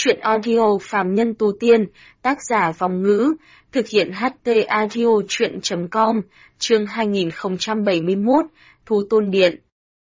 Truyện audio phàm nhân tu tiên, tác giả Vòng Ngữ, thực hiện HT audio truyện.com, chương 2071, Thú Tôn Điện.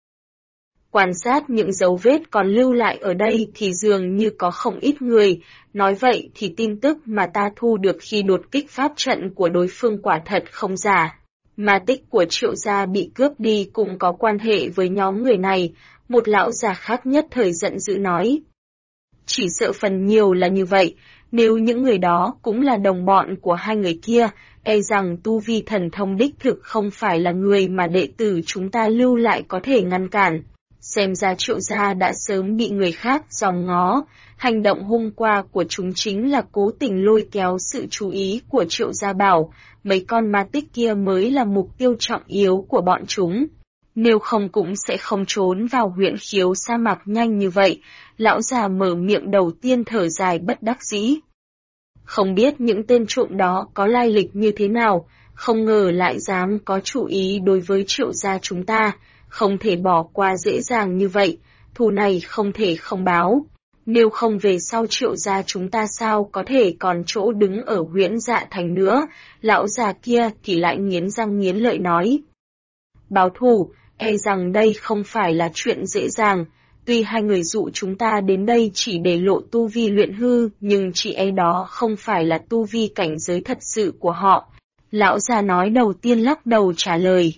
Quan sát những dấu vết còn lưu lại ở đây thì dường như có không ít người, nói vậy thì tin tức mà ta thu được khi đột kích pháp trận của đối phương quả thật không giả. Ma tích của Triệu gia bị cướp đi cũng có quan hệ với nhóm người này, một lão già khác nhất thời giận dữ nói. Chỉ sợ phần nhiều là như vậy, nếu những người đó cũng là đồng bọn của hai người kia, e rằng tu vi thần thông đích thực không phải là người mà đệ tử chúng ta lưu lại có thể ngăn cản. Xem ra Triệu gia đã sớm bị người khác dòm ngó, hành động hôm qua của chúng chính là cố tình lôi kéo sự chú ý của Triệu gia bảo, mấy con ma tích kia mới là mục tiêu trọng yếu của bọn chúng. Nếu không cũng sẽ không trốn vào huyện Khiếu sa mạc nhanh như vậy, lão già mở miệng đầu tiên thở dài bất đắc dĩ. Không biết những tên trộm đó có lai lịch như thế nào, không ngờ lại dám có chủ ý đối với Triệu gia chúng ta, không thể bỏ qua dễ dàng như vậy, thù này không thể không báo. Nếu không về sau Triệu gia chúng ta sao có thể còn chỗ đứng ở Huyễn Dạ Thành nữa, lão già kia thì lại nghiến răng nghiến lợi nói. Báo thù, e rằng đây không phải là chuyện dễ dàng, tuy hai người dụ chúng ta đến đây chỉ để lộ tu vi luyện hư, nhưng chỉ e đó không phải là tu vi cảnh giới thật sự của họ. Lão già nói đầu tiên lắc đầu trả lời.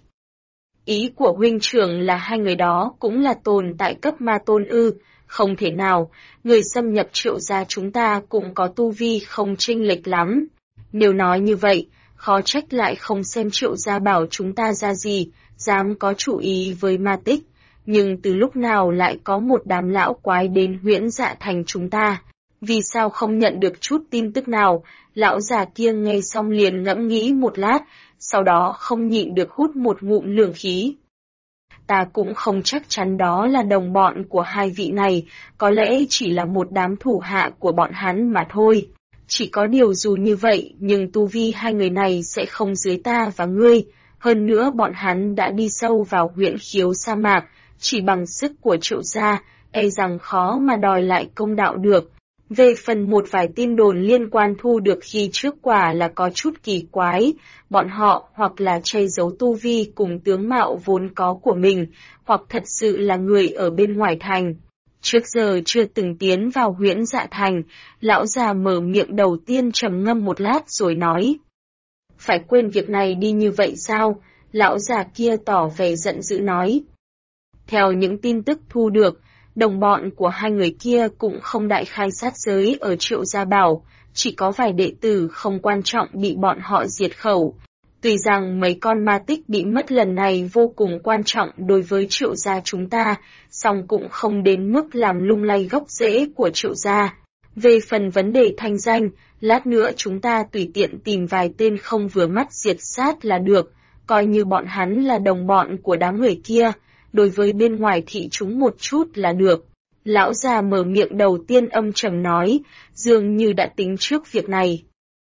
Ý của huynh trưởng là hai người đó cũng là tồn tại cấp ma tôn ư, không thể nào, người xâm nhập Triệu gia chúng ta cũng có tu vi không chênh lệch lắm. Nếu nói như vậy, khó trách lại không xem Triệu gia bảo chúng ta ra gì, dám có chủ ý với ma tích, nhưng từ lúc nào lại có một đám lão quái đến Huyễn Dạ Thành chúng ta, vì sao không nhận được chút tin tức nào? Lão già kia nghe xong liền ngẫm nghĩ một lát, sau đó không nhịn được hút một ngụm lường khí. Ta cũng không chắc chắn đó là đồng bọn của hai vị này, có lẽ chỉ là một đám thủ hạ của bọn hắn mà thôi. Chỉ có điều dù như vậy, nhưng tu vi hai người này sẽ không dưới ta và ngươi. Hơn nữa bọn hắn đã đi sâu vào huyện Khiếu sa mạc, chỉ bằng sức của Triệu gia, e rằng khó mà đòi lại công đạo được. Về phần một vài tin đồn liên quan thu được khi trước quả là có chút kỳ quái, bọn họ hoặc là che giấu tu vi cùng tướng mạo vốn có của mình, hoặc thật sự là người ở bên ngoài thành. Trước giờ chưa từng tiến vào Huyễn Dạ Thành, lão già mở miệng đầu tiên trầm ngâm một lát rồi nói. Phải quên việc này đi như vậy sao? Lão già kia tỏ vẻ giận dữ nói. Theo những tin tức thu được, đồng bọn của hai người kia cũng không đại khai sát giới ở Triệu gia bảo, chỉ có vài đệ tử không quan trọng bị bọn họ diệt khẩu. Tuy rằng mấy con ma tích bị mất lần này vô cùng quan trọng đối với Triệu gia chúng ta, song cũng không đến mức làm lung lay gốc rễ của Triệu gia. Về phần vấn đề thanh danh, lát nữa chúng ta tùy tiện tìm vài tên không vừa mắt diệt sát là được, coi như bọn hắn là đồng bọn của đám người kia, đối với bên ngoài thị chúng một chút là được. Lão già mở miệng đầu tiên âm trầm nói, dường như đã tính trước việc này.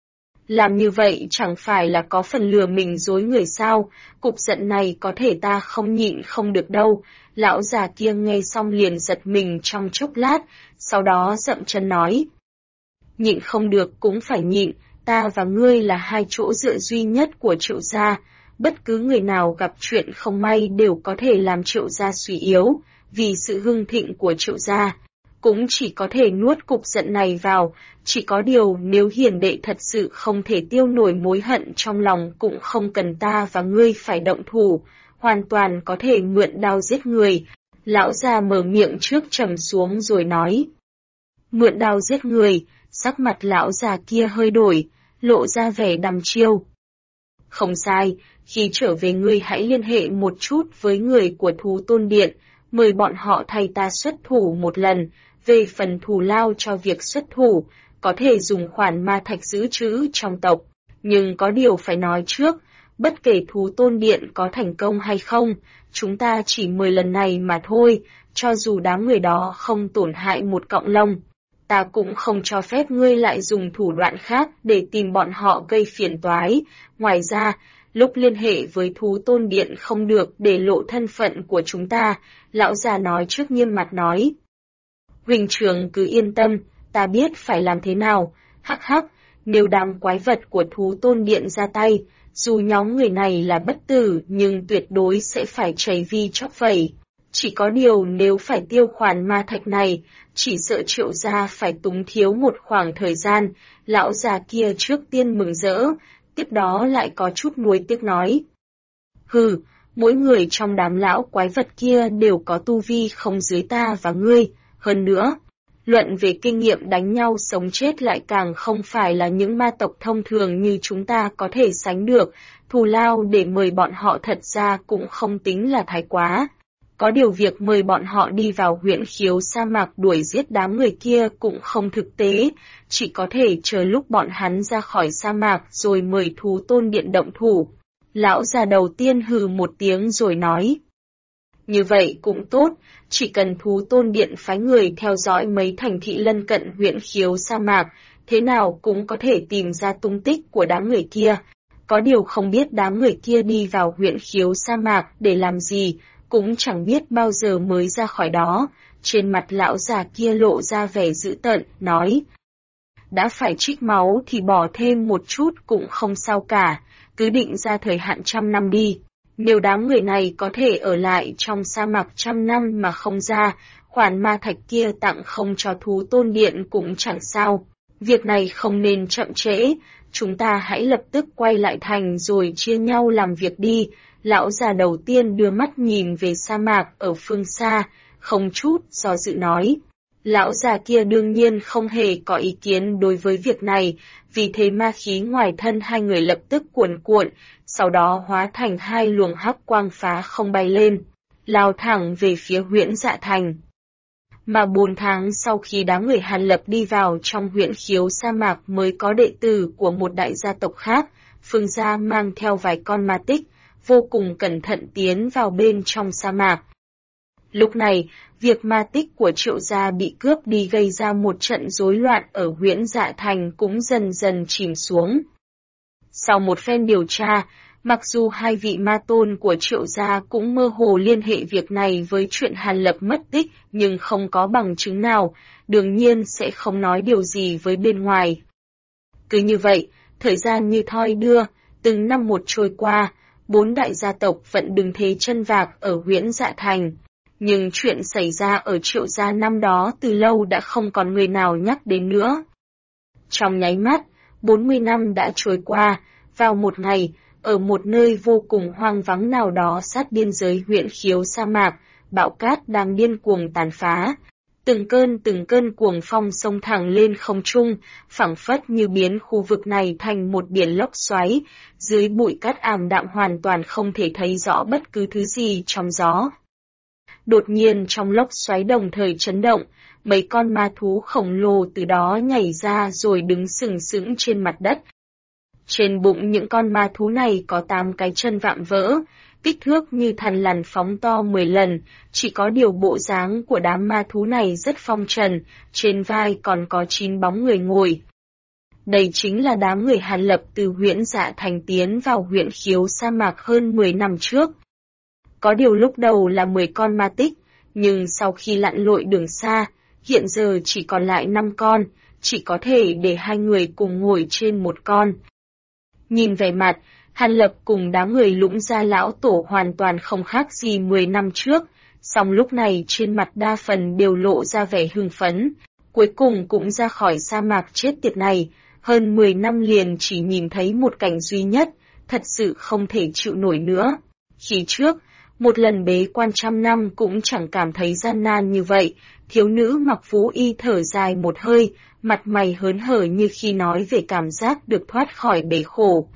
Làm như vậy chẳng phải là có phần lừa mình dối người sao, cục giận này có thể ta không nhịn không được đâu. Lão già kia nghe xong liền giật mình trong chốc lát, sau đó dậm chân nói. Nhịn không được cũng phải nhịn, ta và ngươi là hai chỗ dựa duy nhất của Triệu gia, bất cứ người nào gặp chuyện không may đều có thể làm Triệu gia suy yếu, vì sự hưng thịnh của Triệu gia. Cũng chỉ có thể nuốt cục giận này vào, chỉ có điều nếu hiền đệ thật sự không thể tiêu nổi mối hận trong lòng cũng không cần ta và ngươi phải động thủ, hoàn toàn có thể mượn đao giết người. Lão già mở miệng trước trầm xuống rồi nói. Mượn đao giết người, sắc mặt lão già kia hơi đổi, lộ ra vẻ đăm chiêu. Không sai, khi trở về ngươi hãy liên hệ một chút với người của Thú Tôn Điện, mời bọn họ thay ta xuất thủ một lần. Về phần thù lao cho việc xuất thủ, có thể dùng khoản ma thạch giữ trữ trong tộc. Nhưng có điều phải nói trước, bất kể Thú Tôn Điện có thành công hay không, chúng ta chỉ mời lần này mà thôi, cho dù đám người đó không tổn hại một cọng lông. Ta cũng không cho phép ngươi lại dùng thủ đoạn khác để tìm bọn họ gây phiền toái. Ngoài ra, lúc liên hệ với Thú Tôn Điện không được để lộ thân phận của chúng ta, lão già nói trước nghiêm mặt nói. Huynh trưởng cứ yên tâm, ta biết phải làm thế nào, hắc hắc, nếu đám quái vật của thú tôn điện ra tay, dù nhóm người này là bất tử nhưng tuyệt đối sẽ phải chảy vi chóc vẩy. Chỉ có điều nếu phải tiêu khoản ma thạch này, chỉ sợ Triệu gia phải túng thiếu một khoảng thời gian, lão già kia trước tiên mừng rỡ, tiếp đó lại có chút nuối tiếc nói. Hừ, mỗi người trong đám lão quái vật kia đều có tu vi không dưới ta và ngươi, hơn nữa. Luận về kinh nghiệm đánh nhau sống chết lại càng không phải là những ma tộc thông thường như chúng ta có thể sánh được, thù lao để mời bọn họ thật ra cũng không tính là thái quá. Có điều việc mời bọn họ đi vào huyện khiếu sa mạc đuổi giết đám người kia cũng không thực tế, chỉ có thể chờ lúc bọn hắn ra khỏi sa mạc rồi mời thú tôn điện động thủ. Lão già đầu tiên hừ một tiếng rồi nói. Như vậy cũng tốt, chỉ cần thú tôn điện phái người theo dõi mấy thành thị lân cận huyện khiếu sa mạc, thế nào cũng có thể tìm ra tung tích của đám người kia. Có điều không biết đám người kia đi vào huyện khiếu sa mạc để làm gì, cũng chẳng biết bao giờ mới ra khỏi đó. Trên mặt lão già kia lộ ra vẻ dữ tợn, nói. Đã phải trích máu thì bỏ thêm một chút cũng không sao cả, cứ định ra thời hạn 100 năm đi. Nếu đám người này có thể ở lại trong sa mạc 100 năm mà không ra, khoản ma thạch kia tặng không cho thú tôn điện cũng chẳng sao. Việc này không nên chậm trễ, chúng ta hãy lập tức quay lại thành rồi chia nhau làm việc đi. Lão già đầu tiên đưa mắt nhìn về sa mạc ở phương xa, không chút do dự nói. Lão già kia đương nhiên không hề có ý kiến đối với việc này, vì thế ma khí ngoài thân hai người lập tức cuồn cuộn, sau đó hóa thành hai luồng hắc quang phá không bay lên, lao thẳng về phía huyện Dạ Thành. Mà 4 tháng sau khi đám người Hàn Lập đi vào trong huyện khiếu sa mạc mới có đệ tử của một đại gia tộc khác, Phương gia mang theo vài con ma tích, vô cùng cẩn thận tiến vào bên trong sa mạc. Lúc này, việc ma tích của Triệu gia bị cướp đi gây ra một trận rối loạn ở huyện Dạ Thành cũng dần dần chìm xuống. Sau một phen điều tra, mặc dù hai vị ma tôn của Triệu gia cũng mơ hồ liên hệ việc này với chuyện Hàn Lập mất tích nhưng không có bằng chứng nào, đương nhiên sẽ không nói điều gì với bên ngoài. Cứ như vậy, thời gian như thoi đưa, từng năm một trôi qua, 4 đại gia tộc vẫn đứng thế chân vạc ở huyện Dạ Thành. Nhưng chuyện xảy ra ở Triệu gia năm đó từ lâu đã không còn người nào nhắc đến nữa. Trong nháy mắt, 40 năm đã trôi qua, vào một ngày, ở một nơi vô cùng hoang vắng nào đó sát biên giới huyện khiếu sa mạc, bão cát đang điên cuồng tàn phá. Từng cơn cuồng phong xông thẳng lên không trung, phảng phất như biến khu vực này thành một biển lốc xoáy, dưới bụi cát ảm đạm hoàn toàn không thể thấy rõ bất cứ thứ gì trong gió. Đột nhiên trong lốc xoáy đồng thời chấn động, mấy con ma thú khổng lồ từ đó nhảy ra rồi đứng sừng sững trên mặt đất. Trên bụng những con ma thú này có 8 cái chân vạm vỡ, kích thước như thằn lằn phóng to 10 lần, chỉ có điều bộ dáng của đám ma thú này rất phong trần, trên vai còn có 9 bóng người ngồi. Đây chính là đám người Hàn Lập từ huyện Dạ Thành tiến vào huyện khiếu sa mạc hơn 10 năm trước. Có điều lúc đầu là 10 con ma tích, nhưng sau khi lặn lội đường xa, hiện giờ chỉ còn lại 5 con, chỉ có thể để hai người cùng ngồi trên một con. Nhìn vẻ mặt, Hàn Lập cùng đám người Lũng gia lão tổ hoàn toàn không khác gì 10 năm trước, song lúc này trên mặt đa phần đều lộ ra vẻ hưng phấn, cuối cùng cũng ra khỏi sa mạc chết tiệt này, hơn 10 năm liền chỉ nhìn thấy một cảnh duy nhất, thật sự không thể chịu nổi nữa. Khi trước, một lần bế quan 100 năm cũng chẳng cảm thấy gian nan như vậy, thiếu nữ mặc Phú Y thở dài một hơi, mặt mày hớn hở như khi nói về cảm giác được thoát khỏi bể khổ.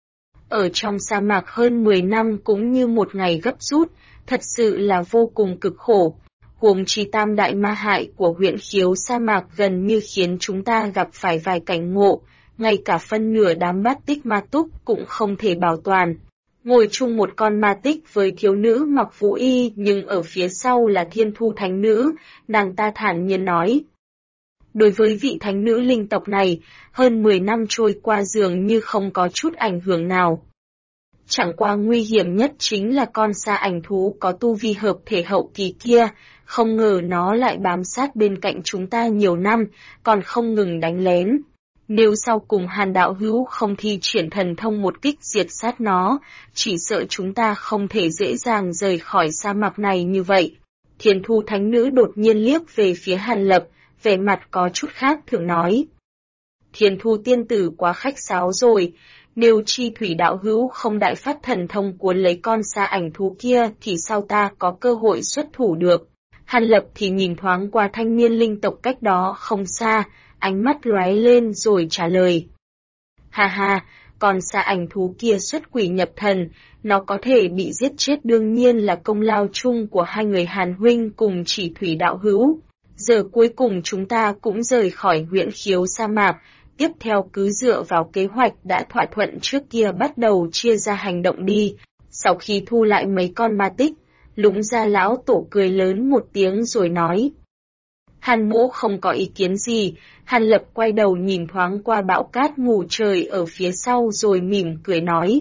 Ở trong sa mạc hơn 10 năm cũng như một ngày gấp rút, thật sự là vô cùng cực khổ. Huống chi tam đại ma hại của huyện khiếu sa mạc gần như khiến chúng ta gặp phải vài cảnh ngộ, ngay cả phân nửa đám bát tích ma túc cũng không thể bảo toàn. Ngồi chung một con ma tích với thiếu nữ mặc vũ y nhưng ở phía sau là thiên thu thánh nữ, nàng ta thản nhiên nói. Đối với vị thánh nữ linh tộc này, hơn 10 năm trôi qua dường như không có chút ảnh hưởng nào. Chẳng qua nguy hiểm nhất chính là con sa ảnh thú có tu vi hợp thể hậu kỳ kia, không ngờ nó lại bám sát bên cạnh chúng ta nhiều năm, còn không ngừng đánh lén. Nếu sau cùng Hàn đạo hữu không thi triển thần thông một kích diệt sát nó, chỉ sợ chúng ta không thể dễ dàng rời khỏi sa mạc này như vậy. Thiên Thu Thánh Nữ đột nhiên liếc về phía Hàn Lập, vẻ mặt có chút khác thường nói. Thiên Thu tiên tử quá khách sáo rồi, nếu chi thủy đạo hữu không đại phát thần thông cuốn lấy con sa ảnh thú kia thì sao ta có cơ hội xuất thủ được. Hàn Lập thì nhìn thoáng qua thanh niên linh tộc cách đó không xa, ánh mắt lóe lên rồi trả lời. Ha ha, con sa ảnh thú kia xuất quỷ nhập thần, nó có thể bị giết chết đương nhiên là công lao chung của hai người Hàn huynh cùng chỉ thủy đạo hữu. Giờ cuối cùng chúng ta cũng rời khỏi huyện khiếu sa mạc, tiếp theo cứ dựa vào kế hoạch đã thỏa thuận trước kia bắt đầu chia ra hành động đi. Sau khi thu lại mấy con ma tích, Lũng Gia lão tổ cười lớn một tiếng rồi nói. Hàn Mỗ không có ý kiến gì. Hàn Lập quay đầu nhìn thoáng qua bão cát ngủ trời ở phía sau rồi mỉm cười nói.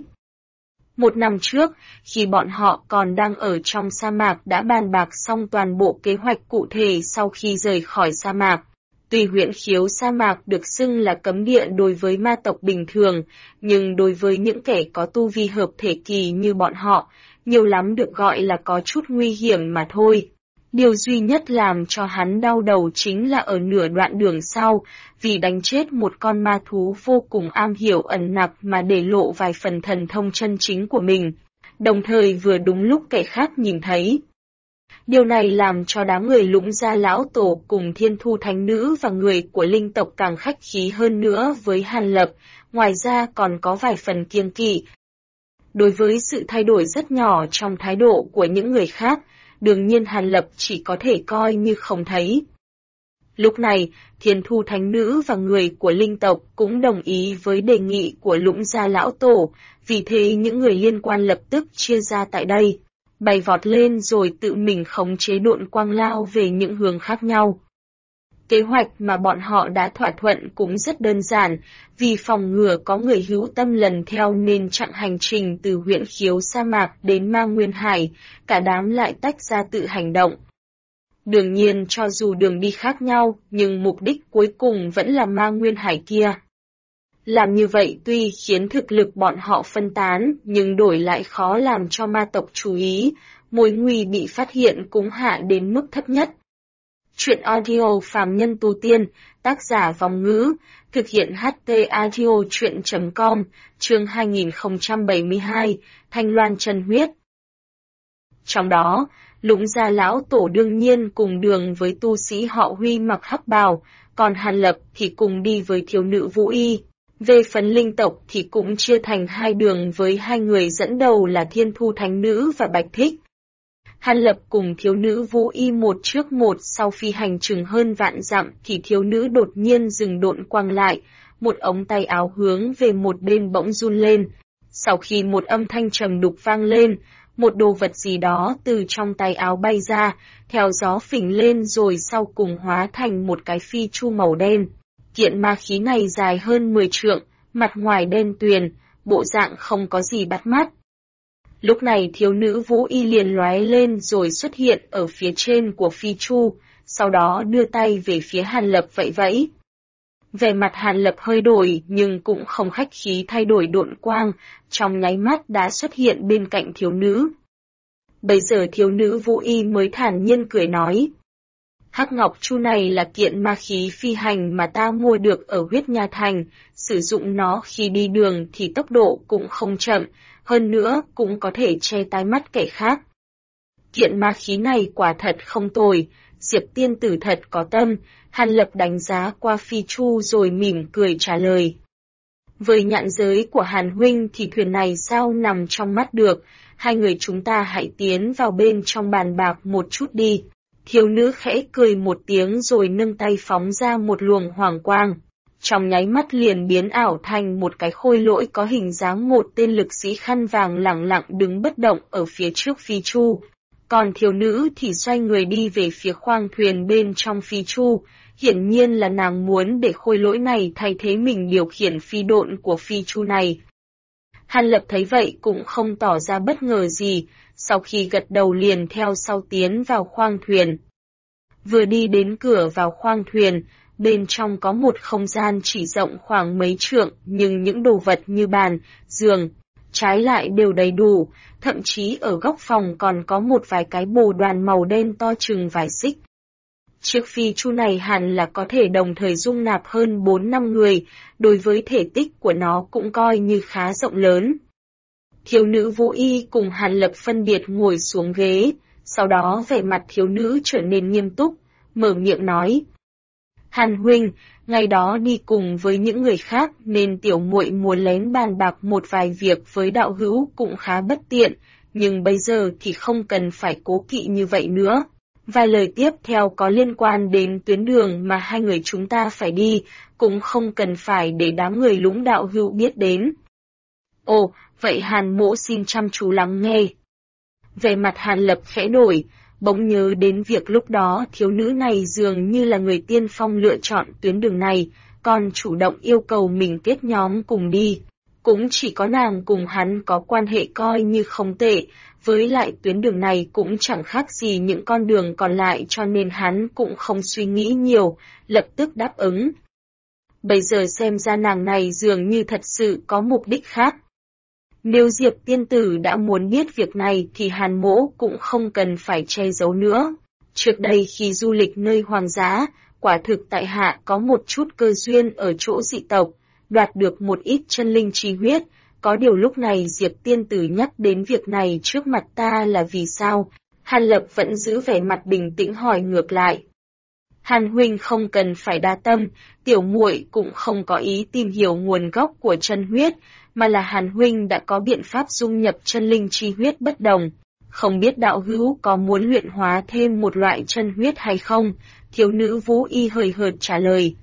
Một năm trước, khi bọn họ còn đang ở trong sa mạc đã bàn bạc xong toàn bộ kế hoạch cụ thể sau khi rời khỏi sa mạc. Tuy huyện khiếu sa mạc được xưng là cấm địa đối với ma tộc bình thường, nhưng đối với những kẻ có tu vi hợp thể kỳ như bọn họ, nhiều lắm được gọi là có chút nguy hiểm mà thôi. Điều duy nhất làm cho hắn đau đầu chính là ở nửa đoạn đường sau, vì đánh chết một con ma thú vô cùng am hiểu ẩn nặc mà để lộ vài phần thần thông chân chính của mình, đồng thời vừa đúng lúc kẻ khác nhìn thấy. Điều này làm cho đám người Lũng Gia lão tổ cùng Thiên Thu Thánh Nữ và người của linh tộc càng khách khí hơn nữa với Hàn Lập, ngoài ra còn có vài phần kiêng kỵ. Đối với sự thay đổi rất nhỏ trong thái độ của những người khác, đương nhiên Hàn Lập chỉ có thể coi như không thấy. Lúc này, Thiên Thu Thánh Nữ và người của linh tộc cũng đồng ý với đề nghị của Lũng Gia lão tổ, vì thế những người liên quan lập tức chia ra tại đây, bay vọt lên rồi tự mình khống chế độn quang lao về những hướng khác nhau. Kế hoạch mà bọn họ đã thỏa thuận cũng rất đơn giản, vì phòng ngừa có người hữu tâm lần theo nên chặng hành trình từ huyện khiếu sa mạc đến Ma Nguyên Hải, cả đám lại tách ra tự hành động. Đương nhiên cho dù đường đi khác nhau, nhưng mục đích cuối cùng vẫn là Ma Nguyên Hải kia. Làm như vậy tuy khiến thực lực bọn họ phân tán, nhưng đổi lại khó làm cho ma tộc chú ý, mối nguy bị phát hiện cũng hạ đến mức thấp nhất. Chuyện audio phàm nhân tu tiên, tác giả Vong Ngữ, thực hiện HT audio chuyện.com, chương 2072, Thanh Loan Chân Huyết. Trong đó, Lũng Gia lão tổ đương nhiên cùng đường với tu sĩ họ Huy mặc hắc bào, còn Hàn Lập thì cùng đi với thiếu nữ Vũ Y. Về phần linh tộc thì cũng chia thành hai đường với hai người dẫn đầu là Thiên Thu Thánh Nữ và Bạch Thích. Hàn Lập cùng thiếu nữ Vũ Y một trước một sau phi hành chừng hơn vạn dặm thì thiếu nữ đột nhiên dừng độn quang lại, một ống tay áo hướng về một bên bỗng run lên. Sau khi một âm thanh trầm đục vang lên, một đồ vật gì đó từ trong tay áo bay ra, theo gió phình lên rồi sau cùng hóa thành một cái phi chu màu đen. Kiện ma khí này dài hơn 10 trượng, mặt ngoài đen tuyền, bộ dạng không có gì bắt mắt. Lúc này thiếu nữ Vũ Y liền lóe lên rồi xuất hiện ở phía trên của phi chu, sau đó đưa tay về phía Hàn Lập vẫy vẫy. Vẻ mặt Hàn Lập hơi đổi nhưng cũng không khách khí thay đổi độn quang, trong nháy mắt đã xuất hiện bên cạnh thiếu nữ. Bây giờ thiếu nữ Vũ Y mới thản nhiên cười nói. Hắc ngọc chu này là kiện ma khí phi hành mà ta mua được ở huyết nha thành, sử dụng nó khi đi đường thì tốc độ cũng không chậm, hơn nữa cũng có thể che tai mắt kẻ khác. Kiện ma khí này quả thật không tồi, Diệp tiên tử thật có tâm, Hàn Lập đánh giá qua phi chu rồi mỉm cười trả lời. Với nhãn giới của Hàn huynh thì thuyền này sao nằm trong mắt được, hai người chúng ta hãy tiến vào bên trong bàn bạc một chút đi. Thiếu nữ khẽ cười một tiếng rồi nâng tay phóng ra một luồng hoàng quang. Trong nháy mắt liền biến ảo thành một cái khôi lỗi có hình dáng một tên lực sĩ khăn vàng lẳng lặng đứng bất động ở phía trước phi chu. Còn thiếu nữ thì xoay người đi về phía khoang thuyền bên trong phi chu. Hiển nhiên là nàng muốn để khôi lỗi này thay thế mình điều khiển phi độn của phi chu này. Hàn Lập thấy vậy cũng không tỏ ra bất ngờ gì, sau khi gật đầu liền theo sau tiến vào khoang thuyền. Vừa đi đến cửa vào khoang thuyền, bên trong có một không gian chỉ rộng khoảng mấy trượng, nhưng những đồ vật như bàn, giường, trái lại đều đầy đủ, thậm chí ở góc phòng còn có một vài cái bồ đoàn màu đen to chừng vài xích. Chiếc phi chu này hẳn là có thể đồng thời dung nạp hơn 4-5 người, đối với thể tích của nó cũng coi như khá rộng lớn. Thiếu nữ Vũ Y cùng Hàn Lập phân biệt ngồi xuống ghế, sau đó vẻ mặt thiếu nữ trở nên nghiêm túc, mở miệng nói. Hàn huynh, ngày đó đi cùng với những người khác nên tiểu muội muốn lén bàn bạc một vài việc với đạo hữu cũng khá bất tiện, nhưng bây giờ thì không cần phải cố kỵ như vậy nữa. Vài lời tiếp theo có liên quan đến tuyến đường mà hai người chúng ta phải đi, cũng không cần phải để đám người Lũng đạo hữu biết đến. Ồ, vậy Hàn mỗ xin chăm chú lắng nghe. Về mặt Hàn Lập khẽ đổi, bỗng nhớ đến việc lúc đó thiếu nữ này dường như là người tiên phong lựa chọn tuyến đường này, còn chủ động yêu cầu mình kết nhóm cùng đi. Cũng chỉ có nàng cùng hắn có quan hệ coi như không tệ, với lại tuyến đường này cũng chẳng khác gì những con đường còn lại cho nên hắn cũng không suy nghĩ nhiều, lập tức đáp ứng. Bây giờ xem ra nàng này dường như thật sự có mục đích khác. Nếu Diệp tiên tử đã muốn biết việc này thì Hàn mỗ cũng không cần phải che giấu nữa. Trước đây khi du lịch nơi hoang dã, quả thực tại hạ có một chút cơ duyên ở chỗ dị tộc, đoạt được một ít chân linh chi huyết. Có điều lúc này Diệp tiên tử nhắc đến việc này trước mặt ta là vì sao? Hàn Lập vẫn giữ vẻ mặt bình tĩnh hỏi ngược lại. Hàn huynh không cần phải đa tâm, tiểu muội cũng không có ý tìm hiểu nguồn gốc của chân huyết, mà là Hàn huynh đã có biện pháp dung nhập chân linh chi huyết bất đồng. Không biết đạo hữu có muốn luyện hóa thêm một loại chân huyết hay không? Thiếu nữ Vũ Y hời hợt trả lời.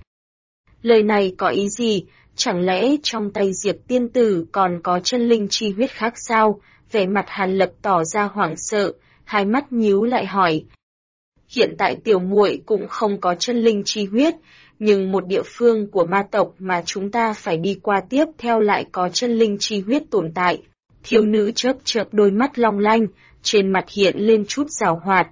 Lời này có ý gì? Chẳng lẽ trong tay Diệp tiên tử còn có chân linh chi huyết khác sao? Vẻ mặt Hàn Lập tỏ ra hoảng sợ, hai mắt nhíu lại hỏi. Hiện tại tiểu muội cũng không có chân linh chi huyết, nhưng một địa phương của ma tộc mà chúng ta phải đi qua tiếp theo lại có chân linh chi huyết tồn tại. Thiếu nữ chớp chớp đôi mắt long lanh, trên mặt hiện lên chút giảo hoạt.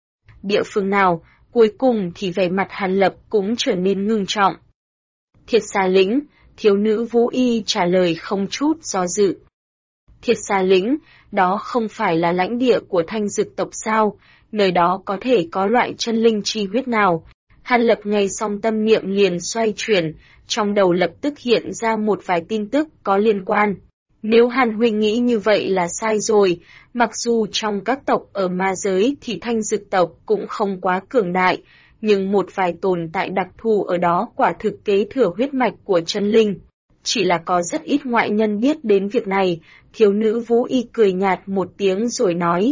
Địa phương nào? Cuối cùng thì vẻ mặt Hàn Lập cũng trở nên ngưng trọng. Thiệt Xa Lĩnh, thiếu nữ Vũ Y trả lời không chút do dự. Thiệt Xa Lĩnh, đó không phải là lãnh địa của Thanh Dực tộc sao? Nơi đó có thể có loại chân linh chi huyết nào? Hàn Lập nghe xong tâm niệm liền xoay chuyển, trong đầu lập tức hiện ra một vài tin tức có liên quan. Nếu Hàn huynh nghĩ như vậy là sai rồi, mặc dù trong các tộc ở ma giới thì Thanh Dực tộc cũng không quá cường đại, nhưng một vài tồn tại đặc thù ở đó quả thực kế thừa huyết mạch của chân linh. Chỉ là có rất ít ngoại nhân biết đến việc này, thiếu nữ Vũ Y cười nhạt một tiếng rồi nói.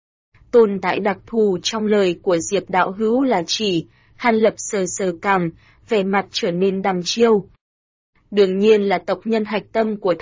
Tồn tại đặc thù trong lời của Diệp đạo hữu là chỉ, Hàn Lập sờ sờ cằm, vẻ mặt trở nên đăm chiêu. Đương nhiên là tộc nhân hạch tâm của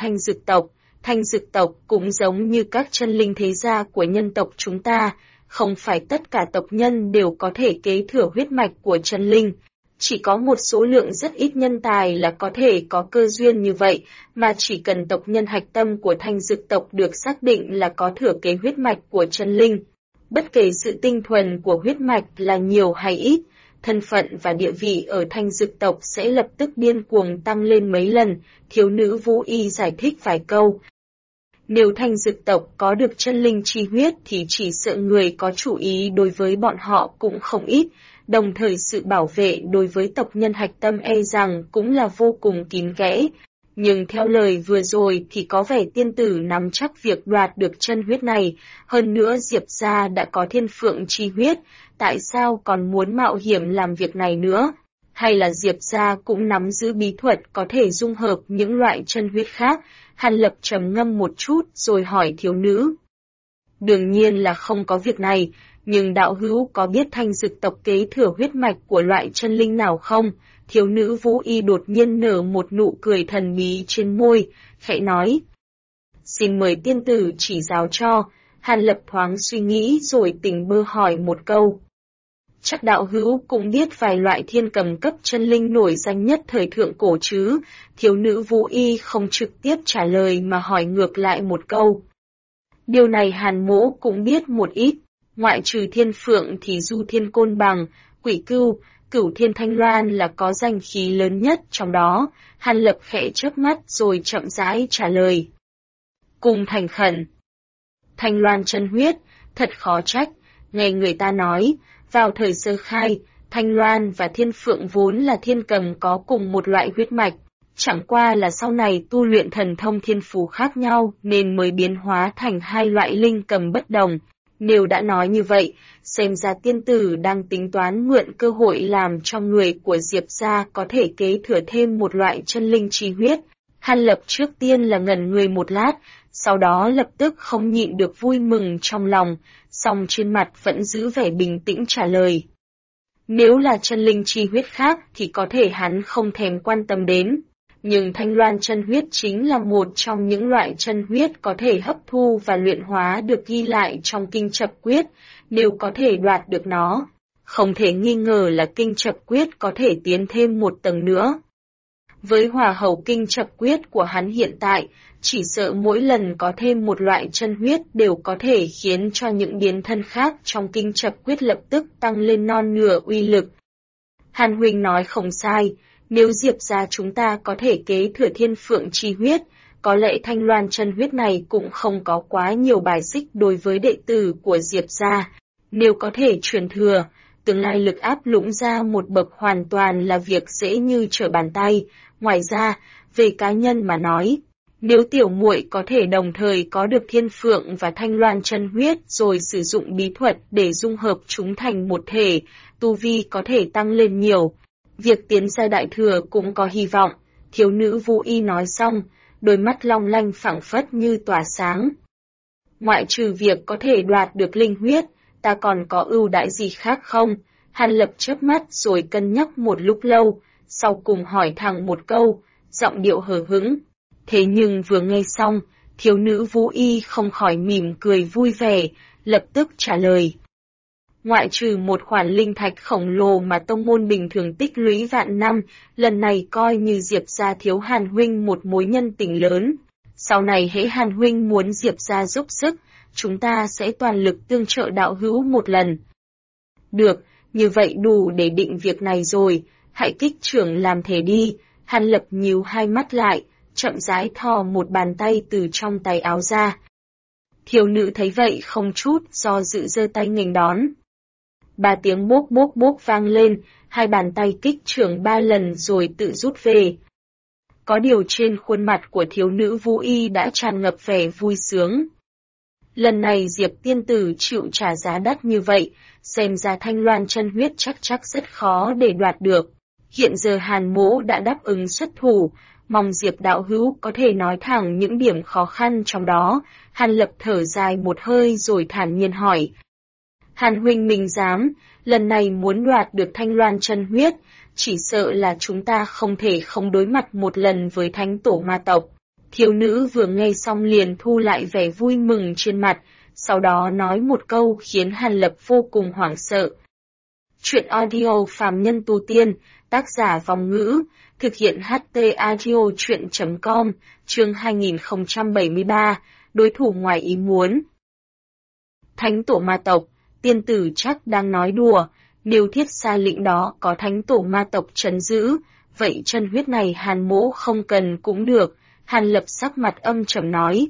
Thanh Dực tộc cũng giống như các chân linh thế gia của nhân tộc chúng ta, không phải tất cả tộc nhân đều có thể kế thừa huyết mạch của chân linh. Chỉ có một số lượng rất ít nhân tài là có thể có cơ duyên như vậy, mà chỉ cần tộc nhân hạch tâm của Thanh Dực tộc được xác định là có thừa kế huyết mạch của chân linh. Bất kể sự tinh thuần của huyết mạch là nhiều hay ít, thân phận và địa vị ở Thanh Dực tộc sẽ lập tức điên cuồng tăng lên mấy lần, thiếu nữ Vũ Y giải thích vài câu. Nếu Thanh Dực tộc có được chân linh chi huyết thì chỉ sợ người có chủ ý đối với bọn họ cũng không ít, đồng thời sự bảo vệ đối với tộc nhân hạch tâm e rằng cũng là vô cùng kín kẽ. Nhưng theo lời vừa rồi thì có vẻ tiên tử nắm chắc việc đoạt được chân huyết này, hơn nữa Diệp gia đã có thiên phượng chi huyết, tại sao còn muốn mạo hiểm làm việc này nữa? Hay là Diệp gia cũng nắm giữ bí thuật có thể dung hợp những loại chân huyết khác? Hàn Lập trầm ngâm một chút rồi hỏi thiếu nữ. Đương nhiên là không có việc này, nhưng đạo hữu có biết Thanh Dực tộc kế thừa huyết mạch của loại chân linh nào không? Thiếu nữ Vũ Y đột nhiên nở một nụ cười thần bí trên môi, khẽ nói. Xin mời tiên tử chỉ giáo cho. Hàn Lập thoáng suy nghĩ rồi tỉnh bơ hỏi một câu. Chắc đạo hữu cũng biết vài loại thiên cầm cấp chân linh nổi danh nhất thời thượng cổ chứ. Thiếu nữ Vũ Y không trực tiếp trả lời mà hỏi ngược lại một câu. Điều này Hàn Mỗ cũng biết một ít, ngoại trừ thiên phượng thì Du Thiên Côn Bằng, Quỷ Cưu, Cửu Thiên Thanh Loan là có danh khí lớn nhất trong đó. Hàn Lập khẽ chớp mắt rồi chậm rãi trả lời. Cùng thành khẩn. Thanh Loan chân huyết, thật khó trách, nghe người ta nói, vào thời sơ khai, Thanh Loan và Thiên Phượng vốn là thiên cầm có cùng một loại huyết mạch, chẳng qua là sau này tu luyện thần thông thiên phú khác nhau nên mới biến hóa thành hai loại linh cầm bất đồng. Nếu đã nói như vậy, xem ra tiên tử đang tính toán mượn cơ hội làm cho người của Diệp gia có thể kế thừa thêm một loại chân linh chi huyết. Hàn Lập trước tiên là ngẩn người một lát, sau đó lập tức không nhịn được vui mừng trong lòng, song trên mặt vẫn giữ vẻ bình tĩnh trả lời. Nếu là chân linh chi huyết khác thì có thể hắn không thèm quan tâm đến, nhưng Thanh Loan chân huyết chính là một trong những loại chân huyết có thể hấp thu và luyện hóa được ghi lại trong kinh chập quyết, nếu có thể đoạt được nó, không thể nghi ngờ là kinh chập quyết có thể tiến thêm một tầng nữa. Với hỏa hầu kinh chập quyết của hắn hiện tại, chỉ sợ mỗi lần có thêm một loại chân huyết đều có thể khiến cho những biến thân khác trong kinh chập quyết lập tức tăng lên non nửa uy lực. Hàn huynh nói không sai, nếu Diệp gia chúng ta có thể kế thừa thiên phượng chi huyết, có lẽ Thanh Loan chân huyết này cũng không có quá nhiều bài xích đối với đệ tử của Diệp gia. Nếu có thể truyền thừa, tương lai lực áp lũng ra một bậc hoàn toàn là việc dễ như trở bàn tay. Ngoài ra, về cá nhân mà nói, nếu tiểu muội có thể đồng thời có được thiên phượng và Thanh Loan chân huyết rồi sử dụng bí thuật để dung hợp chúng thành một thể, tu vi có thể tăng lên nhiều. Việc tiến ra đại thừa cũng có hy vọng. Thiếu nữ Vũ Y nói xong, đôi mắt long lanh phảng phất như tỏa sáng. Ngoại trừ việc có thể đoạt được linh huyết, ta còn có ưu đãi gì khác không? Hàn Lập chớp mắt rồi cân nhắc một lúc lâu, sau cùng hỏi thẳng một câu, giọng điệu hờ hững. Thế nhưng vừa nghe xong, thiếu nữ Vũ Y không khỏi mỉm cười vui vẻ, lập tức trả lời. Ngoại trừ một khoản linh thạch khổng lồ mà tông môn bình thường tích lũy vạn năm, lần này coi như Diệp gia thiếu Hàn huynh một mối nhân tình lớn. Sau này hễ Hàn huynh muốn Diệp gia giúp sức, chúng ta sẽ toàn lực tương trợ đạo hữu một lần. Được, như vậy đủ để định việc này rồi, hãy kích trưởng làm thế đi. Hàn Lập nhíu hai mắt lại, chậm rãi thò một bàn tay từ trong tay áo ra. Thiếu nữ thấy vậy không chút do dự giơ tay nghênh đón. 3 tiếng bốp bốp bốp vang lên, hai bàn tay kích trưởng 3 lần rồi tự rút về. Có điều trên khuôn mặt của thiếu nữ Vũ Y đã tràn ngập vẻ vui sướng. Lần này Diệp tiên tử chịu trả giá đắt như vậy, xem ra Thanh Loan chân huyết chắc rất khó để đoạt được. Hiện giờ Hàn Mỗ đã đáp ứng xuất thủ, mong Diệp đạo hữu có thể nói thẳng những điểm khó khăn trong đó. Hàn Lập thở dài một hơi rồi thản nhiên hỏi. Hàn huynh mình dám, lần này muốn đoạt được Thanh Loan chân huyết, chỉ sợ là chúng ta không thể không đối mặt một lần với thánh tổ ma tộc. Thiếu nữ vừa nghe xong liền thu lại vẻ vui mừng trên mặt, sau đó nói một câu khiến Hàn Lập vô cùng hoảng sợ. Chuyện audio phàm nhân tu tiên, tác giả Vong Ngữ, thực hiện HT Audio Chuyện.com, chương 2073, đối thủ ngoài ý muốn. Thánh tổ ma tộc, tiên tử chắc đang nói đùa, nếu thiết xa lĩnh đó có thánh tổ ma tộc trấn giữ, vậy chân huyết này Hàn Mỗ không cần cũng được. Hàn Lập sắc mặt âm trầm nói.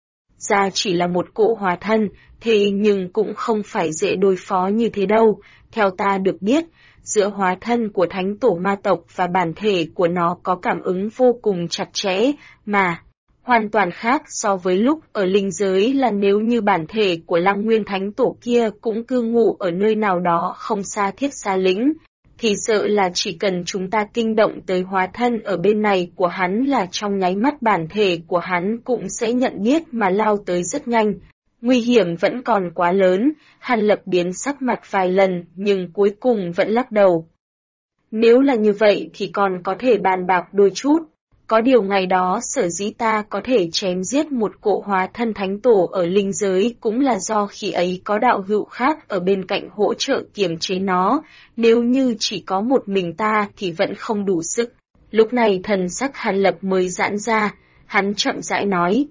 Ra chỉ là một cỗ hóa thân, thế nhưng cũng không phải dễ đối phó như thế đâu. Theo ta được biết, giữa hóa thân của thánh tổ ma tộc và bản thể của nó có cảm ứng vô cùng chặt chẽ, mà hoàn toàn khác so với lúc ở linh giới là nếu như bản thể của Lăng Nguyên thánh tổ kia cũng cư ngụ ở nơi nào đó không xa thiết xa lĩnh, thì sợ là chỉ cần chúng ta kinh động tới hóa thân ở bên này của hắn là trong nháy mắt bản thể của hắn cũng sẽ nhận biết mà lao tới rất nhanh. Nguy hiểm vẫn còn quá lớn. Hàn Lập biến sắc mặt vài lần nhưng cuối cùng vẫn lắc đầu. Nếu là như vậy thì còn có thể bàn bạc đôi chút. Có điều ngày đó sở dĩ ta có thể chém giết một cỗ hóa thân thánh tổ ở linh giới cũng là do khi ấy có đạo hữu khác ở bên cạnh hỗ trợ kiềm chế nó, nếu như chỉ có một mình ta thì vẫn không đủ sức. Lúc này thần sắc Hàn Lập mới giãn ra, hắn chậm rãi nói.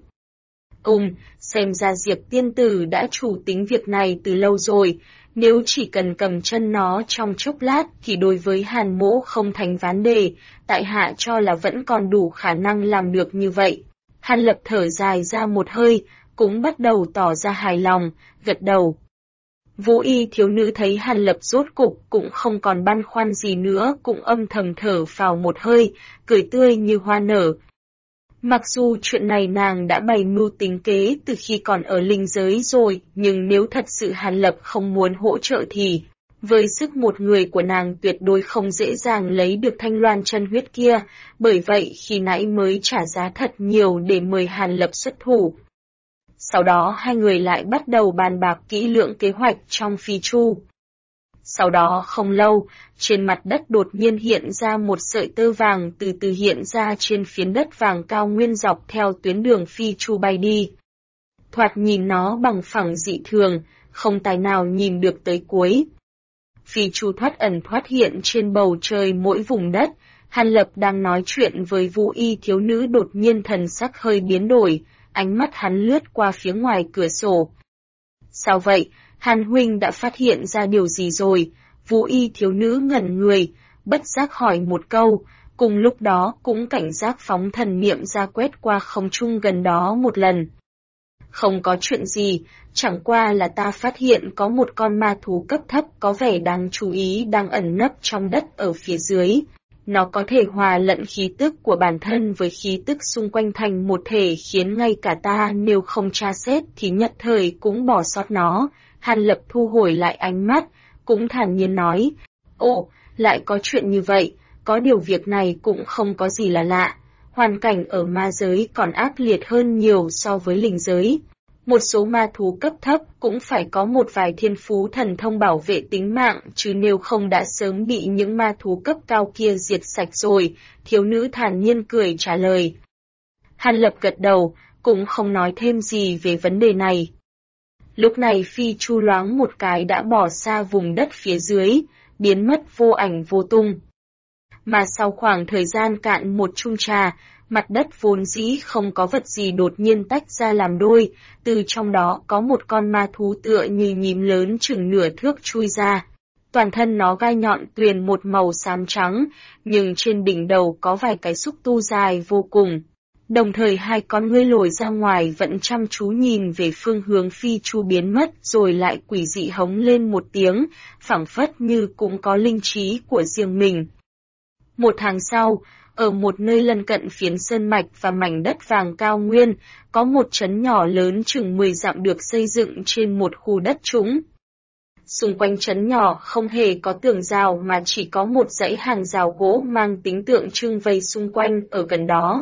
Xem ra Diệp tiên tử đã chủ tính việc này từ lâu rồi, nếu chỉ cần cầm chân nó trong chốc lát thì đối với Hàn mỗ không thành vấn đề, tại hạ cho là vẫn còn đủ khả năng làm được như vậy. Hàn Lập thở dài ra một hơi, cũng bắt đầu tỏ ra hài lòng, gật đầu. Vũ y thiếu nữ thấy Hàn Lập rốt cục cũng không còn băn khoăn gì nữa, cũng âm thầm thở phào một hơi, cười tươi như hoa nở. Mặc dù chuyện này nàng đã bày mưu tính kế từ khi còn ở linh giới rồi, nhưng nếu thật sự Hàn Lập không muốn hỗ trợ thì, với sức một người của nàng tuyệt đối không dễ dàng lấy được thanh loan chân huyết kia, bởi vậy khi nãy mới trả giá thật nhiều để mời Hàn Lập xuất thủ. Sau đó hai người lại bắt đầu bàn bạc kỹ lưỡng kế hoạch trong phi chu. Sau đó không lâu, trên mặt đất đột nhiên hiện ra một sợi tơ vàng từ từ hiện ra trên phiến đất vàng cao nguyên dọc theo tuyến đường phi chu bay đi. Thoạt nhìn nó bằng phẳng dị thường, không tài nào nhìn được tới cuối. Phi chu thoát ẩn thoát hiện trên bầu trời mỗi vùng đất, Hàn Lập đang nói chuyện với Vũ y thiếu nữ đột nhiên thần sắc hơi biến đổi, ánh mắt hắn lướt qua phía ngoài cửa sổ. Sao vậy? Hàn huynh đã phát hiện ra điều gì rồi? Vũ y thiếu nữ ngẩn người, bất giác hỏi một câu, cùng lúc đó cũng cảnh giác phóng thần niệm ra quét qua không trung gần đó một lần. Không có chuyện gì, chẳng qua là ta phát hiện có một con ma thú cấp thấp có vẻ đáng chú ý đang ẩn nấp trong đất ở phía dưới. Nó có thể hòa lẫn khí tức của bản thân với khí tức xung quanh thành một thể khiến ngay cả ta nếu không tra xét thì nhất thời cũng bỏ sót nó. Hàn Lập thu hồi lại ánh mắt, cũng thản nhiên nói, lại có chuyện như vậy, có điều việc này cũng không có gì là lạ, hoàn cảnh ở ma giới còn ác liệt hơn nhiều so với linh giới. Một số ma thú cấp thấp cũng phải có một vài thiên phú thần thông bảo vệ tính mạng, chứ nếu không đã sớm bị những ma thú cấp cao kia diệt sạch rồi, thiếu nữ thản nhiên cười trả lời. Hàn Lập gật đầu, cũng không nói thêm gì về vấn đề này. Lúc này phi chu loáng một cái đã bỏ xa vùng đất phía dưới, biến mất vô ảnh vô tung. Mà sau khoảng thời gian cạn một chung trà, mặt đất vốn dĩ không có vật gì đột nhiên tách ra làm đôi, từ trong đó có một con ma thú tựa như nhím lớn chừng nửa thước chui ra. Toàn thân nó gai nhọn tuyền một màu xám trắng, nhưng trên đỉnh đầu có vài cái xúc tu dài vô cùng. Đồng thời hai con ngươi lồi ra ngoài vẫn chăm chú nhìn về phương hướng phi chu biến mất rồi lại quỷ dị hống lên một tiếng, phảng phất như cũng có linh trí của riêng mình. Một tháng sau, ở một nơi lân cận phiến sơn mạch và mảnh đất vàng cao nguyên, có một trấn nhỏ lớn chừng 10 dặm được xây dựng trên một khu đất trũng. Xung quanh trấn nhỏ không hề có tường rào mà chỉ có một dãy hàng rào gỗ mang tính tượng trưng vây xung quanh ở gần đó.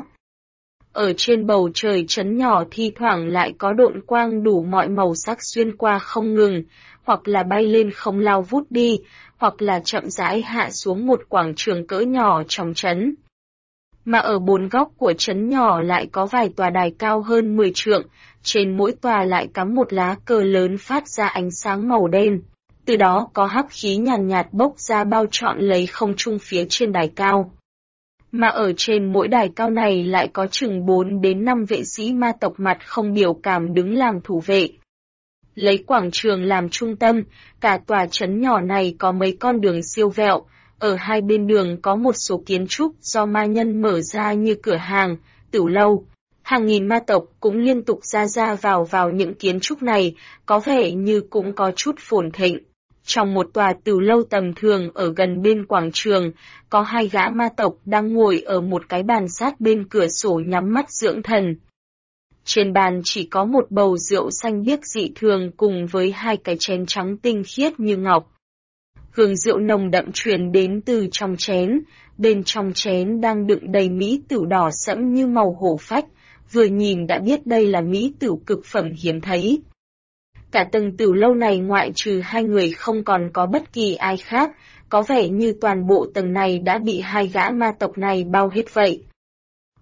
Ở trên bầu trời trấn nhỏ thi thoảng lại có độn quang đủ mọi màu sắc xuyên qua không ngừng, hoặc là bay lên không lao vút đi, hoặc là chậm rãi hạ xuống một quảng trường cỡ nhỏ trong trấn. Mà ở bốn góc của trấn nhỏ lại có vài tòa đài cao hơn 10 trượng, trên mỗi tòa lại cắm một lá cờ lớn phát ra ánh sáng màu đen. Từ đó có hắc khí nhàn nhạt bốc ra bao trọn lấy không trung phía trên đài cao. Mà ở trên mỗi đài cao này lại có chừng 4 đến 5 vệ sĩ ma tộc mặt không biểu cảm đứng làm thủ vệ. Lấy quảng trường làm trung tâm, cả tòa trấn nhỏ này có mấy con đường siêu vẹo, ở hai bên đường có một số kiến trúc do ma nhân mở ra như cửa hàng, tửu lâu. Hàng nghìn ma tộc cũng liên tục ra vào những kiến trúc này, có vẻ như cũng có chút phồn thịnh. Trong một tòa tửu lâu tầm thường ở gần bên quảng trường, có hai gã ma tộc đang ngồi ở một cái bàn sát bên cửa sổ nhắm mắt dưỡng thần. Trên bàn chỉ có một bầu rượu xanh biếc dị thường cùng với hai cái chén trắng tinh khiết như ngọc. Hương rượu nồng đậm truyền đến từ trong chén, bên trong chén đang đựng đầy mỹ tửu đỏ sẫm như màu hổ phách, vừa nhìn đã biết đây là mỹ tửu cực phẩm hiếm thấy. Cả tầng tửu lâu này ngoại trừ hai người không còn có bất kỳ ai khác, có vẻ như toàn bộ tầng này đã bị hai gã ma tộc này bao hết vậy.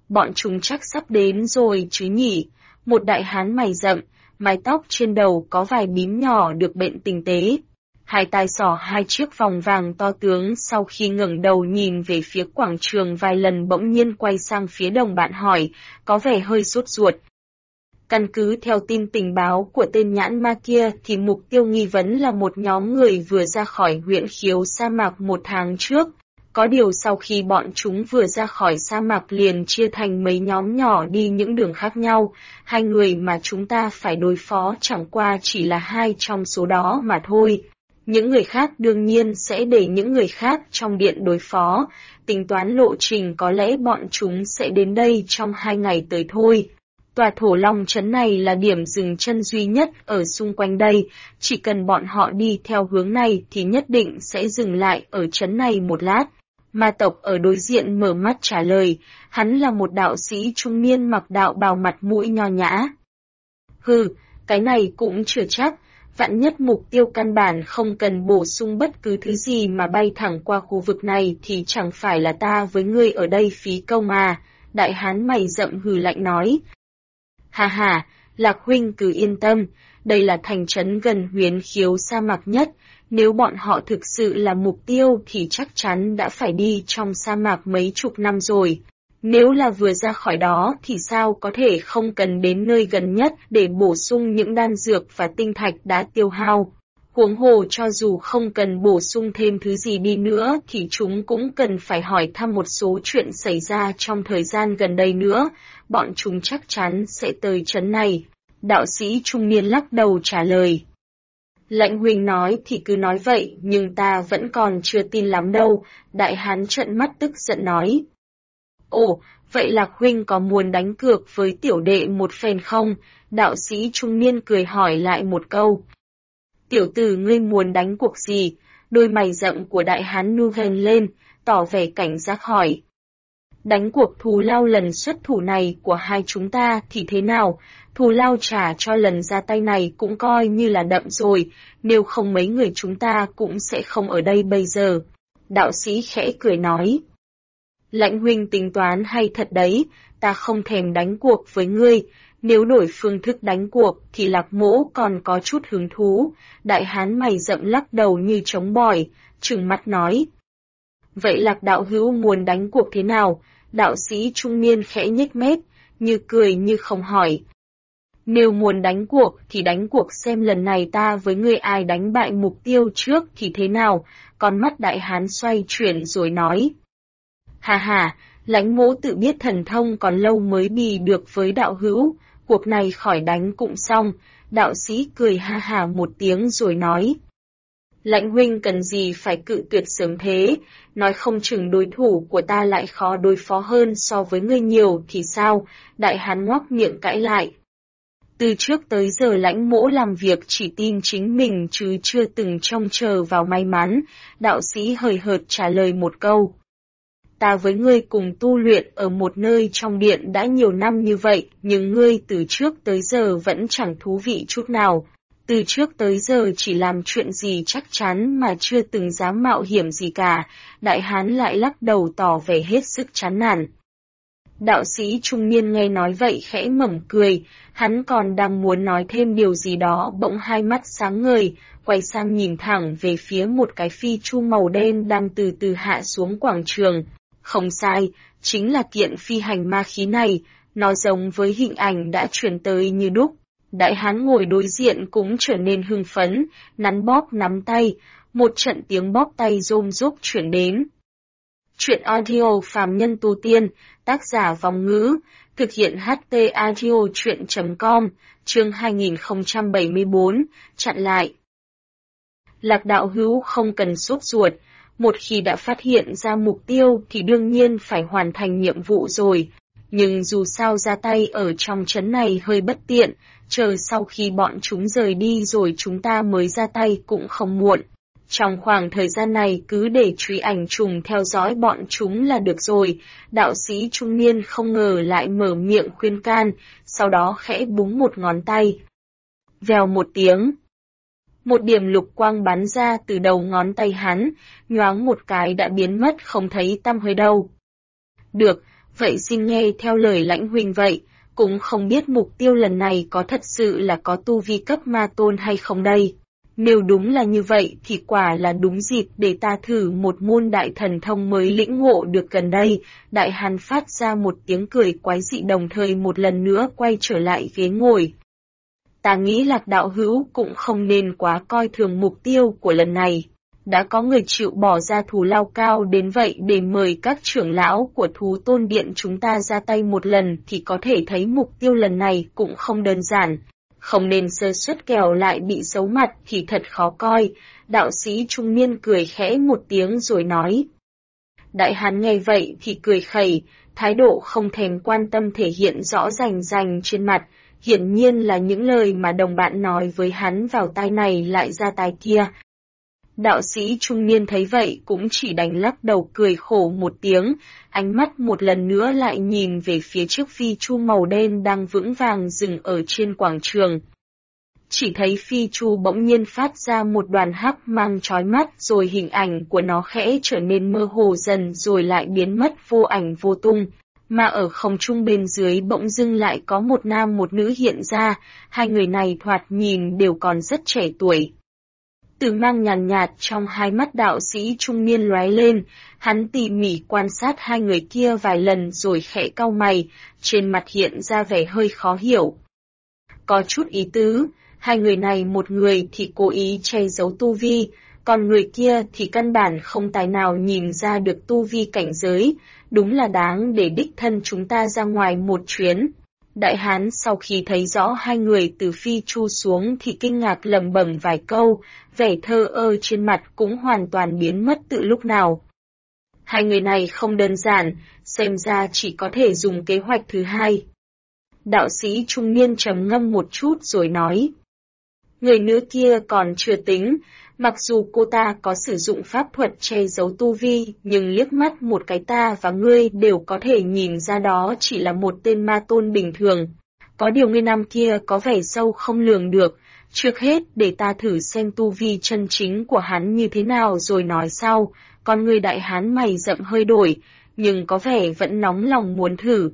bọn chúng chắc sắp đến rồi chứ nhỉ. Một đại hán mày rậm, mái tóc trên đầu có vài bím nhỏ được bện tinh tế. Hai tai xỏ hai chiếc vòng vàng to tướng, sau khi ngẩng đầu nhìn về phía quảng trường vài lần bỗng nhiên quay sang phía đồng bạn hỏi, có vẻ hơi sốt ruột. Căn cứ theo tin tình báo của tên nhãn ma kia thì mục tiêu nghi vấn là một nhóm người vừa ra khỏi huyện khiếu sa mạc 1 tháng trước. Có điều sau khi bọn chúng vừa ra khỏi sa mạc liền chia thành mấy nhóm nhỏ đi những đường khác nhau, 2 người mà chúng ta phải đối phó chẳng qua chỉ là 2 trong số đó mà thôi. Những người khác đương nhiên sẽ để những người khác trong điện đối phó, tính toán lộ trình có lẽ bọn chúng sẽ đến đây trong 2 ngày tới thôi. Tòa Thổ Long trấn này là điểm dừng chân duy nhất ở xung quanh đây, chỉ cần bọn họ đi theo hướng này thì nhất định sẽ dừng lại ở trấn này một lát. Ma tộc ở đối diện mở mắt trả lời, hắn là một đạo sĩ trung niên mặc đạo bào mặt mũi nho nhã. Hừ, cái này cũng chưa chắc, vạn nhất mục tiêu căn bản không cần bổ sung bất cứ thứ gì mà bay thẳng qua khu vực này thì chẳng phải là ta với ngươi ở đây phí công mà, đại hán mày rậm hừ lạnh nói. Hà hà, Lạc huynh cứ yên tâm, đây là thành trấn gần Huyền Khiếu sa mạc nhất, nếu bọn họ thực sự là mục tiêu thì chắc chắn đã phải đi trong sa mạc mấy chục năm rồi. Nếu là vừa ra khỏi đó thì sao có thể không cần đến nơi gần nhất để bổ sung những đan dược và tinh thạch đã tiêu hao. Huống hồ cho dù không cần bổ sung thêm thứ gì đi nữa thì chúng cũng cần phải hỏi thăm một số chuyện xảy ra trong thời gian gần đây nữa, bọn chúng chắc chắn sẽ tới trấn này. Đạo sĩ trung niên lắc đầu trả lời. Lãnh huynh nói thì cứ nói vậy, nhưng ta vẫn còn chưa tin lắm đâu, đại hán trợn mắt tức giận nói. Ồ, vậy Lạc huynh có muốn đánh cược với tiểu đệ một phen không? Đạo sĩ trung niên cười hỏi lại một câu. Tiểu tử ngươi muốn đánh cuộc gì? Đôi mày rậm của đại hán nu ghen lên, tỏ vẻ cảnh giác hỏi. Đánh cuộc thù lao lần xuất thủ này của hai chúng ta thì thế nào? Thù lao trả cho lần ra tay này cũng coi như là đậm rồi, nếu không mấy người chúng ta cũng sẽ không ở đây bây giờ. Đạo sĩ khẽ cười nói. Lãnh huynh tính toán hay thật đấy, ta không thèm đánh cuộc với ngươi, nếu đổi phương thức đánh cuộc thì Lạc mỗ còn có chút hứng thú. Đại hán mày rậm lắc đầu như trống bỏi, trừng mắt nói. Vậy Lạc đạo hữu muốn đánh cuộc thế nào? Đạo sĩ trung niên khẽ nhếch mép, như cười như không hỏi. Nếu muốn đánh cuộc thì đánh cuộc xem lần này ta với ngươi ai đánh bại mục tiêu trước thì thế nào, con mắt đại hán xoay chuyển rồi nói. Hà hà, lãnh mỗ tự biết thần thông còn lâu mới bì được với đạo hữu, cuộc này khỏi đánh cũng xong, đạo sĩ cười ha hà một tiếng rồi nói. Lãnh huynh cần gì phải cự tuyệt sớm thế, nói không chừng đối thủ của ta lại khó đối phó hơn so với ngươi nhiều thì sao, đại hán ngoác miệng cãi lại. Từ trước tới giờ lãnh mỗ làm việc chỉ tin chính mình chứ chưa từng trông chờ vào may mắn, đạo sĩ hời hợt trả lời một câu. Ta với ngươi cùng tu luyện ở một nơi trong điện đã nhiều năm như vậy, nhưng ngươi từ trước tới giờ vẫn chẳng thú vị chút nào. Từ trước tới giờ chỉ làm chuyện gì chắc chắn mà chưa từng dám mạo hiểm gì cả, đại hán lại lắc đầu tỏ vẻ hết sức chán nản. Đạo sĩ trung niên nghe nói vậy khẽ mỉm cười, hắn còn đang muốn nói thêm điều gì đó bỗng hai mắt sáng ngời, quay sang nhìn thẳng về phía một cái phi chu màu đen đang từ từ hạ xuống quảng trường. Không sai, chính là kiện phi hành ma khí này, nó giống với hình ảnh đã truyền tới như đúc. Đại hán ngồi đối diện cũng trở nên hưng phấn, nắn bóp nắm tay, một trận tiếng bóp tay rôm rốp chuyển đến. Chuyện audio phàm nhân tu tiên, tác giả Vong Ngữ, thực hiện HT audio chuyện.com, chương 2074, chặn lại. Lạc đạo hữu không cần sốt ruột, một khi đã phát hiện ra mục tiêu thì đương nhiên phải hoàn thành nhiệm vụ rồi, nhưng dù sao ra tay ở trong trấn này hơi bất tiện, chờ sau khi bọn chúng rời đi rồi chúng ta mới ra tay cũng không muộn. Trong khoảng thời gian này cứ để truy ảnh trùng theo dõi bọn chúng là được rồi, đạo sĩ trung niên không ngờ lại mở miệng khuyên can, sau đó khẽ búng một ngón tay. Vèo một tiếng. Một điểm lục quang bắn ra từ đầu ngón tay hắn, nhoáng một cái đã biến mất không thấy tăm hơi đâu. Được, Vậy xin nghe theo lời lãnh huynh vậy, cũng không biết mục tiêu lần này có thật sự là có tu vi cấp ma tôn hay không đây. Nếu đúng là như vậy thì quả là đúng dịp để ta thử một môn đại thần thông mới lĩnh ngộ được gần đây. Đại hán phát ra một tiếng cười quái dị đồng thời một lần nữa quay trở lại ghế ngồi. Ta nghĩ Lạc đạo hữu cũng không nên quá coi thường mục tiêu của lần này. Đã có người chịu bỏ ra thù lao cao đến vậy để mời các trưởng lão của Thú Tôn Điện chúng ta ra tay một lần thì có thể thấy mục tiêu lần này cũng không đơn giản. Không nên sơ suất kẻo lại bị xấu mặt thì thật khó coi. Đạo sĩ trung niên cười khẽ một tiếng rồi nói. Đại hán nghe vậy thì cười khẩy, thái độ không thèm quan tâm thể hiện rõ rành trên mặt. Hiển nhiên là những lời mà đồng bạn nói với hắn vào tai này lại ra tai kia. Đạo sĩ trung niên thấy vậy cũng chỉ đành lắc đầu cười khổ một tiếng, ánh mắt một lần nữa lại nhìn về phía chiếc phi chu màu đen đang vững vàng dừng ở trên quảng trường. Chỉ thấy phi chu bỗng nhiên phát ra một đoàn hắc mang chói mắt rồi hình ảnh của nó khẽ trở nên mơ hồ dần rồi lại biến mất vô ảnh vô tung. Mà ở không trung bên dưới bỗng dưng lại có một nam một nữ hiện ra, hai người này thoạt nhìn đều còn rất trẻ tuổi. Từ mang nhàn nhạt trong hai mắt đạo sĩ trung niên lóe lên, hắn tỉ mỉ quan sát hai người kia vài lần rồi khẽ cau mày, trên mặt hiện ra vẻ hơi khó hiểu. Có chút ý tứ, hai người này một người thì cố ý che giấu tu vi, còn người kia thì căn bản không tài nào nhìn ra được tu vi cảnh giới, đúng là đáng để đích thân chúng ta ra ngoài một chuyến. Đại hán sau khi thấy rõ hai người từ phi chu xuống thì kinh ngạc lẩm bẩm vài câu, vẻ thờ ơ trên mặt cũng hoàn toàn biến mất từ lúc nào. Hai người này không đơn giản, xem ra chỉ có thể dùng kế hoạch thứ hai. Đạo sĩ trung niên trầm ngâm một chút rồi nói. Người nữ kia còn chưa tính, mặc dù cô ta có sử dụng pháp thuật che giấu tu vi, nhưng liếc mắt một cái ta và ngươi đều có thể nhìn ra đó chỉ là một tên ma tôn bình thường. Có điều người nam kia có vẻ sâu không lường được, trước hết để ta thử xem tu vi chân chính của hắn như thế nào rồi nói sau, còn người đại hán mày rậm hơi đổi, nhưng có vẻ vẫn nóng lòng muốn thử.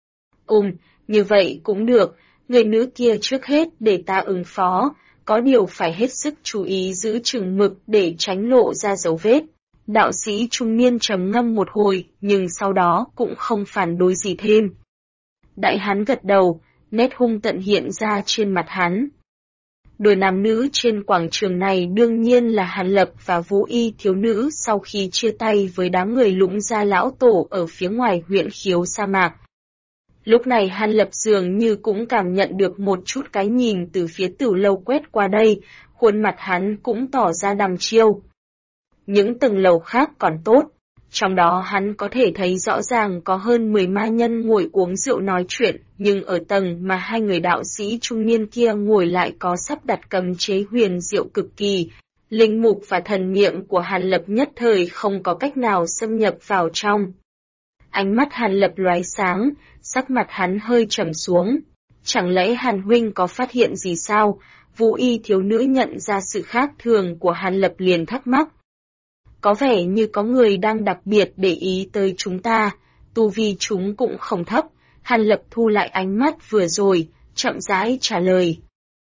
Như vậy cũng được, người nữ kia trước hết để ta ứng phó. Có điều phải hết sức chú ý giữ chừng mực để tránh lộ ra dấu vết. Đạo sĩ trung niên trầm ngâm một hồi, nhưng sau đó cũng không phản đối gì thêm. Đại hán gật đầu, nét hung tận hiện ra trên mặt hắn. Đôi nam nữ trên quảng trường này đương nhiên là Hàn Lập và Vũ Y thiếu nữ sau khi chia tay với đám người Lũng Gia lão tổ ở phía ngoài huyện Khiếu sa mạc. Lúc này Hàn Lập dường như cũng cảm nhận được một chút cái nhìn từ phía Tử Lâu quét qua đây, khuôn mặt hắn cũng tỏ ra đăm chiêu. Những tầng lầu khác còn tốt, trong đó hắn có thể thấy rõ ràng có hơn 10 ma nhân ngồi uống rượu nói chuyện, nhưng ở tầng mà hai người đạo sĩ trung niên kia ngồi lại có sắp đặt cấm chế huyền diệu cực kỳ. Linh mục và thần niệm của Hàn Lập nhất thời không có cách nào xâm nhập vào trong. Ánh mắt Hàn Lập lóe sáng, sắc mặt hắn hơi trầm xuống. Chẳng lẽ Hàn huynh có phát hiện gì sao? Vũ Y thiếu nữ nhận ra sự khác thường của Hàn Lập liền thắc mắc. Có vẻ như có người đang đặc biệt để ý tới chúng ta, tu vi chúng cũng không thấp. Hàn Lập thu lại ánh mắt vừa rồi, chậm rãi trả lời.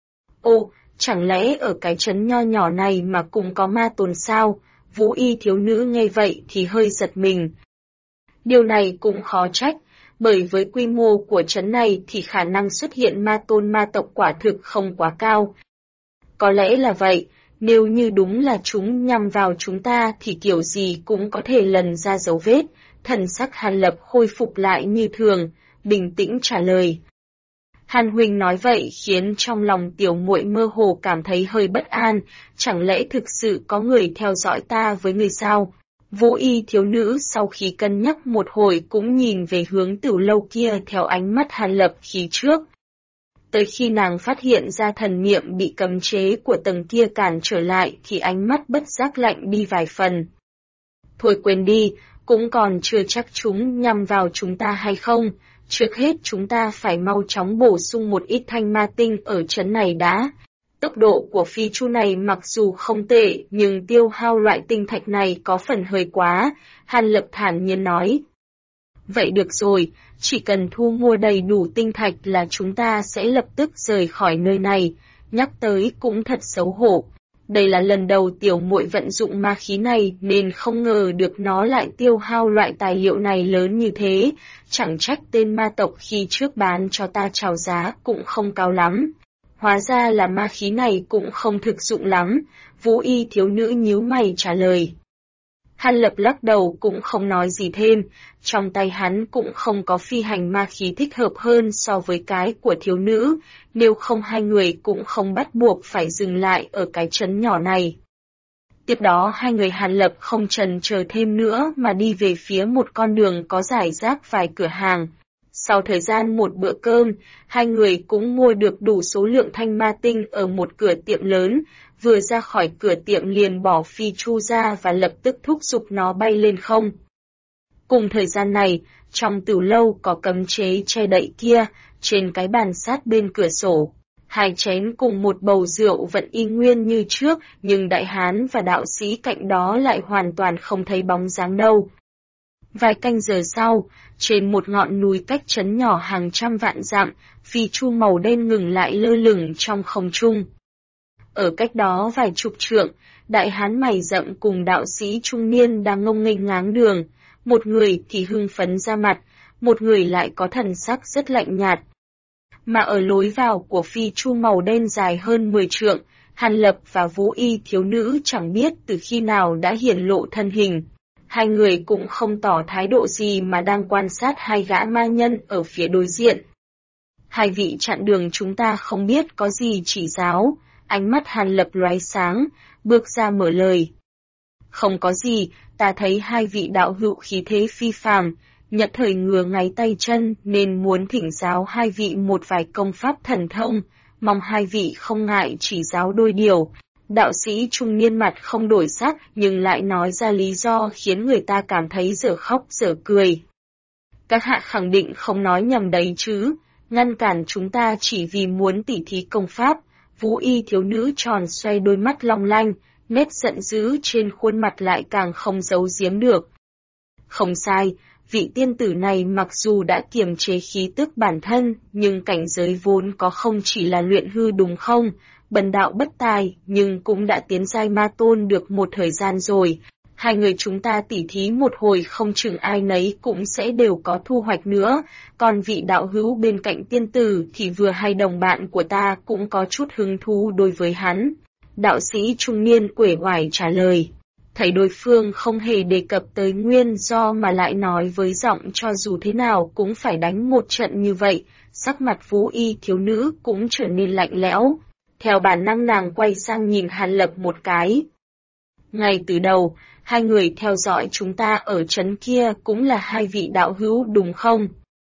Chẳng lẽ ở cái trấn nho nhỏ này mà cũng có ma tồn sao? Vũ Y thiếu nữ nghe vậy thì hơi giật mình. Điều này cũng khó trách, bởi với quy mô của trấn này thì khả năng xuất hiện ma tôn ma tộc quả thực không quá cao. Có lẽ là vậy, nếu như đúng là chúng nhằm vào chúng ta thì kiểu gì cũng có thể lần ra dấu vết. Thần sắc Hàn Lập khôi phục lại như thường, bình tĩnh trả lời. Hàn huynh nói vậy khiến trong lòng tiểu muội mơ hồ cảm thấy hơi bất an, chẳng lẽ thực sự có người theo dõi ta với người sao? Vũ Y thiếu nữ sau khi cân nhắc một hồi cũng nhìn về hướng Tử Lâu kia theo ánh mắt Hàn Lập khi trước. Tới khi nàng phát hiện ra thần niệm bị cấm chế của tầng kia cản trở lại thì ánh mắt bất giác lạnh đi vài phần. Thôi quên đi, cũng còn chưa chắc chúng nhằm vào chúng ta hay không, trước hết chúng ta phải mau chóng bổ sung một ít thanh ma tinh ở trấn này đã. Tốc độ của phi chu này mặc dù không tệ, nhưng tiêu hao loại tinh thạch này có phần hơi quá, Hàn Lập thản nhiên nói. Vậy được rồi, chỉ cần thu mua đầy đủ tinh thạch là chúng ta sẽ lập tức rời khỏi nơi này, nhắc tới cũng thật xấu hổ. Đây là lần đầu tiểu muội vận dụng ma khí này nên không ngờ được nó lại tiêu hao loại tài liệu này lớn như thế, chẳng trách tên ma tộc khi trước bán cho ta chào giá cũng không cao lắm. Hóa ra là ma khí này cũng không thực dụng lắm, Vũ Y thiếu nữ nhíu mày trả lời. Hàn Lập lắc đầu cũng không nói gì thêm, trong tay hắn cũng không có phi hành ma khí thích hợp hơn so với cái của thiếu nữ, nếu không hai người cũng không bắt buộc phải dừng lại ở cái trấn nhỏ này. Tiếp đó hai người Hàn Lập không chần chờ thêm nữa mà đi về phía một con đường có rải rác vài cửa hàng. Sau thời gian một bữa cơm, hai người cũng mua được đủ số lượng thanh ma tinh ở một cửa tiệm lớn, vừa ra khỏi cửa tiệm liền bỏ phi chu ra và lập tức thúc giục nó bay lên không. Cùng thời gian này, trong tửu lâu có cấm chế che đậy kia, trên cái bàn sát bên cửa sổ. Hai chén cùng một bầu rượu vẫn y nguyên như trước, nhưng đại hán và đạo sĩ cạnh đó lại hoàn toàn không thấy bóng dáng đâu. Vài canh giờ sau, trên một ngọn núi cách trấn nhỏ hàng trăm vạn dặm, phi chu màu đen ngừng lại lơ lửng trong không trung. Ở cách đó vài chục trượng, đại hán mày rậm cùng đạo sĩ trung niên đang ngông nghênh ngáng đường, một người thì hưng phấn ra mặt, một người lại có thần sắc rất lạnh nhạt. Mà ở lối vào của phi chu màu đen dài hơn 10 trượng, Hàn Lập và Vũ Y thiếu nữ chẳng biết từ khi nào đã hiển lộ thân hình. Hai người cũng không tỏ thái độ gì mà đang quan sát hai gã ma nhân ở phía đối diện. Hai vị chặn đường chúng ta không biết có gì chỉ giáo, ánh mắt Hàn Lập lóe sáng, bước ra mở lời. Không có gì, ta thấy hai vị đạo hữu khí thế phi phàm, nhất thời ngừa ngáy tay chân nên muốn thỉnh giáo hai vị một vài công pháp thần thông, mong hai vị không ngại chỉ giáo đôi điều. Đạo sĩ trung niên mặt không đổi sắc nhưng lại nói ra lý do khiến người ta cảm thấy dở khóc dở cười. Các hạ khẳng định không nói nhầm đấy chứ, ngăn cản chúng ta chỉ vì muốn tỉ thí công pháp. Vũ Y thiếu nữ tròn xoay đôi mắt long lanh, nét giận dữ trên khuôn mặt lại càng không giấu giếm được. Không sai, vị tiên tử này mặc dù đã kiềm chế khí tức bản thân, nhưng cảnh giới vốn có không chỉ là luyện hư đúng không? Bần đạo bất tài, nhưng cũng đã tiến giai ma tôn được một thời gian rồi. Hai người chúng ta tỉ thí một hồi không chừng ai nấy cũng sẽ đều có thu hoạch nữa, còn vị đạo hữu bên cạnh tiên tử thì vừa hay đồng bạn của ta cũng có chút hứng thú đối với hắn. Đạo sĩ trung niên uể oải trả lời. Thấy đối phương không hề đề cập tới nguyên do mà lại nói với giọng cho dù thế nào cũng phải đánh một trận như vậy, sắc mặt Vũ Y thiếu nữ cũng trở nên lạnh lẽo. Theo bản năng nàng quay sang nhìn Hàn Lập một cái. Ngay từ đầu, hai người theo dõi chúng ta ở trấn kia cũng là hai vị đạo hữu đúng không?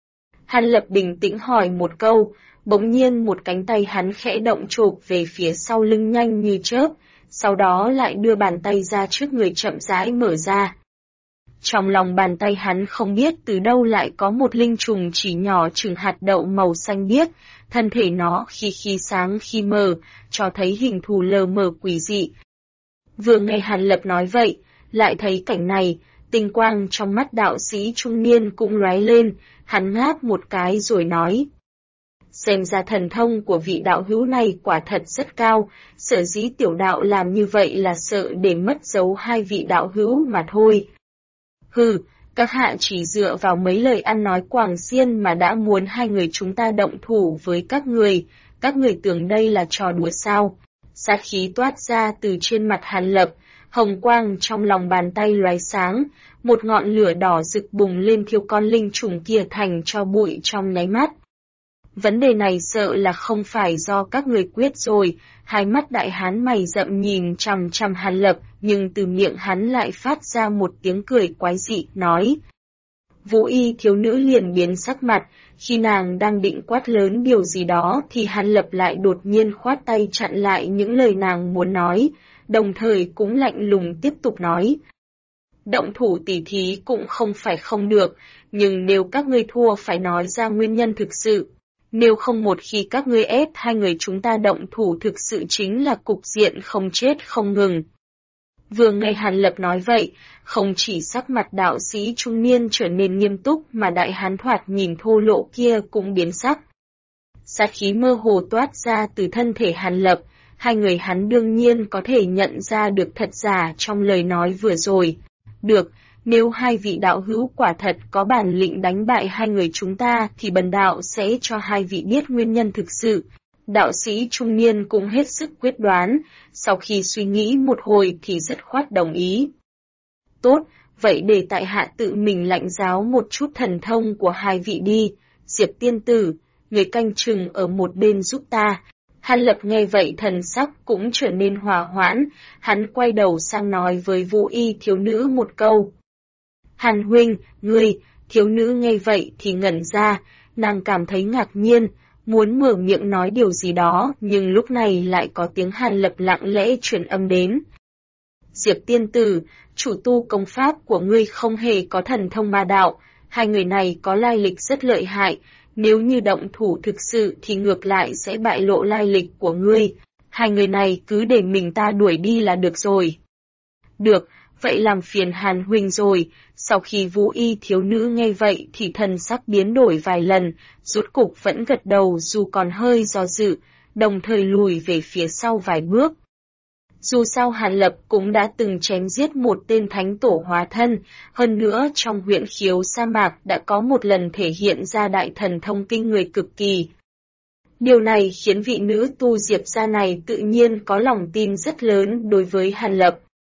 Hàn Lập bình tĩnh hỏi một câu, bỗng nhiên một cánh tay hắn khẽ động chộp về phía sau lưng nhanh như chớp, sau đó lại đưa bàn tay ra trước người chậm rãi mở ra. Trong lòng bàn tay hắn không biết từ đâu lại có một linh trùng chỉ nhỏ chừng hạt đậu màu xanh biếc, thân thể nó khi sáng khi mờ, cho thấy hình thù lờ mờ quỷ dị. Vừa nghe Hàn Lập nói vậy, lại thấy cảnh này, tinh quang trong mắt đạo sĩ trung niên cũng lóe lên, hắn ngáp một cái rồi nói. Xem ra thần thông của vị đạo hữu này quả thật rất cao, sở dĩ tiểu đạo làm như vậy là sợ để mất dấu hai vị đạo hữu mà thôi. Hừ, các hạ chỉ dựa vào mấy lời ăn nói quàng xiên mà đã muốn hai người chúng ta động thủ với các người tưởng đây là trò đùa sao? Sát khí toát ra từ trên mặt Hàn Lập, hồng quang trong lòng bàn tay lóe sáng, một ngọn lửa đỏ rực bùng lên thiêu con linh trùng kia thành cho bụi trong nháy mắt. Vấn đề này sợ là không phải do các người quyết rồi, hai mắt đại hán mày rậm nhìn chằm chằm Hàn Lập, nhưng từ miệng hắn lại phát ra một tiếng cười quái dị, nói. Vũ Y thiếu nữ liền biến sắc mặt, khi nàng đang định quát lớn điều gì đó thì Hàn Lập lại đột nhiên khoát tay chặn lại những lời nàng muốn nói, đồng thời cũng lạnh lùng tiếp tục nói. Động thủ tỉ thí cũng không phải không được, nhưng nếu các ngươi thua phải nói ra nguyên nhân thực sự. Nếu không một khi các ngươi ép hai người chúng ta động thủ thực sự chính là cục diện không chết không ngừng. Vừa nghe Hàn Lập nói vậy, không chỉ sắc mặt đạo sĩ trung niên trở nên nghiêm túc mà đại hán thoạt nhìn thô lỗ kia cũng biến sắc. Sát khí mơ hồ toát ra từ thân thể Hàn Lập, hai người hắn đương nhiên có thể nhận ra được thật giả trong lời nói vừa rồi. Được, nếu hai vị đạo hữu quả thật có bản lĩnh đánh bại hai người chúng ta thì bần đạo sẽ cho hai vị biết nguyên nhân thực sự. Đạo sĩ trung niên cũng hết sức quyết đoán, sau khi suy nghĩ một hồi thì dứt khoát đồng ý. Tốt, vậy để tại hạ tự mình lãnh giáo một chút thần thông của hai vị đi. Diệp tiên tử, người canh chừng ở một bên giúp ta. Hàn Lập nghe vậy thần sắc cũng trở nên hòa hoãn, hắn quay đầu sang nói với Vũ Y thiếu nữ một câu. Hàn huynh, ngươi, thiếu nữ nghe vậy thì ngẩn ra, nàng cảm thấy ngạc nhiên, muốn mở miệng nói điều gì đó, nhưng lúc này lại có tiếng Hàn Lập lặng lẽ truyền âm đến. Diệp tiên tử, chủ tu công pháp của ngươi không hề có thần thông ma đạo, hai người này có lai lịch rất lợi hại, nếu như động thủ thực sự thì ngược lại sẽ bại lộ lai lịch của ngươi, hai người này cứ để mình ta đuổi đi là được rồi. Được, vậy làm phiền Hàn huynh rồi. Sau khi Vũ Y thiếu nữ nghe vậy thì thần sắc biến đổi vài lần, rốt cục vẫn gật đầu dù còn hơi do dự, đồng thời lùi về phía sau vài bước. Dù sao Hàn Lập cũng đã từng chém giết một tên thánh tổ hóa thân, hơn nữa trong huyện khiếu sa mạc đã có một lần thể hiện ra đại thần thông kinh người cực kỳ. Điều này khiến vị nữ tu Diệp gia này tự nhiên có lòng tin rất lớn đối với Hàn Lập.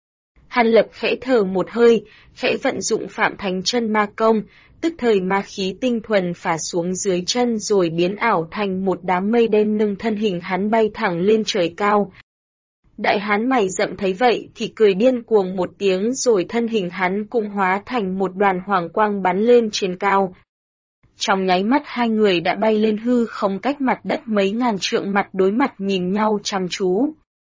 Hàn Lập khẽ thở một hơi, khẽ vận dụng Phạm Thánh Chân Ma Công, tức thời ma khí tinh thuần phả xuống dưới chân rồi biến ảo thành một đám mây đen nâng thân hình hắn bay thẳng lên trời cao. Đại hán mày rậm thấy vậy thì cười điên cuồng một tiếng rồi thân hình hắn cũng hóa thành một đoàn hoàng quang bắn lên trên cao. Trong nháy mắt hai người đã bay lên hư không cách mặt đất mấy ngàn trượng mặt đối mặt nhìn nhau chăm chú.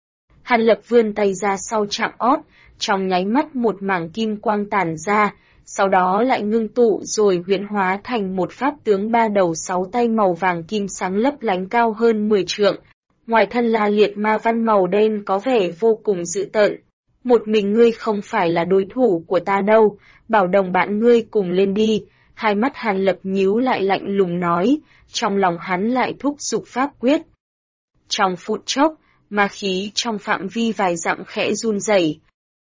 Hàn Lập vươn tay ra sau chạm ót, trong nháy mắt một mảng kim quang tản ra, sau đó lại ngưng tụ rồi huyễn hóa thành một pháp tướng ba đầu sáu tay màu vàng kim sáng lấp lánh cao hơn 10 trượng. Ngoài thân la liệt ma văn màu đen có vẻ vô cùng dữ tợn. Một mình ngươi không phải là đối thủ của ta đâu, bảo đồng bạn ngươi cùng lên đi. Hai mắt Hàn Lập nhíu lại lạnh lùng nói, trong lòng hắn lại thúc giục pháp quyết. Trong phút chốc, ma khí trong phạm vi vài dặm khẽ run rẩy.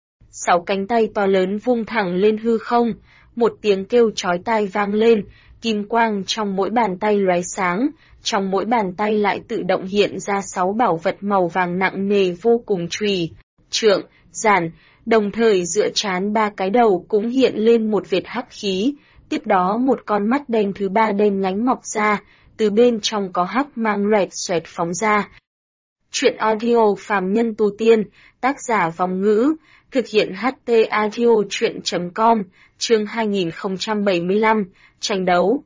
6 cánh tay to lớn vung thẳng lên hư không, một tiếng kêu chói tai vang lên, kim quang trong mỗi bàn tay lóe sáng, trong mỗi bàn tay lại tự động hiện ra 6 bảo vật màu vàng nặng nề vô cùng chùy, trượng, giản, đồng thời giữa trán 3 cái đầu cũng hiện lên một vệt hắc khí, tiếp đó một con mắt đen thứ 3 đen nhánh mọc ra, từ bên trong có hắc mang loẹt xoẹt phóng ra. Truyện audio phàm nhân tu tiên, tác giả Vong Ngữ, thực hiện HT audio truyện.com, chương 2075, tranh đấu.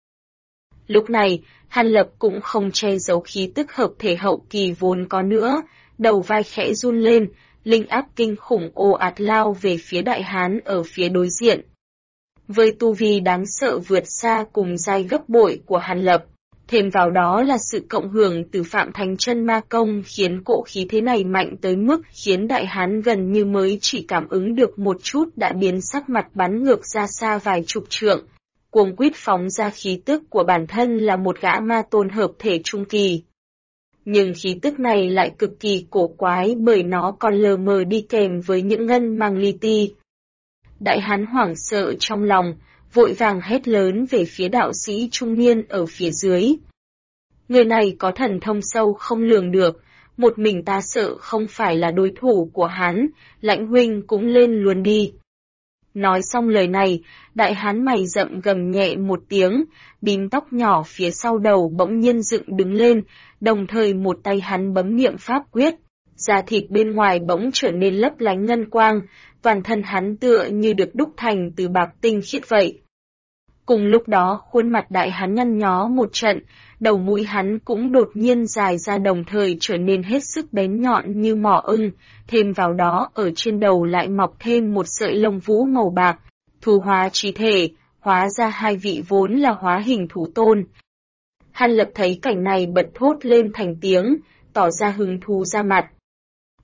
Lúc này, Hàn Lập cũng không che giấu khí tức hợp thể hậu kỳ vốn có nữa, đầu vai khẽ run lên, linh áp kinh khủng ồ ạt lao về phía đại hán ở phía đối diện. Với tu vi đáng sợ vượt xa cùng giai gấp bội của Hàn Lập, thêm vào đó là sự cộng hưởng từ Phạm Thánh Chân Ma Công khiến cỗ khí thế này mạnh tới mức khiến đại hán gần như mới chỉ cảm ứng được một chút đã biến sắc mặt bắn ngược ra xa vài chục trượng. Cuồng quýt phóng ra khí tức của bản thân là một gã ma tôn hợp thể trung kỳ. Nhưng khí tức này lại cực kỳ cổ quái bởi nó còn lờ mờ đi kèm với những ngân mang li ti. Đại hán hoảng sợ trong lòng, vội vàng hét lớn về phía đạo sĩ trung niên ở phía dưới. Người này có thần thông sâu không lường được, một mình ta sợ không phải là đối thủ của hắn, Lãnh huynh cũng lên luôn đi. Nói xong lời này, đại hán mày rậm gầm nhẹ một tiếng, bím tóc nhỏ phía sau đầu bỗng nhiên dựng đứng lên, đồng thời một tay hắn bấm niệm pháp quyết, da thịt bên ngoài bỗng trở nên lấp lánh ngân quang, toàn thân hắn tựa như được đúc thành từ bạc tinh khiết vậy. Cùng lúc đó khuôn mặt đại hán nhăn nhó một trận, đầu mũi hắn cũng đột nhiên dài ra đồng thời trở nên hết sức bén nhọn như mỏ ưng, thêm vào đó ở trên đầu lại mọc thêm một sợi lông vũ màu bạc, thu hóa chi thể, hóa ra hai vị vốn là hóa hình thú tôn. Hàn Lập thấy cảnh này bật thốt lên thành tiếng, tỏ ra hứng thú ra mặt.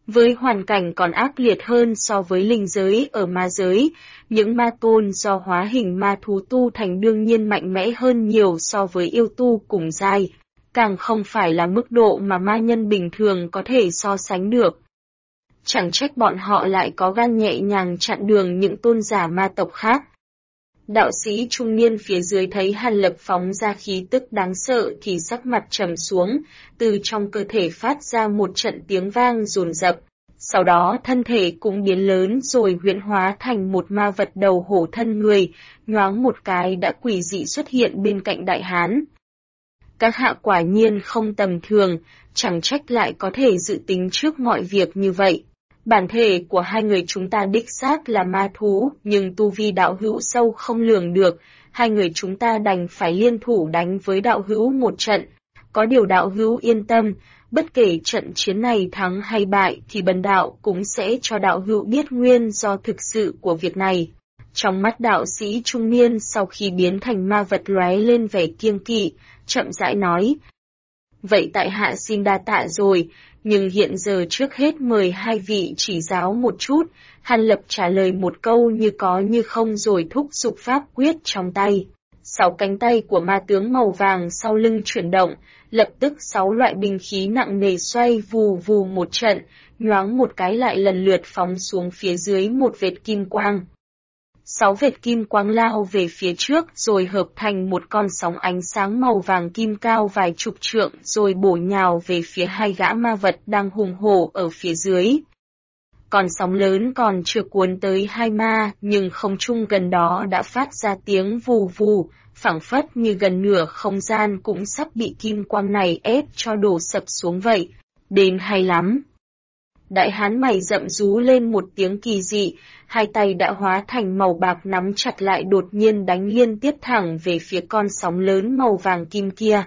Với hoàn cảnh còn ác liệt hơn so với linh giới ở ma giới, những ma tôn do hóa hình ma thú tu thành đương nhiên mạnh mẽ hơn nhiều so với yêu tu cùng giai, càng không phải là mức độ mà ma nhân bình thường có thể so sánh được. Chẳng trách bọn họ lại có gan nhẹ nhàng chặn đường những tôn giả ma tộc khác. Đạo sĩ trung niên phía dưới thấy Hàn Lập phóng ra khí tức đáng sợ thì sắc mặt trầm xuống, từ trong cơ thể phát ra một trận tiếng vang dồn dập. Sau đó thân thể cũng biến lớn rồi huyễn hóa thành một ma vật đầu hổ thân người, nhoáng một cái đã quỷ dị xuất hiện bên cạnh Đại Hán. Các hạ quả nhiên không tầm thường, chẳng trách lại có thể dự tính trước mọi việc như vậy. Bản thể của hai người chúng ta đích xác là ma thú, nhưng tu vi đạo hữu sâu không lường được, hai người chúng ta đành phải liên thủ đánh với đạo hữu một trận. Có điều đạo hữu yên tâm, bất kể trận chiến này thắng hay bại thì bần đạo cũng sẽ cho đạo hữu biết nguyên do thực sự của việc này. Trong mắt đạo sĩ trung niên sau khi biến thành ma vật lóe lên vẻ kiêng kỵ, chậm rãi nói. Vậy tại hạ xin đa tạ rồi, nhưng hiện giờ trước hết mời hai vị chỉ giáo một chút. Hàn Lập trả lời một câu như có như không rồi thúc giục pháp quyết trong tay. 6 cánh tay của ma tướng màu vàng sau lưng chuyển động, lập tức 6 loại binh khí nặng nề xoay vù vù một trận, nhoáng một cái lại lần lượt phóng xuống phía dưới một vệt kim quang. 6 vệt kim quang lao về phía trước rồi hợp thành một con sóng ánh sáng màu vàng kim cao vài chục trượng rồi bổ nhào về phía hai gã ma vật đang hùng hổ ở phía dưới. Con sóng lớn còn chưa cuốn tới hai ma, nhưng không trung gần đó đã phát ra tiếng vù vù, phảng phất như gần nửa không gian cũng sắp bị kim quang này ép cho đổ sập xuống vậy. Đến hay lắm! Đại hán mày rậm rú lên một tiếng kỳ dị, hai tay đã hóa thành màu bạc nắm chặt lại đột nhiên đánh liên tiếp thẳng về phía con sóng lớn màu vàng kim kia.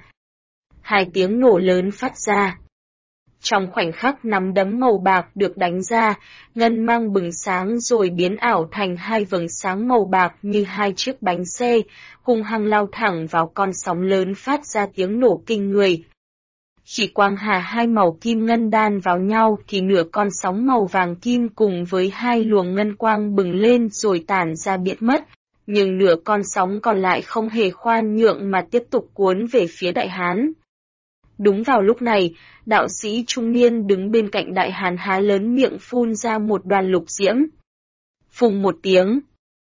Hai tiếng nổ lớn phát ra. Trong khoảnh khắc nắm đấm màu bạc được đánh ra, ngân mang bừng sáng rồi biến ảo thành hai vầng sáng màu bạc như hai chiếc bánh xe, hung hăng lao thẳng vào con sóng lớn phát ra tiếng nổ kinh người. Khi quang hà hai màu kim ngân đan vào nhau thì nửa con sóng màu vàng kim cùng với hai luồng ngân quang bừng lên rồi tản ra biến mất, nhưng nửa con sóng còn lại không hề khoan nhượng mà tiếp tục cuốn về phía Đại Hán. Đúng vào lúc này, đạo sĩ trung niên đứng bên cạnh Đại Hán há lớn miệng phun ra một đoàn lục diễm. Phùng một tiếng.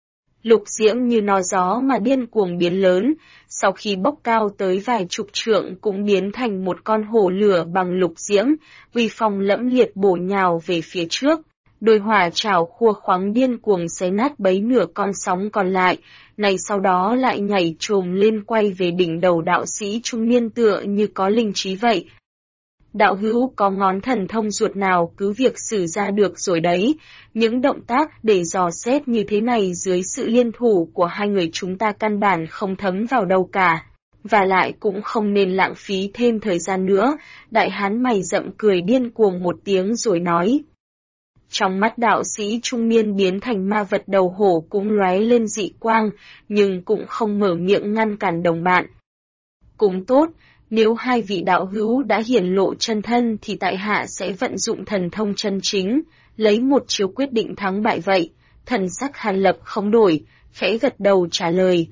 Lục diễm như no gió mà điên cuồng biến lớn, sau khi bốc cao tới vài chục trượng cũng biến thành một con hổ lửa bằng lục diễm, uy phong lẫm liệt bổ nhào về phía trước. Đôi hỏa trảo khua khoáng điên cuồng xé nát bấy nửa con sóng còn lại, này sau đó lại nhảy trồm lên quay về đỉnh đầu đạo sĩ trung niên tựa như có linh trí vậy. Đạo hữu có ngón thần thông ruột nào cứ việc sử ra được rồi đấy, những động tác để dò xét như thế này dưới sự liên thủ của hai người chúng ta căn bản không thấm vào đâu cả, và lại cũng không nên lãng phí thêm thời gian nữa. Đại hán mày rậm cười điên cuồng một tiếng rồi nói. Trong mắt đạo sĩ trung niên biến thành ma vật đầu hổ cũng lóe lên dị quang, nhưng cũng không mở miệng ngăn cản đồng bạn. Cũng tốt. Nếu hai vị đạo hữu đã hiển lộ chân thân thì tại hạ sẽ vận dụng thần thông chân chính, lấy một chiếu quyết định thắng bại vậy. Thần sắc Hàn Lập không đổi, khẽ gật đầu trả lời.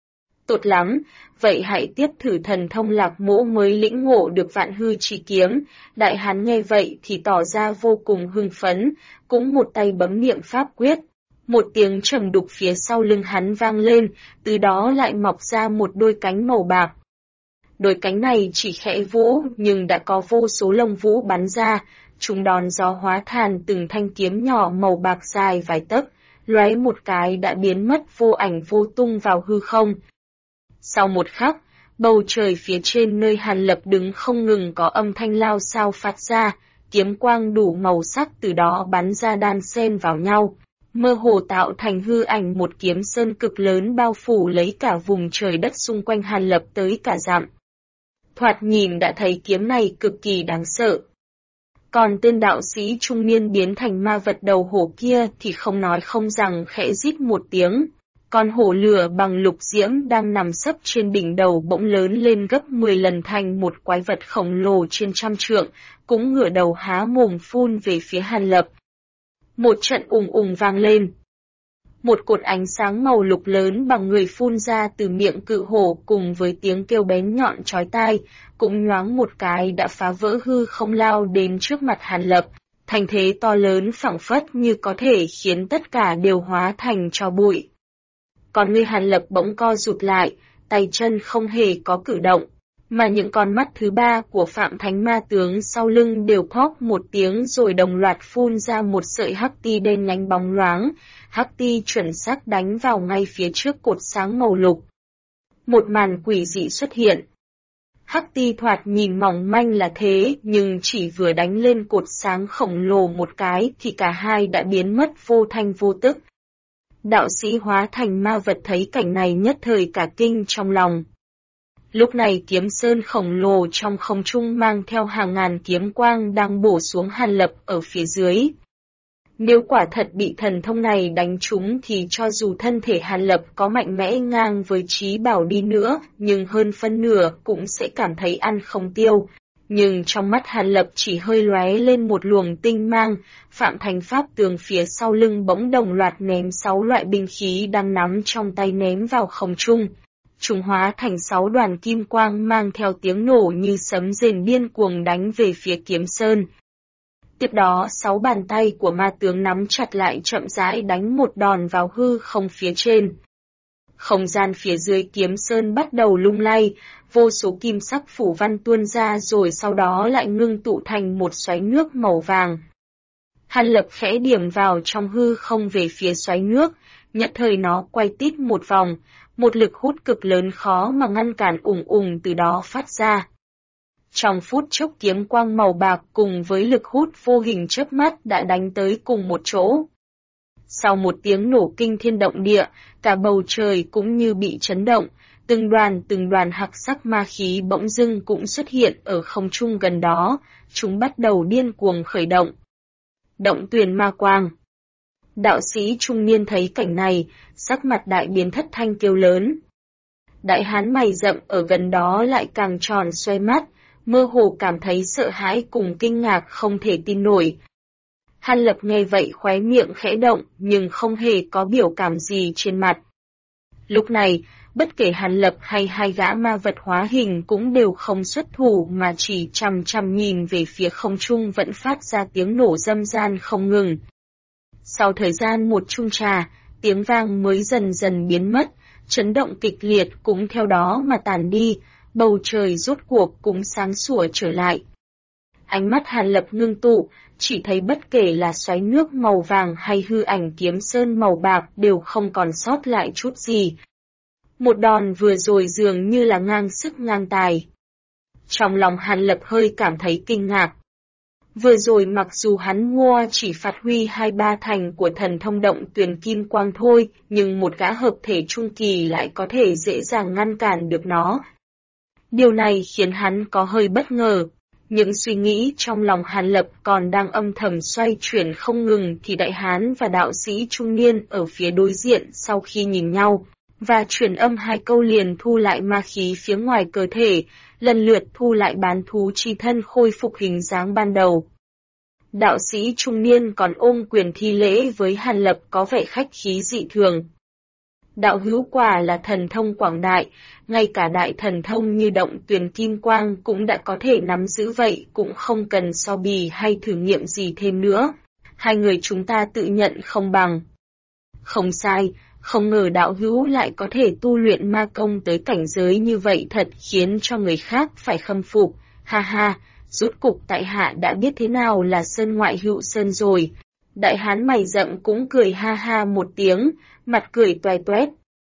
Tốt lắm, vậy hãy tiếp thử thần thông Lạc Mỗ mới lĩnh ngộ được Vạn Hư Chỉ Kiếm. Đại hán nghe vậy thì tỏ ra vô cùng hưng phấn, cũng một tay bấm miệng pháp quyết. Một tiếng trầm đục phía sau lưng hắn vang lên, từ đó lại mọc ra một đôi cánh màu bạc. Đôi cánh này chỉ khẽ vỗ nhưng đã có vô số lông vũ bắn ra, chúng đón gió hóa thành từng thanh kiếm nhỏ màu bạc dài vài tấc, lóe một cái đã biến mất vô ảnh vô tung vào hư không. Sau một khắc, bầu trời phía trên nơi Hàn Lập đứng không ngừng có âm thanh lao xao phát ra, kiếm quang đủ màu sắc từ đó bắn ra đan xen vào nhau, mơ hồ tạo thành hư ảnh một kiếm sơn cực lớn bao phủ lấy cả vùng trời đất xung quanh Hàn Lập tới cả dặm. Thoạt nhìn đã thấy kiếm này cực kỳ đáng sợ. Còn tên đạo sĩ trung niên biến thành ma vật đầu hổ kia thì không nói không rằng khẽ rít một tiếng. Con hổ lửa bằng lục diễm đang nằm sấp trên đỉnh đầu bỗng lớn lên gấp 10 lần thành một quái vật khổng lồ trên trăm trượng, cũng ngửa đầu há mồm phun về phía Hàn Lập. Một trận ùng ùng vang lên. Một cột ánh sáng màu lục lớn bằng người phun ra từ miệng cự hổ cùng với tiếng kêu bén nhọn chói tai, cũng nhoáng một cái đã phá vỡ hư không lao đến trước mặt Hàn Lập, thành thế to lớn phảng phất như có thể khiến tất cả đều hóa thành tro bụi. Còn người Hàn Lập bỗng co rụt lại, tay chân không hề có cử động, mà những con mắt thứ ba của Phạm Thánh Ma Tướng sau lưng đều phốc một tiếng rồi đồng loạt phun ra một sợi hắc ti đen nhánh bóng loáng, hắc ti chuẩn xác đánh vào ngay phía trước cột sáng màu lục. Một màn quỷ dị xuất hiện. Hắc ti thoạt nhìn mỏng manh là thế, nhưng chỉ vừa đánh lên cột sáng khổng lồ một cái thì cả hai đã biến mất vô thanh vô tức. Đạo sĩ hóa thành ma vật thấy cảnh này nhất thời cả kinh trong lòng. Lúc này kiếm sơn khổng lồ trong không trung mang theo hàng ngàn kiếm quang đang bổ xuống Hàn Lập ở phía dưới. Nếu quả thật bị thần thông này đánh trúng thì cho dù thân thể Hàn Lập có mạnh mẽ ngang với trí bảo đi nữa, nhưng hơn phân nửa cũng sẽ cảm thấy ăn không tiêu. Nhưng trong mắt Hàn Lập chỉ hơi lóe lên một luồng tinh mang, Phạm Thành Pháp Tướng phía sau lưng bỗng đồng loạt ném 6 loại binh khí đang nắm trong tay ném vào không trung. Chúng hóa thành 6 đoàn kim quang mang theo tiếng nổ như sấm rền điên cuồng đánh về phía kiếm sơn. Tiếp đó 6 bàn tay của ma tướng nắm chặt lại chậm rãi đánh một đòn vào hư không phía trên. Không gian phía dưới kiếm sơn bắt đầu lung lay, vô số kim sắc phủ văn tuôn ra rồi sau đó lại ngưng tụ thành một xoáy nước màu vàng. Hàn Lập khẽ điểm vào trong hư không về phía xoáy nước, nhất thời nó quay tít một vòng, một lực hút cực lớn khó mà ngăn cản ùng ùng từ đó phát ra. Trong phút chốc kiếm quang màu bạc cùng với lực hút vô hình chớp mắt đã đánh tới cùng một chỗ. Sau một tiếng nổ kinh thiên động địa, cả bầu trời cũng như bị chấn động, từng đoàn hắc sắc ma khí bỗng dưng cũng xuất hiện ở không trung gần đó, chúng bắt đầu điên cuồng khởi động. Động tuyền ma quang. Đạo sĩ trung niên thấy cảnh này, sắc mặt đại biến thất thanh kêu lớn. Đại hán mày rậm ở gần đó lại càng tròn xoay mắt, mơ hồ cảm thấy sợ hãi cùng kinh ngạc không thể tin nổi. Hàn Lập nghe vậy khóe miệng khẽ động nhưng không hề có biểu cảm gì trên mặt. Lúc này, bất kể Hàn Lập hay hai gã ma vật hóa hình cũng đều không xuất thủ mà chỉ chằm chằm nhìn về phía không trung vẫn phát ra tiếng nổ râm ran không ngừng. Sau thời gian một chung trà, tiếng vang mới dần dần biến mất, chấn động kịch liệt cũng theo đó mà tàn đi, bầu trời rốt cuộc cũng sáng sủa trở lại. Ánh mắt Hàn Lập ngưng tụ, chỉ thấy bất kể là xoáy nước màu vàng hay hư ảnh kiếm sơn màu bạc đều không còn sót lại chút gì. Một đòn vừa rồi dường như là ngang sức ngang tài. Trong lòng Hàn Lập hơi cảm thấy kinh ngạc. Vừa rồi mặc dù hắn mua chỉ phát huy 2-3 thành của thần thông động tuyền kim quang thôi, nhưng một gã hợp thể trung kỳ lại có thể dễ dàng ngăn cản được nó. Điều này khiến hắn có hơi bất ngờ. Những suy nghĩ trong lòng Hàn Lập còn đang âm thầm xoay chuyển không ngừng thì đại hán và đạo sĩ trung niên ở phía đối diện sau khi nhìn nhau, và truyền âm 2 câu liền thu lại ma khí phía ngoài cơ thể, lần lượt thu lại bán thú chi thân khôi phục hình dáng ban đầu. Đạo sĩ trung niên còn ôm quyền thi lễ với Hàn Lập có vẻ khách khí dị thường. Đạo hữu quả là thần thông quảng đại, ngay cả đại thần thông như động tuyền kim quang cũng đã có thể nắm giữ vậy, cũng không cần so bì hay thử nghiệm gì thêm nữa. Hai người chúng ta tự nhận không bằng. Không sai, không ngờ đạo hữu lại có thể tu luyện ma công tới cảnh giới như vậy thật khiến cho người khác phải khâm phục. Ha ha, rốt cục tại hạ đã biết thế nào là sơn ngoại hữu sơn rồi. Đại hán mày rậm cũng cười ha ha một tiếng, mặt cười toè toét.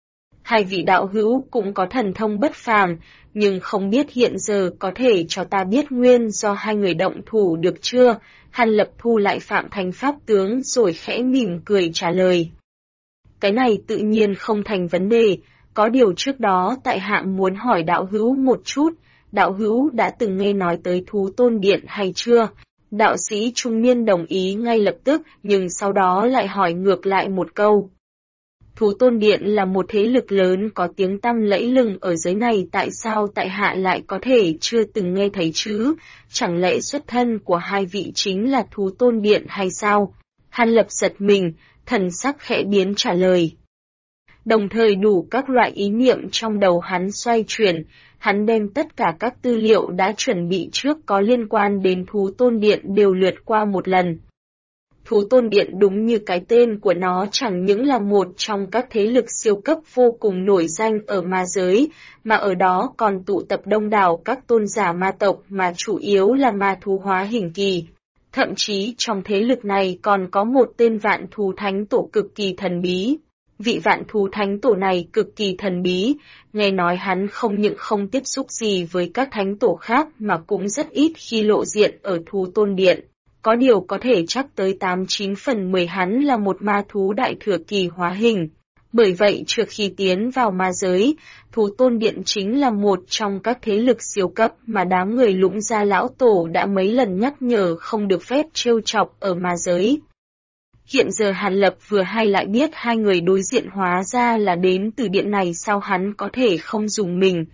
Hai vị đạo hữu cũng có thần thông bất phàm, nhưng không biết hiện giờ có thể cho ta biết nguyên do hai người động thủ được chưa? Hàn Lập thu lại Phạm Thành Pháp Tướng rồi khẽ mỉm cười trả lời. Cái này tự nhiên không thành vấn đề, có điều trước đó tại hạ muốn hỏi đạo hữu một chút, đạo hữu đã từng nghe nói tới Thú Tôn Điện hay chưa? Đạo sĩ trung niên đồng ý ngay lập tức, nhưng sau đó lại hỏi ngược lại một câu. Thú Tôn Điện là một thế lực lớn có tiếng tăm lẫy lừng ở giới này, tại sao tại hạ lại có thể chưa từng nghe thấy chứ? Chẳng lẽ xuất thân của hai vị chính là Thú Tôn Điện hay sao? Hàn Lập giật mình, thần sắc khẽ biến trả lời. Đồng thời đủ các loại ý niệm trong đầu hắn xoay chuyển, hắn đem tất cả các tư liệu đã chuẩn bị trước có liên quan đến Thú Tôn Điện đều lượt qua một lần. Thú Tôn Điện đúng như cái tên của nó chẳng những là một trong các thế lực siêu cấp vô cùng nổi danh ở ma giới, mà ở đó còn tụ tập đông đảo các tôn giả ma tộc mà chủ yếu là ma thú hóa hình kỳ. Thậm chí trong thế lực này còn có một tên vạn thú thánh tổ cực kỳ thần bí. Vị vạn thú thánh tổ này cực kỳ thần bí, nghe nói hắn không những không tiếp xúc gì với các thánh tổ khác mà cũng rất ít khi lộ diện ở Thú Tôn Điện. Có điều có thể chắc tới 89 phần 10 hắn là một ma thú đại thừa kỳ hóa hình. Bởi vậy trước khi tiến vào ma giới, Thú Tôn Điện chính là một trong các thế lực siêu cấp mà đám người Lũng Gia lão tổ đã mấy lần nhắc nhở không được phép trêu chọc ở ma giới. Hiện giờ Hàn Lập vừa hay lại biết hai người đối diện hóa ra là đến từ điện này, sao hắn có thể không dùng mình.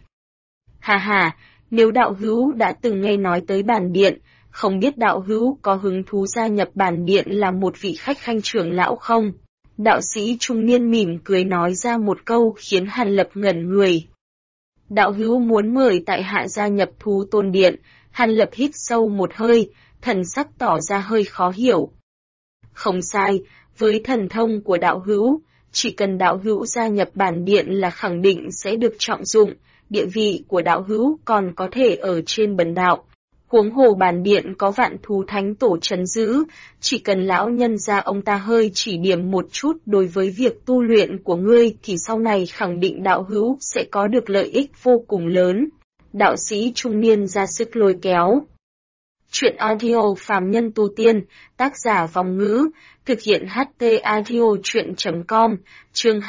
Hà, nếu đạo hữu đã từng nghe nói tới bản điện, không biết đạo hữu có hứng thú gia nhập bản điện là một vị khách khanh trưởng lão không? Đạo sĩ trung niên mỉm cười nói ra một câu khiến Hàn Lập ngẩn người. Đạo hữu muốn mời tại hạ gia nhập Thú Tôn Điện. Hàn Lập hít sâu một hơi, thần sắc tỏ ra hơi khó hiểu. Không sai, với thần thông của đạo hữu, chỉ cần đạo hữu gia nhập bản điện là khẳng định sẽ được trọng dụng, địa vị của đạo hữu còn có thể ở trên bần đạo. Huống hồ bản điện có vạn thú thánh tổ trấn giữ, chỉ cần lão nhân gia ông ta hơi chỉ điểm một chút đối với việc tu luyện của ngươi thì sau này khẳng định đạo hữu sẽ có được lợi ích vô cùng lớn. Đạo sĩ trung niên ra sức lôi kéo. Chuyện audio phàm nhân tu tiên, tác giả Vong Ngữ, thực hiện HT audio chuyện.com, chương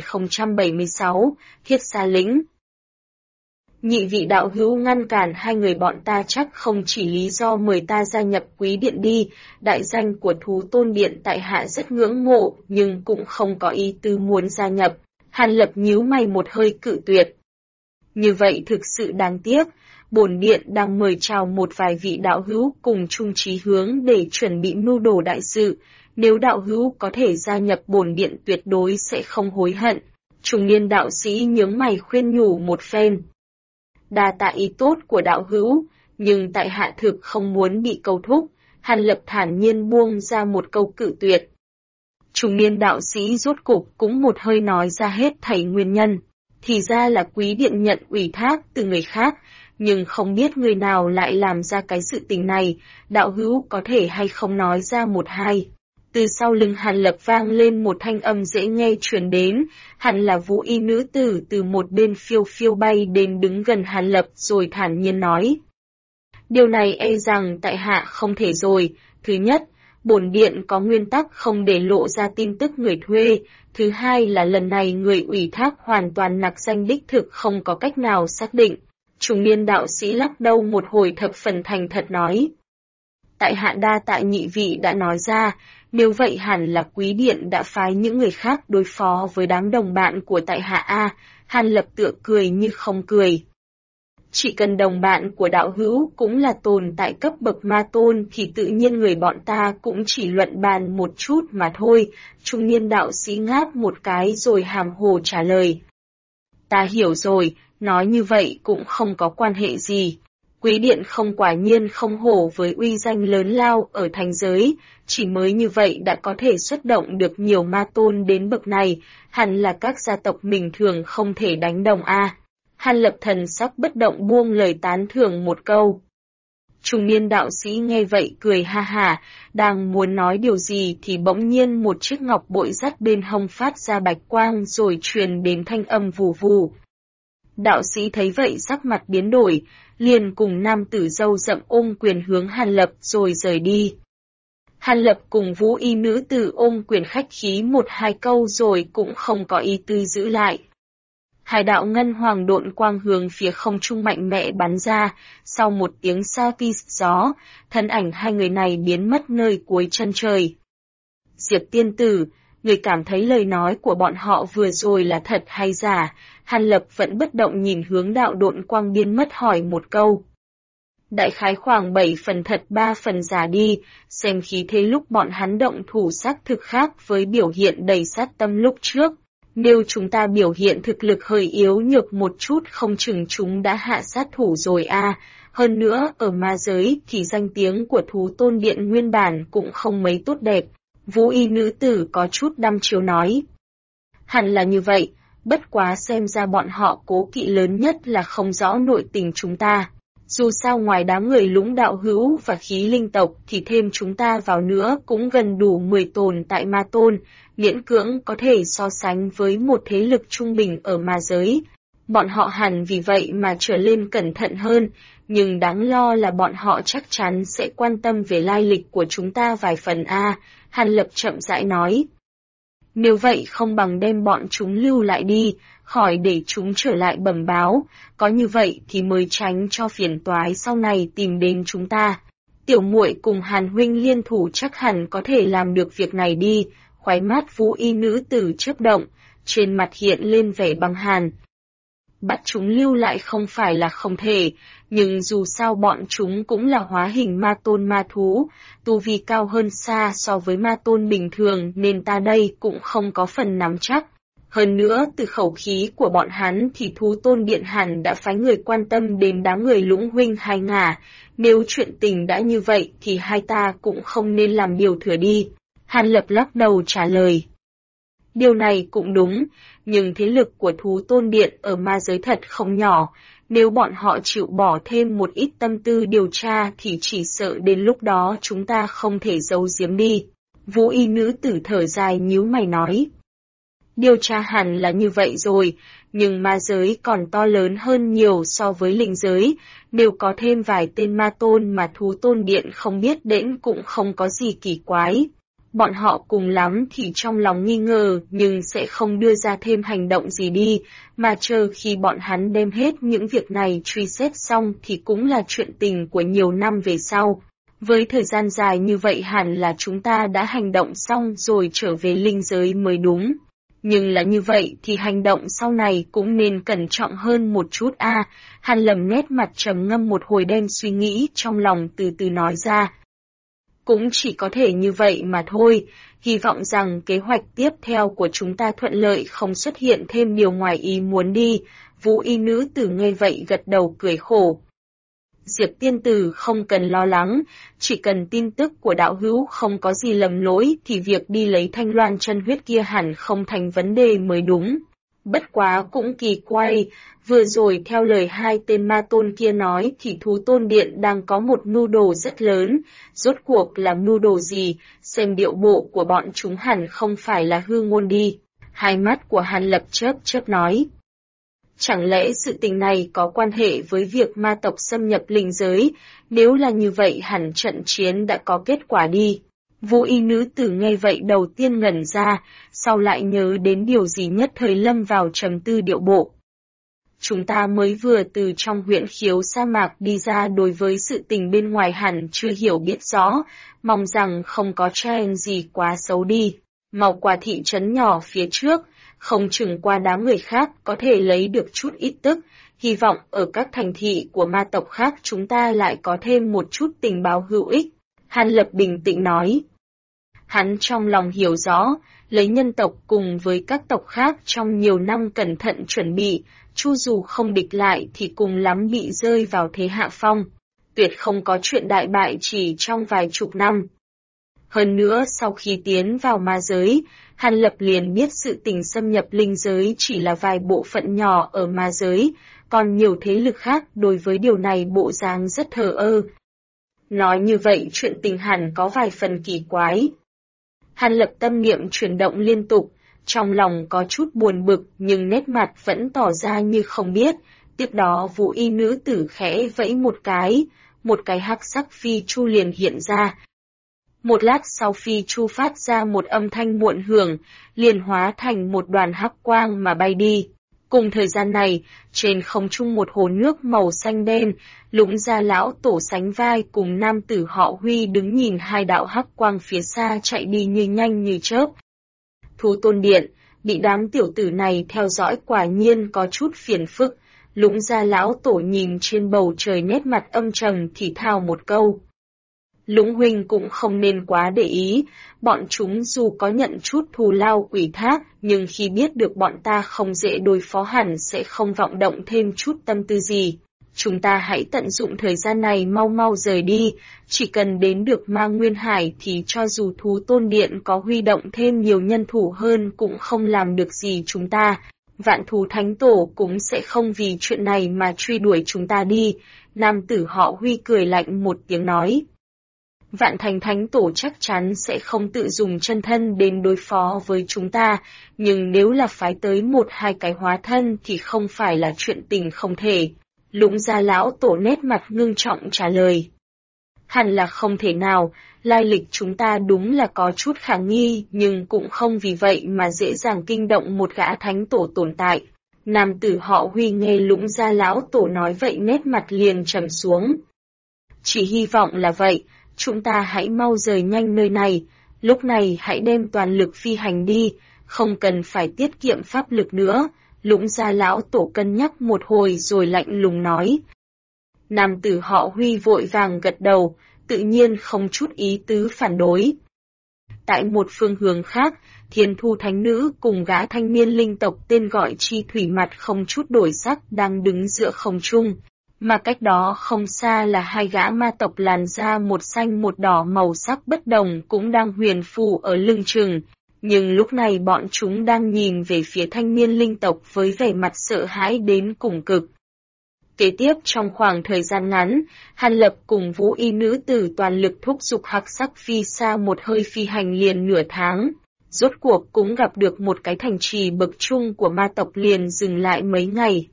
2076, Thiết Xa Lĩnh. Nhị vị đạo hữu ngăn cản hai người bọn ta chắc không chỉ lý do mời ta gia nhập quý điện đi, đại danh của Thú Tôn Điện tại hạ rất ngưỡng mộ nhưng cũng không có ý tư muốn gia nhập. Hàn Lập nhíu mày một hơi cự tuyệt. Như vậy thực sự đáng tiếc, bổn điện đang mời chào một vài vị đạo hữu cùng chung chí hướng để chuẩn bị mưu đồ đại sự, nếu đạo hữu có thể gia nhập bổn điện tuyệt đối sẽ không hối hận. Trung niên đạo sĩ nhướng mày khuyên nhủ một phen. Đa tạ ý tốt của đạo hữu, nhưng tại hạ thực không muốn bị câu thúc. Hàn Lập thản nhiên buông ra một câu cự tuyệt. Trung niên đạo sĩ rốt cục cũng một hơi nói ra hết thảy nguyên nhân. Thì ra là quý điện nhận ủy thác từ người khác, nhưng không biết người nào lại làm ra cái sự tình này, đạo hữu có thể hay không nói ra một hai. Từ sau lưng Hàn Lập vang lên một thanh âm dễ nghe truyền đến, hẳn là Vũ Y nữ tử từ một bên phiêu phiêu bay đến đứng gần Hàn Lập rồi thản nhiên nói. Điều này e rằng tại hạ không thể rồi. Thứ nhất, bổn điện có nguyên tắc không để lộ ra tin tức người thuê. Thứ hai là lần này người ủy thác hoàn toàn nặc danh đích thực không có cách nào xác định. Trung niên đạo sĩ lắc đầu một hồi thập phần thành thật nói. Tại hạ đa tạ nhị vị đã nói ra, nếu vậy hẳn là quý điện đã phái những người khác đối phó với đám đồng bạn của tại hạ a. Hàn Lập tựa cười như không cười. Chỉ cần đồng bạn của đạo hữu cũng là tồn tại cấp bậc ma tôn thì tự nhiên người bọn ta cũng chỉ luận bàn một chút mà thôi. Trung niên đạo sĩ ngáp một cái rồi hàm hồ trả lời. Ta hiểu rồi, nói như vậy cũng không có quan hệ gì. Quý điện không quả nhiên không hổ với uy danh lớn lao ở thành giới, chỉ mới như vậy đã có thể xuất động được nhiều ma tôn đến bậc này, hẳn là các gia tộc mình thường không thể đánh đồng a. Hàn Lập thần sắc bất động buông lời tán thưởng một câu. Trung niên đạo sĩ nghe vậy cười ha hả, đang muốn nói điều gì thì bỗng nhiên một chiếc ngọc bội dắt bên hông phát ra bạch quang rồi truyền đến thanh âm vù vù. Đạo sĩ thấy vậy sắc mặt biến đổi, liền cùng nam tử râu rậm ôm quyền hướng Hàn Lập rồi rời đi. Hàn Lập cùng Vũ Y nữ tử ôm quyền khách khí một hai câu rồi cũng không có ý tư giữ lại. Hai đạo ngân hoàng độn quang hướng phía không trung mạnh mẽ bắn ra, sau một tiếng sa ti gió, thân ảnh hai người này biến mất nơi cuối chân trời. Diệp tiên tử, Người cảm thấy lời nói của bọn họ vừa rồi là thật hay giả? Hàn Lập vẫn bất động nhìn hướng đạo độn quang biến mất hỏi một câu. Đại khái khoảng 7 phần thật 3 phần giả đi, xem khí thế lúc bọn hắn động thủ xác thực khác với biểu hiện đầy sát tâm lúc trước. Nếu chúng ta biểu hiện thực lực hơi yếu nhược một chút không chừng chúng đã hạ sát thủ rồi à. Hơn nữa, ở ma giới thì danh tiếng của thú tôn điện nguyên bản cũng không mấy tốt đẹp. Vũ y nữ tử có chút đăm chiêu nói. Hẳn là như vậy, bất quá xem ra bọn họ cố kỵ lớn nhất là không rõ nội tình chúng ta. Dù sao ngoài đám người lũng đạo hữu và khí linh tộc thì thêm chúng ta vào nữa cũng gần đủ 10 tồn tại ma tôn, miễn cưỡng có thể so sánh với một thế lực trung bình ở ma giới. Bọn họ hẳn vì vậy mà trở lên cẩn thận hơn, nhưng đáng lo là bọn họ chắc chắn sẽ quan tâm về lai lịch của chúng ta vài phần a. Hàn Lập chậm rãi nói. Nếu vậy không bằng đem bọn chúng lưu lại đi, khỏi để chúng trở lại bẩm báo, có như vậy thì mới tránh cho phiền toái sau này tìm đến chúng ta. Tiểu muội cùng Hàn huynh liên thủ chắc hẳn có thể làm được việc này đi. Khóe mắt Vũ y nữ tử chớp động, trên mặt hiện lên vẻ băng hàn. Bắt chúng lưu lại không phải là không thể, nhưng dù sao bọn chúng cũng là hóa hình ma tôn ma thú, tu vi cao hơn xa so với ma tôn bình thường nên ta đây cũng không có phần nắm chắc. Hơn nữa từ khẩu khí của bọn hắn thì thú tôn điện hẳn đã phái người quan tâm đến đám người lũng huynh hai ngả, nếu chuyện tình đã như vậy thì hai ta cũng không nên làm điều thừa đi. Hàn Lập lắc đầu trả lời. Điều này cũng đúng, nhưng thế lực của thú tôn điện ở ma giới thật không nhỏ, nếu bọn họ chịu bỏ thêm một ít tâm tư điều tra thì chỉ sợ đến lúc đó chúng ta không thể giấu giếm đi. Vũ y nữ tử thở dài nhíu mày nói. Điều tra hẳn là như vậy rồi, nhưng ma giới còn to lớn hơn nhiều so với linh giới, nếu có thêm vài tên ma tôn mà thú tôn điện không biết đến cũng không có gì kỳ quái. Bọn họ cùng lắm thì trong lòng nghi ngờ nhưng sẽ không đưa ra thêm hành động gì đi, mà chờ khi bọn hắn đem hết những việc này truy xét xong thì cũng là chuyện tình của nhiều năm về sau. Với thời gian dài như vậy hẳn là chúng ta đã hành động xong rồi trở về linh giới mới đúng. Nhưng là như vậy thì hành động sau này cũng nên cẩn trọng hơn một chút a. Hàn Lâm nét mặt trầm ngâm một hồi đem suy nghĩ trong lòng từ từ nói ra. Cũng chỉ có thể như vậy mà thôi, hy vọng rằng kế hoạch tiếp theo của chúng ta thuận lợi không xuất hiện thêm điều ngoài ý muốn đi. Vũ y nữ tử nghe vậy gật đầu cười khổ. Diệp tiên tử không cần lo lắng, chỉ cần tin tức của đạo hữu không có gì lầm lỗi thì việc đi lấy thanh loan chân huyết kia hẳn không thành vấn đề mới đúng. Bất quá cũng kỳ quay, vừa rồi theo lời hai tên ma tôn kia nói thì thú tôn điện đang có một mưu đồ rất lớn, rốt cuộc là mưu đồ gì, xem điệu bộ của bọn chúng hẳn không phải là hư ngôn đi. Hai mắt của Hàn Lập chớp chớp nói. Chẳng lẽ sự tình này có quan hệ với việc ma tộc xâm nhập linh giới, nếu là như vậy hẳn trận chiến đã có kết quả đi. Vũ y nữ tử nghe vậy đầu tiên ngẩn ra, sau lại nhớ đến điều gì nhất thời lâm vào trầm tư điệu bộ. Chúng ta mới vừa từ trong huyện khiếu sa mạc đi ra, đối với sự tình bên ngoài hẳn chưa hiểu biết rõ, mong rằng không có trend gì quá xấu đi. Mau qua thị trấn nhỏ phía trước, không chừng qua đám người khác có thể lấy được chút ít tức, hy vọng ở các thành thị của ma tộc khác chúng ta lại có thêm một chút tình báo hữu ích. Hàn Lập bình tĩnh nói. Hắn trong lòng hiểu rõ, lấy nhân tộc cùng với các tộc khác trong nhiều năm cẩn thận chuẩn bị, chu dù không địch lại thì cùng lắm bị rơi vào thế hạ phong. Tuyệt không có chuyện đại bại chỉ trong vài chục năm. Hơn nữa sau khi tiến vào ma giới, Hàn Lập liền biết sự tình xâm nhập linh giới chỉ là vài bộ phận nhỏ ở ma giới, còn nhiều thế lực khác đối với điều này bộ dáng rất thờ ơ. Nói như vậy chuyện tình hẳn có vài phần kỳ quái. Hàn Lập tâm niệm chuyển động liên tục, trong lòng có chút buồn bực nhưng nét mặt vẫn tỏ ra như không biết. Tiếp đó Vũ y nữ tử khẽ vẫy một cái hắc sắc phi chu liền hiện ra. Một lát sau phi chu phát ra một âm thanh muộn hưởng, liền hóa thành một đoàn hắc quang mà bay đi. Cùng thời gian này, trên không trung một hồ nước màu xanh đen, Lũng Gia lão tổ sánh vai cùng nam tử họ Huy đứng nhìn hai đạo hắc quang phía xa chạy đi như nhanh như chớp. Thú tôn điện, bị đám tiểu tử này theo dõi quả nhiên có chút phiền phức. Lũng Gia lão tổ nhìn trên bầu trời nét mặt âm trầm thì thào một câu. Lũng huynh cũng không nên quá để ý, bọn chúng dù có nhận chút thù lao ủy thác, nhưng khi biết được bọn ta không dễ đối phó hẳn sẽ không vọng động thêm chút tâm tư gì. Chúng ta hãy tận dụng thời gian này mau mau rời đi, chỉ cần đến được Ma Nguyên Hải thì cho dù Thú Tôn Điện có huy động thêm nhiều nhân thủ hơn cũng không làm được gì chúng ta. Vạn Thú Thánh Tổ cũng sẽ không vì chuyện này mà truy đuổi chúng ta đi. Nam tử họ Huy cười lạnh một tiếng nói. Vạn Thành Thánh Tổ chắc chắn sẽ không tự dùng chân thân đến đối phó với chúng ta, nhưng nếu là phái tới một hai cái hóa thân thì không phải là chuyện tình không thể. Lũng Gia lão tổ nét mặt ngưng trọng trả lời. Hẳn là không thể nào, lai lịch chúng ta đúng là có chút khả nghi, nhưng cũng không vì vậy mà dễ dàng kinh động một gã thánh tổ tồn tại. Nam tử họ Huy nghe Lũng Gia lão tổ nói vậy nét mặt liền trầm xuống. Chỉ hy vọng là vậy, chúng ta hãy mau rời nhanh nơi này, lúc này hãy đem toàn lực phi hành đi, không cần phải tiết kiệm pháp lực nữa. Lũng Gia lão tổ cân nhắc một hồi rồi lạnh lùng nói. Nam tử họ Huy vội vàng gật đầu, tự nhiên không chút ý tứ phản đối. Tại một phương hướng khác, Thiên Thu Thánh Nữ cùng gã thanh niên linh tộc tên gọi Chi Thủy mặt không chút đổi sắc đang đứng giữa không trung, mà cách đó không xa là hai gã ma tộc làn da một xanh một đỏ màu sắc bất đồng cũng đang huyền phù ở lưng chừng. Nhưng lúc này bọn chúng đang nhìn về phía thanh niên linh tộc với vẻ mặt sợ hãi đến cùng cực. Kế tiếp trong khoảng thời gian ngắn, Hàn Lập cùng Vũ Y nữ tử toàn lực thúc giục hắc sắc phi xa một hơi phi hành liền nửa tháng. Rốt cuộc cũng gặp được một cái thành trì bậc trung của ma tộc liền dừng lại mấy ngày.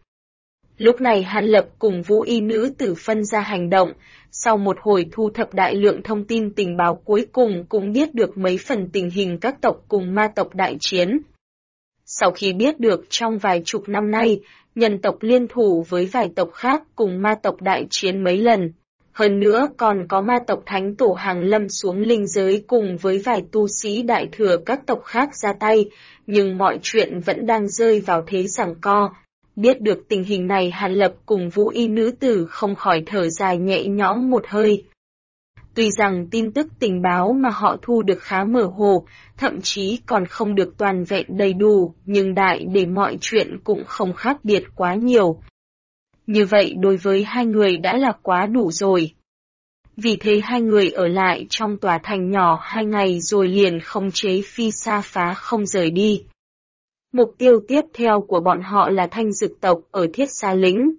Lúc này Hàn Lập cùng Vũ Y nữ tử phân ra hành động, sau một hồi thu thập đại lượng thông tin tình báo cuối cùng cũng biết được mấy phần tình hình các tộc cùng ma tộc đại chiến. Sau khi biết được trong vài chục năm nay, nhân tộc liên thủ với vài tộc khác cùng ma tộc đại chiến mấy lần. Hơn nữa còn có ma tộc thánh tổ hàng lâm xuống linh giới cùng với vài tu sĩ đại thừa các tộc khác ra tay, nhưng mọi chuyện vẫn đang rơi vào thế giằng co. Biết được tình hình này Hàn Lập cùng Vũ Y nữ tử không khỏi thở dài nhẹ nhõm một hơi. Tuy rằng tin tức tình báo mà họ thu được khá mơ hồ, thậm chí còn không được toàn vẹn đầy đủ, nhưng đại để mọi chuyện cũng không khác biệt quá nhiều. Như vậy đối với hai người đã là quá đủ rồi. Vì thế hai người ở lại trong tòa thành nhỏ 2 ngày rồi liền khống chế phi sa phá không rời đi. Mục tiêu tiếp theo của bọn họ là Thanh Dực tộc ở Thiết Sa Lĩnh.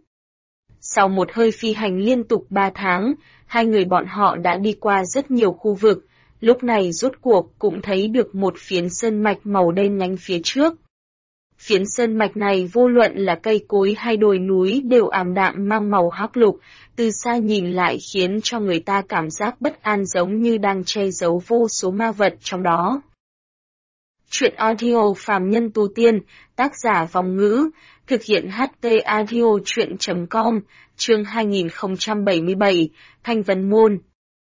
Sau một hơi phi hành liên tục 3 tháng, hai người bọn họ đã đi qua rất nhiều khu vực, lúc này rốt cuộc cũng thấy được một phiến sơn mạch màu đen nhánh phía trước. Phiến sơn mạch này vô luận là cây cối hay đồi núi đều ảm đạm mang màu hắc lục, từ xa nhìn lại khiến cho người ta cảm giác bất an giống như đang che giấu vô số ma vật trong đó. Chuyện audio phàm nhân tu tiên, tác giả Vòng Ngữ, thực hiện HT audio chuyện.com, chương 2077, Thanh Vân Môn.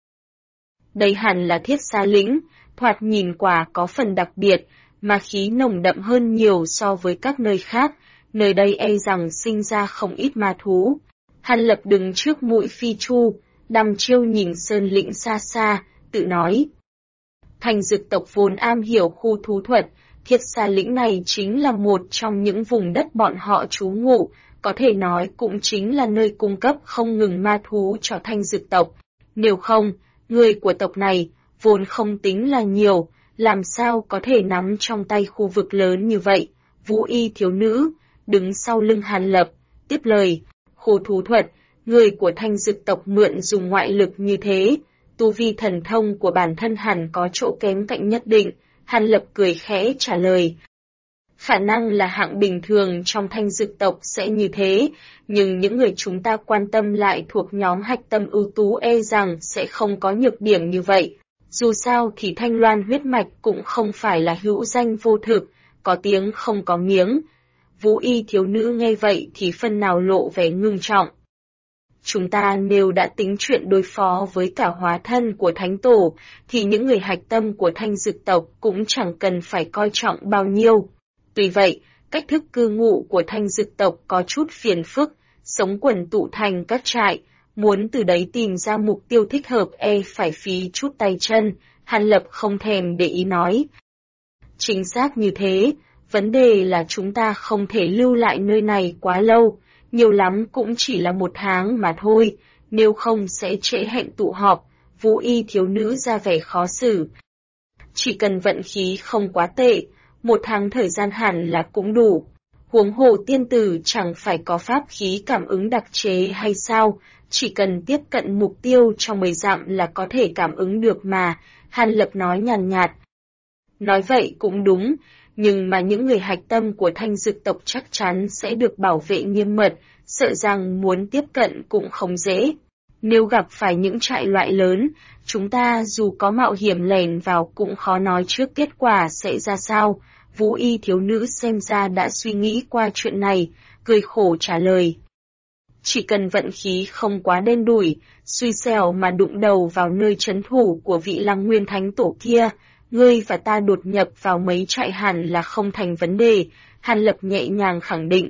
Đây hẳn là Thiết Sa Lĩnh, thoạt nhìn quả có phần đặc biệt, mà khí nồng đậm hơn nhiều so với các nơi khác, nơi đây e rằng sinh ra không ít ma thú. Hàn Lập đứng trước mũi phi chu, đăm chiêu nhìn sơn lĩnh xa xa, tự nói. Thanh Dực tộc vốn am hiểu khu thú thuật, Thiết Sa Lĩnh này chính là một trong những vùng đất bọn họ trú ngụ, có thể nói cũng chính là nơi cung cấp không ngừng ma thú cho Thanh Dực tộc. Nếu không, người của tộc này, vốn không tính là nhiều, làm sao có thể nắm trong tay khu vực lớn như vậy. Vũ Y thiếu nữ, đứng sau lưng Hàn Lập, tiếp lời, khu thú thuật, người của Thanh Dực tộc mượn dùng ngoại lực như thế, tu vi thần thông của bản thân hẳn có chỗ kém cạnh nhất định. Hàn Lập cười khẽ trả lời. Khả năng là hạng bình thường trong Thanh Dực tộc sẽ như thế, nhưng những người chúng ta quan tâm lại thuộc nhóm hạch tâm ưu tú e rằng sẽ không có nhược điểm như vậy. Dù sao thì Thanh Loan huyết mạch cũng không phải là hữu danh vô thực, có tiếng không có miếng. Vũ Y thiếu nữ nghe vậy thì phân nào lộ vẻ ngưng trọng. Chúng ta nếu đã tính chuyện đối phó với cả hóa thân của Thánh Tổ, thì những người hạch tâm của Thanh Dực tộc cũng chẳng cần phải coi trọng bao nhiêu. Tuy vậy, cách thức cư ngụ của Thanh Dực tộc có chút phiền phức, sống quần tụ thành các trại, muốn từ đấy tìm ra mục tiêu thích hợp phải phí chút tay chân, Hàn Lập không thèm để ý nói. Chính xác như thế, vấn đề là chúng ta không thể lưu lại nơi này quá lâu, nhiều lắm cũng chỉ là 1 tháng mà thôi, nếu không sẽ trễ hẹn tụ họp, Vũ Y thiếu nữ ra vẻ khó xử. Chỉ cần vận khí không quá tệ, 1 tháng thời gian hẳn là cũng đủ. Huống hồ tiên tử chẳng phải có pháp khí cảm ứng đặc chế hay sao, chỉ cần tiếp cận mục tiêu trong 10 dặm là có thể cảm ứng được mà, Hàn Lập nói nhàn nhạt. Nói vậy cũng đúng, nhưng mà những người hạch tâm của Thanh Dực tộc chắc chắn sẽ được bảo vệ nghiêm mật, sợ rằng muốn tiếp cận cũng không dễ. Nếu gặp phải những trại loại lớn, chúng ta dù có mạo hiểm lẻn vào cũng khó nói trước kết quả sẽ ra sao. Vũ Y thiếu nữ xem ra đã suy nghĩ qua chuyện này, cười khổ trả lời. Chỉ cần vận khí không quá đen đủi, xui xẻo mà đụng đầu vào nơi trấn thủ của vị Lăng Nguyên Thánh Tổ kia, ngươi và ta đột nhập vào mấy trại hẳn là không thành vấn đề, Hàn Lập nhẹ nhàng khẳng định.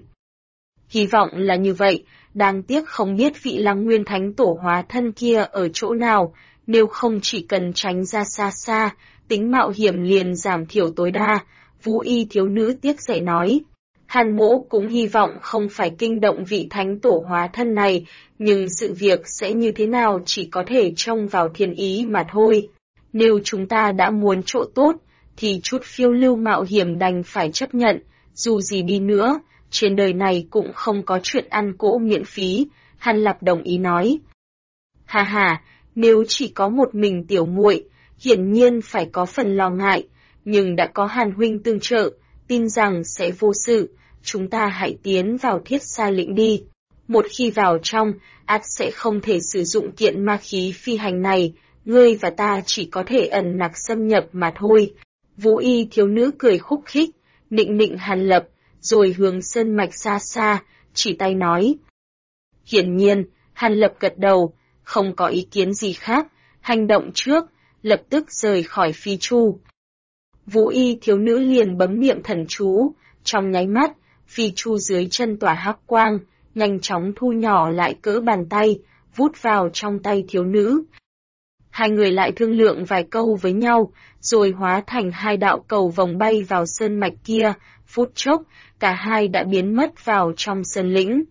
Hy vọng là như vậy, đáng tiếc không biết vị Lăng Nguyên Thánh Tổ hóa thân kia ở chỗ nào, nếu không chỉ cần tránh ra xa xa, tính mạo hiểm liền giảm thiểu tối đa, Vũ Y thiếu nữ tiếc rẻ nói. Hàn Mỗ cũng hy vọng không phải kinh động vị Thánh Tổ hóa thân này, nhưng sự việc sẽ như thế nào chỉ có thể trông vào thiên ý mà thôi. Nếu chúng ta đã muốn chỗ tốt, thì chút phiêu lưu mạo hiểm đành phải chấp nhận, dù gì đi nữa, trên đời này cũng không có chuyện ăn cỗ miễn phí, Hàn Lập đồng ý nói. Hà hà, nếu chỉ có một mình tiểu muội, hiển nhiên phải có phần lo ngại, nhưng đã có Hàn huynh tương trợ, tin rằng sẽ vô sự, chúng ta hãy tiến vào Thiết Sa Lĩnh đi. Một khi vào trong, ắt sẽ không thể sử dụng kiện ma khí phi hành này, ngươi và ta chỉ có thể ẩn nặc xâm nhập mà thôi. Vũ Y thiếu nữ cười khúc khích, nịnh nịnh Hàn Lập, rồi hướng sơn mạch xa xa, chỉ tay nói. Hiển nhiên, Hàn Lập gật đầu, không có ý kiến gì khác, hành động trước, lập tức rời khỏi phi chu. Vũ Y thiếu nữ liền bấm niệm thần chú, trong nháy mắt, phi chu dưới chân tỏa hắc quang, nhanh chóng thu nhỏ lại cỡ bàn tay, vút vào trong tay thiếu nữ. Hai người lại thương lượng vài câu với nhau, rồi hóa thành 2 đạo cầu vòng bay vào sơn mạch kia, phút chốc, cả hai đã biến mất vào trong sơn lĩnh.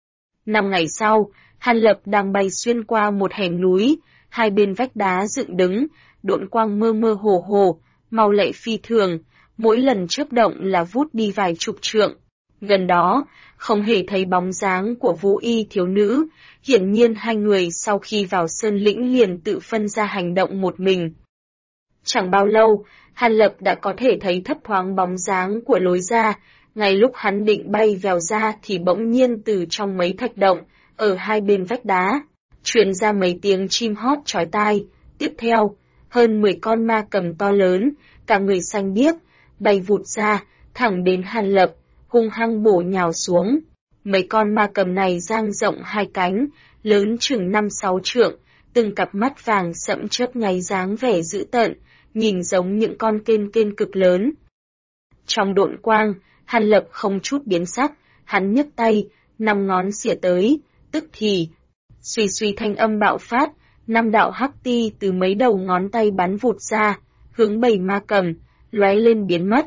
5 ngày sau, Hàn Lập đang bay xuyên qua một hẻm núi, hai bên vách đá dựng đứng, độn quang mơ mơ hồ hồ, mau lẹ phi thường, mỗi lần chớp động là vút đi vài chục trượng. Gần đó, không hề thấy bóng dáng của Vũ Y thiếu nữ, hiển nhiên hai người sau khi vào sơn lĩnh liền tự phân ra hành động một mình. Chẳng bao lâu, Hàn Lập đã có thể thấy thấp thoáng bóng dáng của lối ra, ngay lúc hắn định bay vèo ra thì bỗng nhiên từ trong mấy thạch động, ở hai bên vách đá, truyền ra mấy tiếng chim hót chói tai. Tiếp theo, hơn 10 con ma cầm to lớn, cả người xanh biếc, bay vụt ra, thẳng đến Hàn Lập, hung hăng bổ nhào xuống. Mấy con ma cầm này dang rộng 2 cánh, lớn chừng 5-6 trượng, từng cặp mắt vàng sẫm chớp nháy dáng vẻ dữ tợn, nhìn giống những con kên cực lớn. Trong độn quang, Hàn Lập không chút biến sắc, hắn nhấc tay, 5 ngón xỉa tới, tức thì, suy suy thanh âm bạo phát, 5 đạo hắc ti từ mấy đầu ngón tay bắn vụt ra, hướng 7 ma cầm, lóe lên biến mất.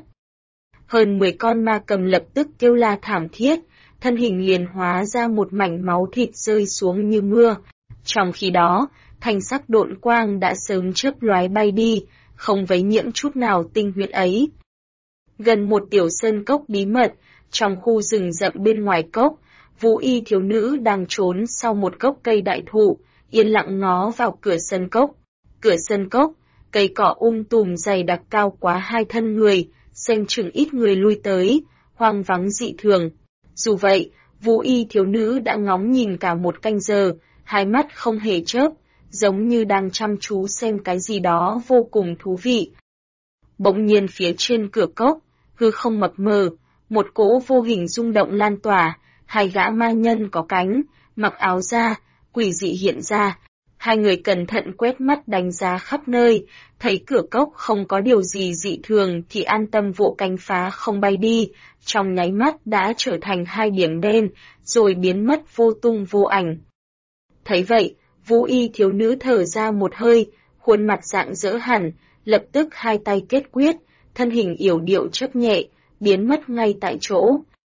Hơn 10 con ma cầm lập tức kêu la thảm thiết, thân hình liền hóa ra một mảnh máu thịt rơi xuống như mưa. Trong khi đó, thanh sắc độn quang đã sớm chớp lóe bay đi, không vấy nhiễm chút nào tinh huyết ấy. Gần một tiểu sơn cốc bí mật, trong khu rừng rậm bên ngoài cốc, Vũ Y thiếu nữ đang trốn sau một gốc cây đại thụ, yên lặng ngó vào cửa sân cốc. Cửa sân cốc, cây cỏ tùm dày đặc cao quá 2 thân người, xem chừng ít người lui tới, hoang vắng dị thường. Dù vậy, Vũ Y thiếu nữ đã ngóng nhìn cả 1 canh giờ, hai mắt không hề chớp, giống như đang chăm chú xem cái gì đó vô cùng thú vị. Bỗng nhiên phía trên cửa cốc, hư không mập mờ, một cỗ vô hình rung động lan tỏa, 2 gã ma nhân có cánh, mặc áo da, quỷ dị hiện ra. Hai người cẩn thận quét mắt đánh giá khắp nơi, thấy cửa cốc không có điều gì dị thường thì an tâm vỗ cánh phá không bay đi, trong nháy mắt đã trở thành hai điểm đen, rồi biến mất vô tung vô ảnh. Thấy vậy, Vũ Y thiếu nữ thở ra một hơi, khuôn mặt rạng rỡ hẳn, lập tức hai tay kết quyết, thân hình yểu điệu chớp nhẹ, biến mất ngay tại chỗ.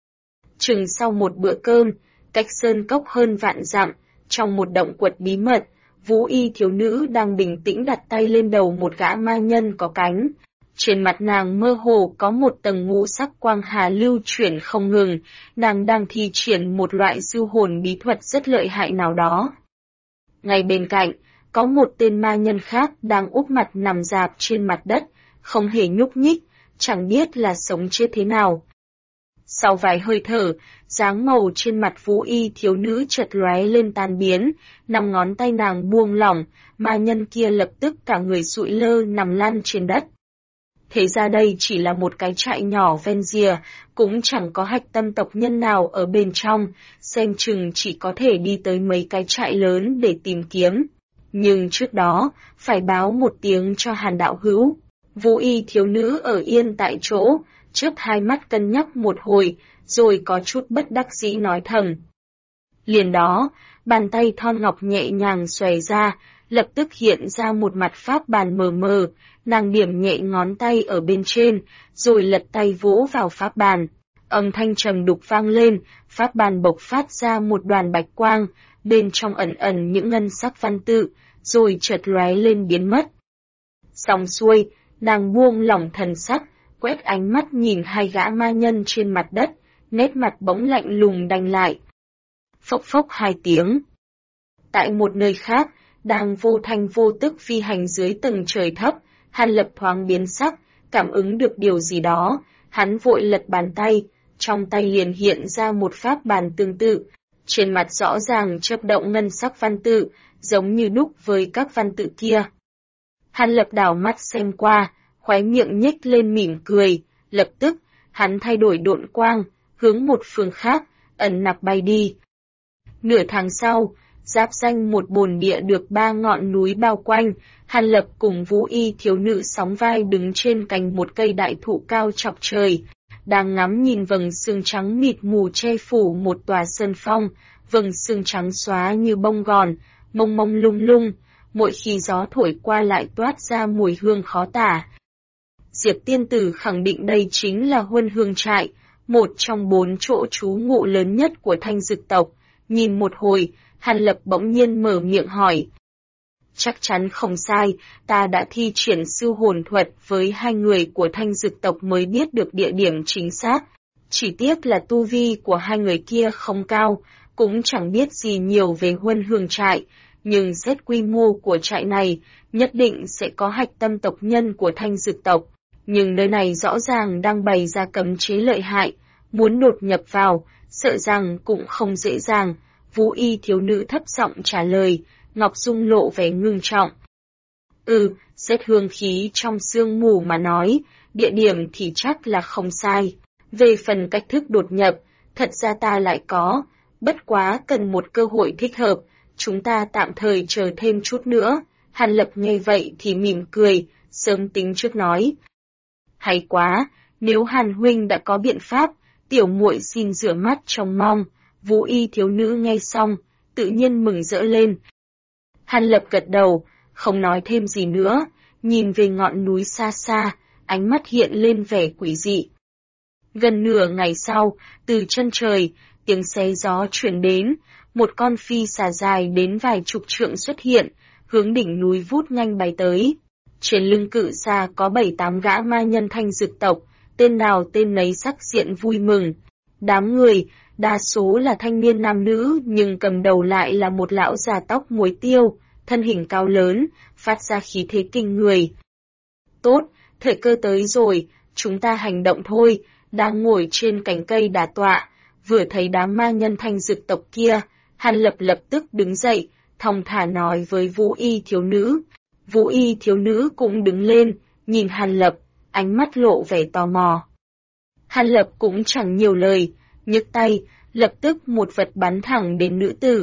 Chừng sau một bữa cơm, cách sơn cốc hơn vạn dặm, trong một động quật bí mật, Vũ Y thiếu nữ đang bình tĩnh đặt tay lên đầu một gã ma nhân có cánh. Trên mặt nàng mơ hồ có một tầng ngũ sắc quang hà lưu chuyển không ngừng, nàng đang thi triển một loại siêu hồn bí thuật rất lợi hại nào đó. Ngay bên cạnh, có một tên ma nhân khác đang úp mặt nằm rạp trên mặt đất, không hề nhúc nhích, chẳng biết là sống chết thế nào. Sau vài hơi thở, dáng màu trên mặt Vũ Y thiếu nữ chợt lóe lên tan biến, 5 ngón tay nàng buông lỏng, ma nhân kia lập tức cả người sụi lơ nằm lăn trên đất. Thế ra đây chỉ là một cái trại nhỏ ven rìa, cũng chẳng có hạch tâm tộc nhân nào ở bên trong, xem chừng chỉ có thể đi tới mấy cái trại lớn để tìm kiếm. Nhưng trước đó, phải báo một tiếng cho Hàn đạo hữu. Vũ Y thiếu nữ ở yên tại chỗ, chớp hai mắt cân nhắc một hồi, rồi có chút bất đắc dĩ nói thầm. Liền đó, bàn tay thon ngọc nhẹ nhàng xòe ra, lập tức hiện ra một mặt pháp bàn mờ mờ, nàng điểm nhẹ ngón tay ở bên trên, rồi lật tay vỗ vào pháp bàn. Âm thanh trầm đục vang lên, pháp bàn bộc phát ra một đoàn bạch quang, bên trong ẩn ẩn những ngân sắc văn tự, rồi chợt lóe lên biến mất. Xong xuôi, nàng buông lỏng thần sắc, quét ánh mắt nhìn hai gã ma nhân trên mặt đất, nét mặt bỗng lạnh lùng đanh lại. Phốc phốc hai tiếng. Tại một nơi khác, đang vô thanh vô tức phi hành dưới tầng trời thấp, Hàn Lập thoáng biến sắc, cảm ứng được điều gì đó, hắn vội lật bàn tay, trong tay liền hiện ra một pháp bàn tương tự, trên mặt rõ ràng chớp động ngân sắc văn tự, giống như đúc với các văn tự kia. Hàn Lập đảo mắt xem qua, khóe miệng nhếch lên mỉm cười, lập tức, hắn thay đổi độn quang, hướng một phương khác, ẩn nặc bay đi. Nửa tháng sau, giáp danh một bồn địa được 3 ngọn núi bao quanh, Hàn Lập cùng Vũ Y thiếu nữ sóng vai đứng trên cành một cây đại thụ cao chọc trời, đang ngắm nhìn vầng sương trắng mịt mù che phủ một tòa sơn phong, vầng sương trắng xóa như bông gòn, mông mông lung lung, mỗi khi gió thổi qua lại toát ra mùi hương khó tả. Diệp tiên tử khẳng định đây chính là Huân Hương trại, một trong 4 chỗ trú ngụ lớn nhất của Thanh Dực tộc. Nhìn một hồi, Hàn Lập bỗng nhiên mở miệng hỏi. Chắc chắn không sai, ta đã thi triển siêu hồn thuật với 2 người của Thanh Dực tộc mới biết được địa điểm chính xác. Chỉ tiếc là tu vi của 2 người kia không cao, cũng chẳng biết gì nhiều về Huân Hương trại, nhưng xét quy mô của trại này, nhất định sẽ có hạch tâm tộc nhân của Thanh Dực tộc. Nhưng nơi này rõ ràng đang bày ra cấm chế lợi hại, muốn đột nhập vào, sợ rằng cũng không dễ dàng. Vũ Y thiếu nữ thấp giọng trả lời, Ngọc Dung lộ vẻ ngưng trọng. Xét hương khí trong sương mù mà nói, địa điểm thì chắc là không sai. Về phần cách thức đột nhập, thật ra ta lại có, bất quá cần một cơ hội thích hợp, chúng ta tạm thời chờ thêm chút nữa. Hàn Lập nghe vậy thì mỉm cười, sớm tính trước nói. Hay quá, nếu Hàn huynh đã có biện pháp, tiểu muội xin rửa mắt trông mong. Vũ Y thiếu nữ nghe xong, tự nhiên mừng rỡ lên. Hàn Lập gật đầu, không nói thêm gì nữa, nhìn về ngọn núi xa xa, ánh mắt hiện lên vẻ quỷ dị. Gần nửa ngày sau, từ chân trời, tiếng xé gió chuyển đến, một con phi xà dài đến vài chục trượng xuất hiện, hướng đỉnh núi vút nhanh bay tới. Trên lưng cự xà có 7-8 gã ma nhân Thanh Dực tộc, tên nào tên nấy sắc diện vui mừng. Đám người, đa số là thanh niên nam nữ nhưng cầm đầu lại là một lão già tóc muối tiêu, thân hình cao lớn, phát ra khí thế kinh người. Tốt, thời cơ tới rồi, chúng ta hành động thôi. Đang ngồi trên cành cây đả tọa, vừa thấy đám ma nhân Thanh Dực tộc kia, Hàn Lập lập tức đứng dậy, thong thả nói với Vũ Y thiếu nữ. Vũ Y thiếu nữ cũng đứng lên, nhìn Hàn Lập, ánh mắt lộ vẻ tò mò. Hàn Lập cũng chẳng nhiều lời, nhấc tay, lập tức một vật bắn thẳng đến nữ tử.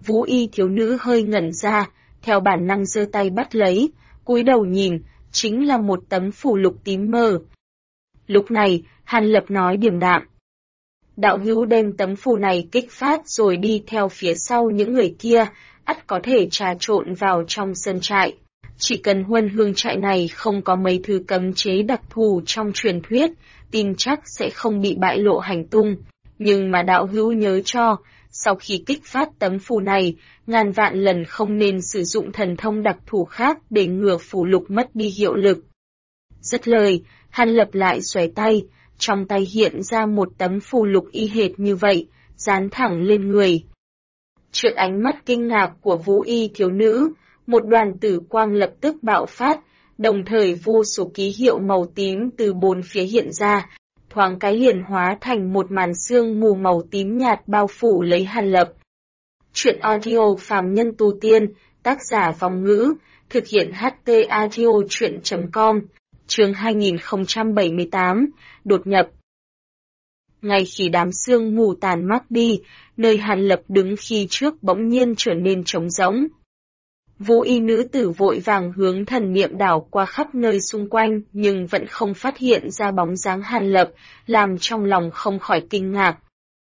Vũ y thiếu nữ hơi ngẩn ra, theo bản năng giơ tay bắt lấy, cúi đầu nhìn, chính là một tấm phù lục tím mờ. Lúc này, Hàn Lập nói điềm đạm. Đạo hữu đem tấm phù này kích phát rồi đi theo phía sau những người kia, ắt có thể trà trộn vào trong sơn trại. Chỉ cần Huân Hương trại này không có mấy thứ cấm chế đặc thù trong truyền thuyết, tin chắc sẽ không bị bại lộ hành tung. Nhưng mà đạo hữu nhớ cho, sau khi kích phát tấm phù này, ngàn vạn lần không nên sử dụng thần thông đặc thù khác để ngừa phù lục mất đi hiệu lực. Dứt lời, Hàn Lập lại xoay tay, trong tay hiện ra một tấm phù lục y hệt như vậy, dán thẳng lên người. Trước ánh mắt kinh ngạc của Vũ y thiếu nữ, một đoàn tử quang lập tức bạo phát, đồng thời vô số ký hiệu màu tím từ bốn phía hiện ra, thoáng cái liền hóa thành một màn sương mù màu tím nhạt bao phủ lấy Hàn Lập. Chuyện audio phàm nhân tu tiên, tác giả Vong Ngữ, thực hiện HT audio chuyện.com, chương 2078, đột nhập. Ngay khi đám sương mù tàn mát đi, nơi Hàn Lập đứng khi trước bỗng nhiên trở nên trống rỗng. Vũ y nữ tử vội vàng hướng thần niệm đảo qua khắp nơi xung quanh nhưng vẫn không phát hiện ra bóng dáng Hàn Lập, làm trong lòng không khỏi kinh ngạc.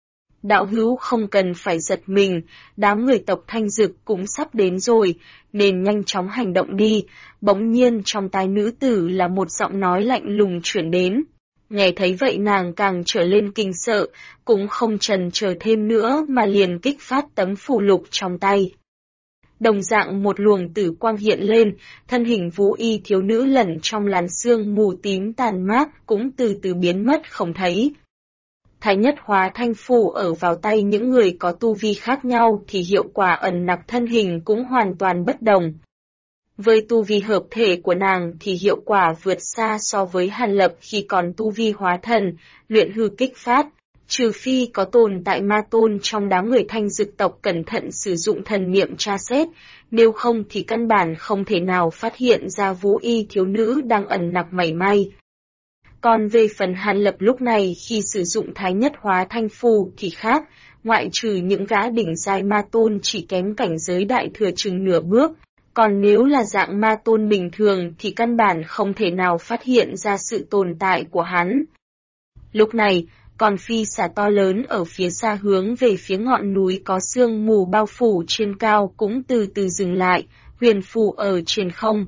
Đạo hữu không cần phải giật mình, đám người tộc Thanh Dực cũng sắp đến rồi, nên nhanh chóng hành động đi. Bỗng nhiên trong tai nữ tử là một giọng nói lạnh lùng chuyển đến. Nghe thấy vậy nàng càng trở lên kinh sợ, cũng không chần chờ thêm nữa mà liền kích phát tấm phù lục trong tay. Đồng dạng một luồng tử quang hiện lên, thân hình Vũ y thiếu nữ lẩn trong làn sương mù tím tàn mát cũng từ từ biến mất không thấy. Thái nhất hóa thanh phù ở vào tay những người có tu vi khác nhau thì hiệu quả ẩn nặc thân hình cũng hoàn toàn bất đồng. Với tu vi hợp thể của nàng thì hiệu quả vượt xa so với Hàn Lập khi còn tu vi hóa thần, luyện hư kích phát. Trừ phi có tồn tại ma tôn trong đám người Thanh Dực tộc cẩn thận sử dụng thần niệm tra xét, nếu không thì căn bản không thể nào phát hiện ra Vũ y thiếu nữ đang ẩn nặc mảy may. Còn về phần Hàn Lập lúc này khi sử dụng thái nhất hóa thanh phù thì khác, ngoại trừ những gã đỉnh giai ma tôn chỉ kém cảnh giới đại thừa chừng nửa bước, còn nếu là dạng ma tôn bình thường thì căn bản không thể nào phát hiện ra sự tồn tại của hắn. Lúc này, còn phi xà to lớn ở phía xa hướng về phía ngọn núi có sương mù bao phủ trên cao cũng từ từ dừng lại, huyền phù ở trên không.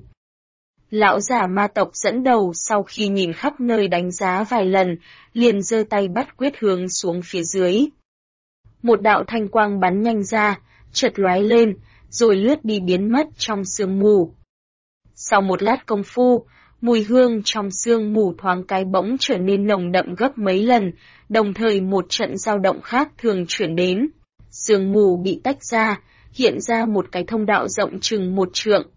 Lão giả ma tộc dẫn đầu sau khi nhìn khắp nơi đánh giá vài lần, liền giơ tay bắt quyết hướng xuống phía dưới. Một đạo thanh quang bắn nhanh ra, chợt lóe lên, rồi lướt đi biến mất trong sương mù. Sau một lát công phu, mùi hương trong sương mù thoáng cái bỗng trở nên nồng đậm gấp mấy lần, đồng thời một trận dao động khác thường chuyển đến. Sương mù bị tách ra, hiện ra một cái thông đạo rộng chừng 1 trượng.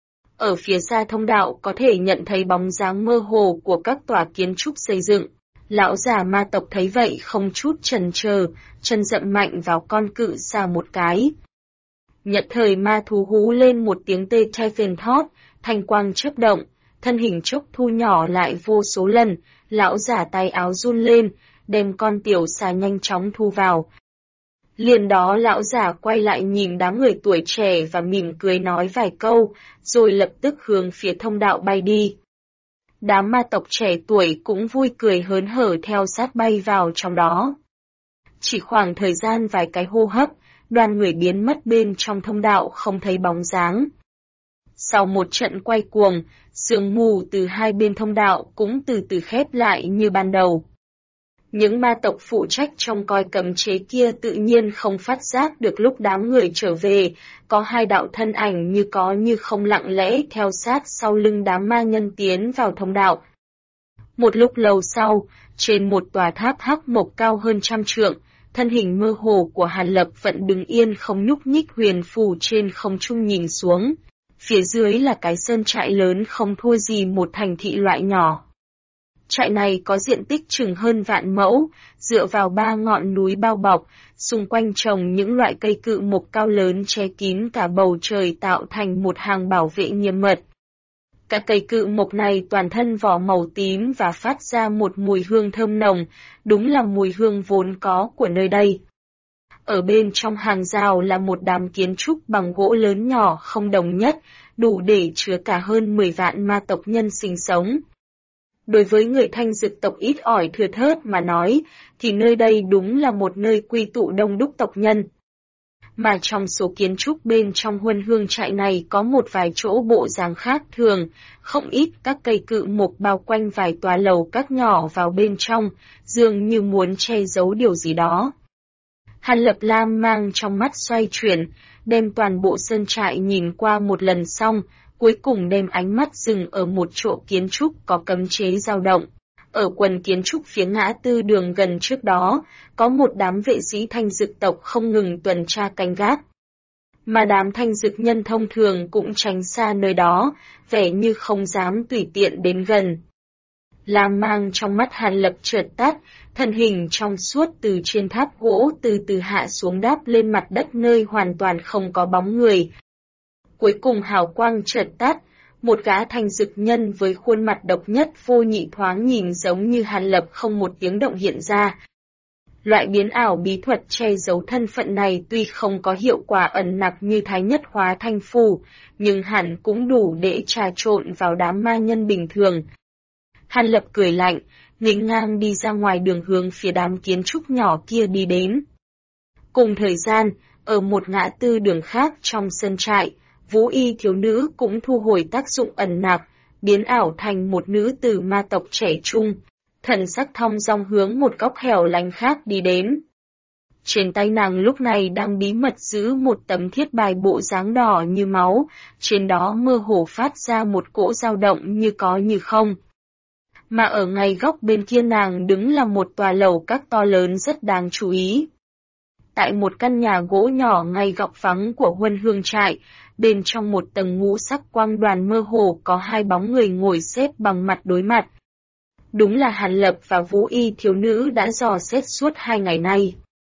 Ở phía xa thông đạo có thể nhận thấy bóng dáng mơ hồ của các tòa kiến trúc xây dựng. Lão già ma tộc thấy vậy không chút chần chờ, chân dậm mạnh vào con cự xà một cái. Nhận thời ma thú hú lên một tiếng tê chai phền thót, thanh quang chớp động, thân hình chốc thu nhỏ lại vô số lần, lão giả tay áo run lên, đem con tiểu xà nhanh chóng thu vào. Liền đó lão giả quay lại nhìn đám người tuổi trẻ và mỉm cười nói vài câu, rồi lập tức hướng phía thông đạo bay đi. Đám ma tộc trẻ tuổi cũng vui cười hớn hở theo sát bay vào trong đó. Chỉ khoảng thời gian vài cái hô hấp, đoàn người biến mất bên trong thông đạo không thấy bóng dáng. Sau một trận quay cuồng, sương mù từ hai bên thông đạo cũng từ từ khép lại như ban đầu. Những ma tộc phụ trách trong coi cấm chế kia tự nhiên không phát giác được lúc đám người trở về, có hai đạo thân ảnh như có như không lặng lẽ theo sát sau lưng đám ma nhân tiến vào thông đạo. Một lúc lâu sau, trên một tòa tháp hắc mộc cao hơn 100 trượng, thân hình mơ hồ của Hàn Lập vẫn đứng yên không nhúc nhích huyền phù trên không trung nhìn xuống. Phía dưới là cái sơn trại lớn không thua gì một thành thị loại nhỏ. Trại này có diện tích chừng hơn vạn mẫu, dựa vào 3 ngọn núi bao bọc, xung quanh trồng những loại cây cự mộc cao lớn che kín cả bầu trời tạo thành một hàng bảo vệ nghiêm mật. Các cây cự mộc này toàn thân vỏ màu tím và phát ra một mùi hương thơm nồng, đúng là mùi hương vốn có của nơi đây. Ở bên trong hàng rào là một đám kiến trúc bằng gỗ lớn nhỏ không đồng nhất, đủ để chứa cả hơn 10 vạn ma tộc nhân sinh sống. Đối với người Thanh Dực tộc ít ỏi thưa thớt mà nói, thì nơi đây đúng là một nơi quy tụ đông đúc tộc nhân. Mà trong số kiến trúc bên trong Huân Hương trại này có một vài chỗ bộ dáng khác thường, không ít các cây cự mục bao quanh vài tòa lầu các nhỏ vào bên trong, dường như muốn che giấu điều gì đó. Hàn Lập Lam mang trong mắt xoay chuyển, đem toàn bộ sơn trại nhìn qua một lần xong, cuối cùng đem ánh mắt dừng ở một chỗ kiến trúc có cấm chế dao động. Ở quần kiến trúc phía ngã tư đường gần trước đó, có một đám vệ sĩ Thanh Dực tộc không ngừng tuần tra canh gác. Mà đám Thanh Dực nhân thông thường cũng tránh xa nơi đó, vẻ như không dám tùy tiện đến gần. Lam mang trong mắt Hàn Lập chợt tắt, thân hình trong suốt từ trên tháp gỗ từ từ hạ xuống đáp lên mặt đất nơi hoàn toàn không có bóng người. Cuối cùng hào quang chợt tắt, một gã Thanh Dực nhân với khuôn mặt độc nhất vô nhị thoáng nhìn giống như Hàn Lập không một tiếng động hiện ra. Loại biến ảo bí thuật che giấu thân phận này tuy không có hiệu quả ẩn nặc như Thái Nhất Hóa Thanh Phù, nhưng hẳn cũng đủ để trà trộn vào đám ma nhân bình thường. Hàn Lập cười lạnh, nghênh ngang đi ra ngoài đường hướng phía đám kiến trúc nhỏ kia đi đến. Cùng thời gian, ở một ngã tư đường khác trong sân trại, Vũ Y thiếu nữ cũng thu hồi tác dụng ẩn nặc, biến ảo thành một nữ tử ma tộc trẻ trung, thần sắc thong dong hướng một góc hẻo lánh khác đi đến. Trên tay nàng lúc này đang bí mật giữ một tấm thiết bài bộ dáng đỏ như máu, trên đó mơ hồ phát ra một cỗ dao động như có như không. Mà ở ngay góc bên kia nàng đứng là một tòa lầu các to lớn rất đáng chú ý. Tại một căn nhà gỗ nhỏ ngay góc vắng của Huân Hương trại, bên trong một tầng ngũ sắc quang đoàn mơ hồ có hai bóng người ngồi xếp bằng mặt đối mặt. Đúng là Hàn Lập và Vũ Y thiếu nữ đã dò xét suốt 2 ngày nay.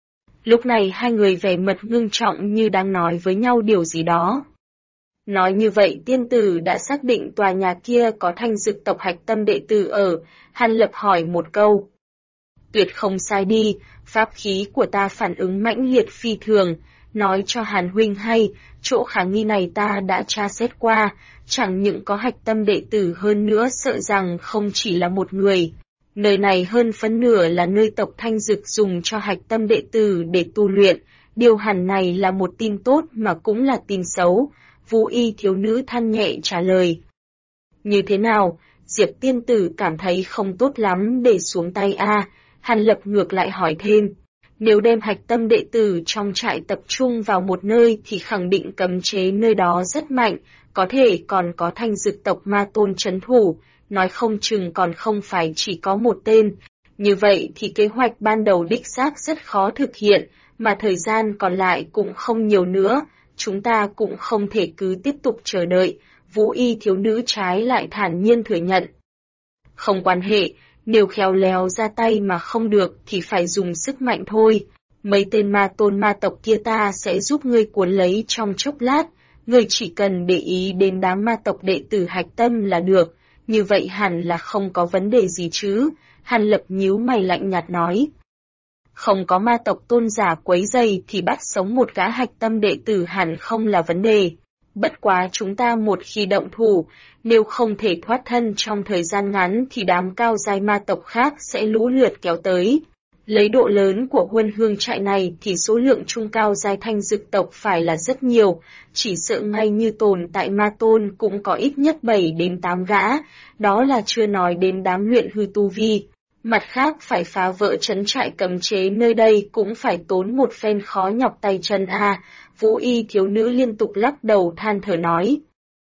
Lúc này hai người vẻ mặt ngưng trọng như đang nói với nhau điều gì đó. Nói như vậy tiên tử đã xác định tòa nhà kia có Thanh Dực tộc hạch tâm đệ tử ở, Hàn Lập hỏi một câu. Tuyệt không sai đi, pháp khí của ta phản ứng mãnh liệt phi thường, nói cho Hàn huynh hay, chỗ khả nghi này ta đã tra xét qua, chẳng những có hạch tâm đệ tử hơn nữa sợ rằng không chỉ là một người. Nơi này hơn phân nửa là nơi tộc Thanh Dực dùng cho hạch tâm đệ tử để tu luyện, điều hẳn này là một tin tốt mà cũng là tin xấu, Vũ Y thiếu nữ than nhẹ trả lời. Như thế nào, Diệp tiên tử cảm thấy không tốt lắm để xuống tay a? Hàn Lập ngược lại hỏi thêm. Nếu đem hạch tâm đệ tử trong trại tập trung vào một nơi thì khẳng định cấm chế nơi đó rất mạnh, có thể còn có Thanh Dực tộc ma tôn trấn thủ, nói không chừng còn không phải chỉ có một tên. Như vậy thì kế hoạch ban đầu đích xác rất khó thực hiện, mà thời gian còn lại cũng không nhiều nữa, chúng ta cũng không thể cứ tiếp tục chờ đợi, Vũ Y thiếu nữ trái lại thản nhiên thừa nhận. Không quan hệ, nếu khéo léo ra tay mà không được thì phải dùng sức mạnh thôi. Mấy tên ma tôn ma tộc kia ta sẽ giúp ngươi cuốn lấy trong chốc lát, ngươi chỉ cần để ý đến đám ma tộc đệ tử hạch tâm là được, như vậy hẳn là không có vấn đề gì chứ, Hàn Lập nhíu mày lạnh nhạt nói. Không có ma tộc tôn giả quấy rầy thì bắt sống một gã hạch tâm đệ tử hẳn không là vấn đề. Bất quá chúng ta một khi động thủ, nếu không thể thoát thân trong thời gian ngắn thì đám cao giai ma tộc khác sẽ lũ lượt kéo tới. Lấy độ lớn của Huân Hương trại này thì số lượng trung cao giai Thanh Dực tộc phải là rất nhiều, chỉ sợ ngay như tồn tại ma tôn cũng có ít nhất 7 đến 8 gã, đó là chưa nói đến đám luyện hư tu vi. Mặt khác phải phá vỡ trấn trại cấm chế nơi đây cũng phải tốn một phen khó nhọc tay chân a. Vũ Y thiếu nữ liên tục lắc đầu than thở nói.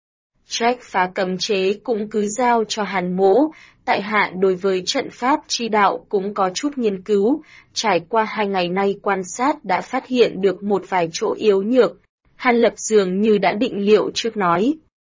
Trách phá cấm chế cũng cứ giao cho Hàn mỗ, tại hạ đối với trận pháp chi đạo cũng có chút nghiên cứu, trải qua 2 ngày nay quan sát đã phát hiện được một vài chỗ yếu nhược. Hàn Lập dường như đã định liệu trước nói.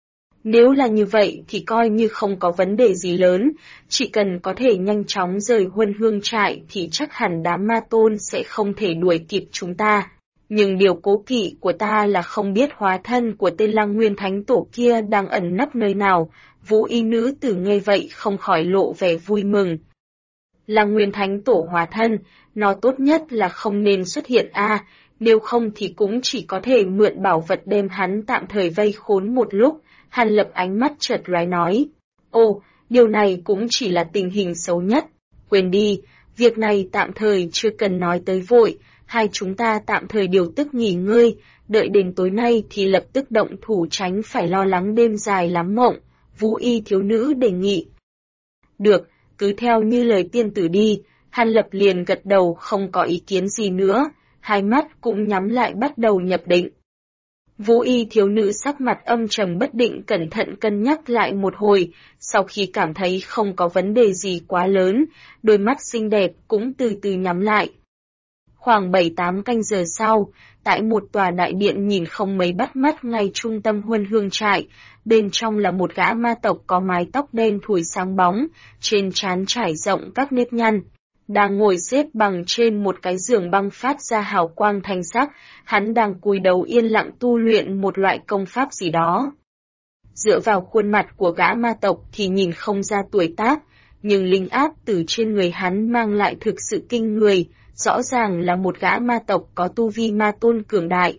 Nếu là như vậy thì coi như không có vấn đề gì lớn, chỉ cần có thể nhanh chóng rời Huân Hương trại thì chắc hẳn đám ma tôn sẽ không thể đuổi kịp chúng ta. Nhưng điều cố kỵ của ta là không biết hóa thân của tên Lăng Nguyên Thánh Tổ kia đang ẩn nấp nơi nào, Vũ Y nữ tử nghe vậy không khỏi lộ vẻ vui mừng. Là Nguyên Thánh Tổ hóa thân, nó tốt nhất là không nên xuất hiện nếu không thì cũng chỉ có thể mượn bảo vật đem hắn tạm thời vây khốn một lúc. Hàn Lập ánh mắt chợt lóe nói. Ồ, điều này cũng chỉ là tình hình xấu nhất. Quên đi, việc này tạm thời chưa cần nói tới vội, hai chúng ta tạm thời điều tức nghỉ ngơi, đợi đến tối nay thì lập tức động thủ tránh phải lo lắng đêm dài lắm mộng, Vũ Y thiếu nữ đề nghị. Được, cứ theo như lời tiên tử đi, Hàn Lập liền gật đầu không có ý kiến gì nữa, hai mắt cũng nhắm lại bắt đầu nhập định. Vũ Y thiếu nữ sắc mặt âm trầm bất định cẩn thận cân nhắc lại một hồi, sau khi cảm thấy không có vấn đề gì quá lớn, đôi mắt xinh đẹp cũng từ từ nhắm lại. Khoảng 7-8 canh giờ sau, tại một tòa đại điện nhìn không mấy bắt mắt ngay trung tâm Huân Hương trại, bên trong là một gã ma tộc có mái tóc đen thùi sáng bóng, trên trán trải rộng các nếp nhăn. Đang ngồi xếp bằng trên một cái giường băng phát ra hào quang thanh sắc, hắn đang cúi đầu yên lặng tu luyện một loại công pháp gì đó. Dựa vào khuôn mặt của gã ma tộc thì nhìn không ra tuổi tác, nhưng linh áp từ trên người hắn mang lại thực sự kinh người, rõ ràng là một gã ma tộc có tu vi ma tôn cường đại.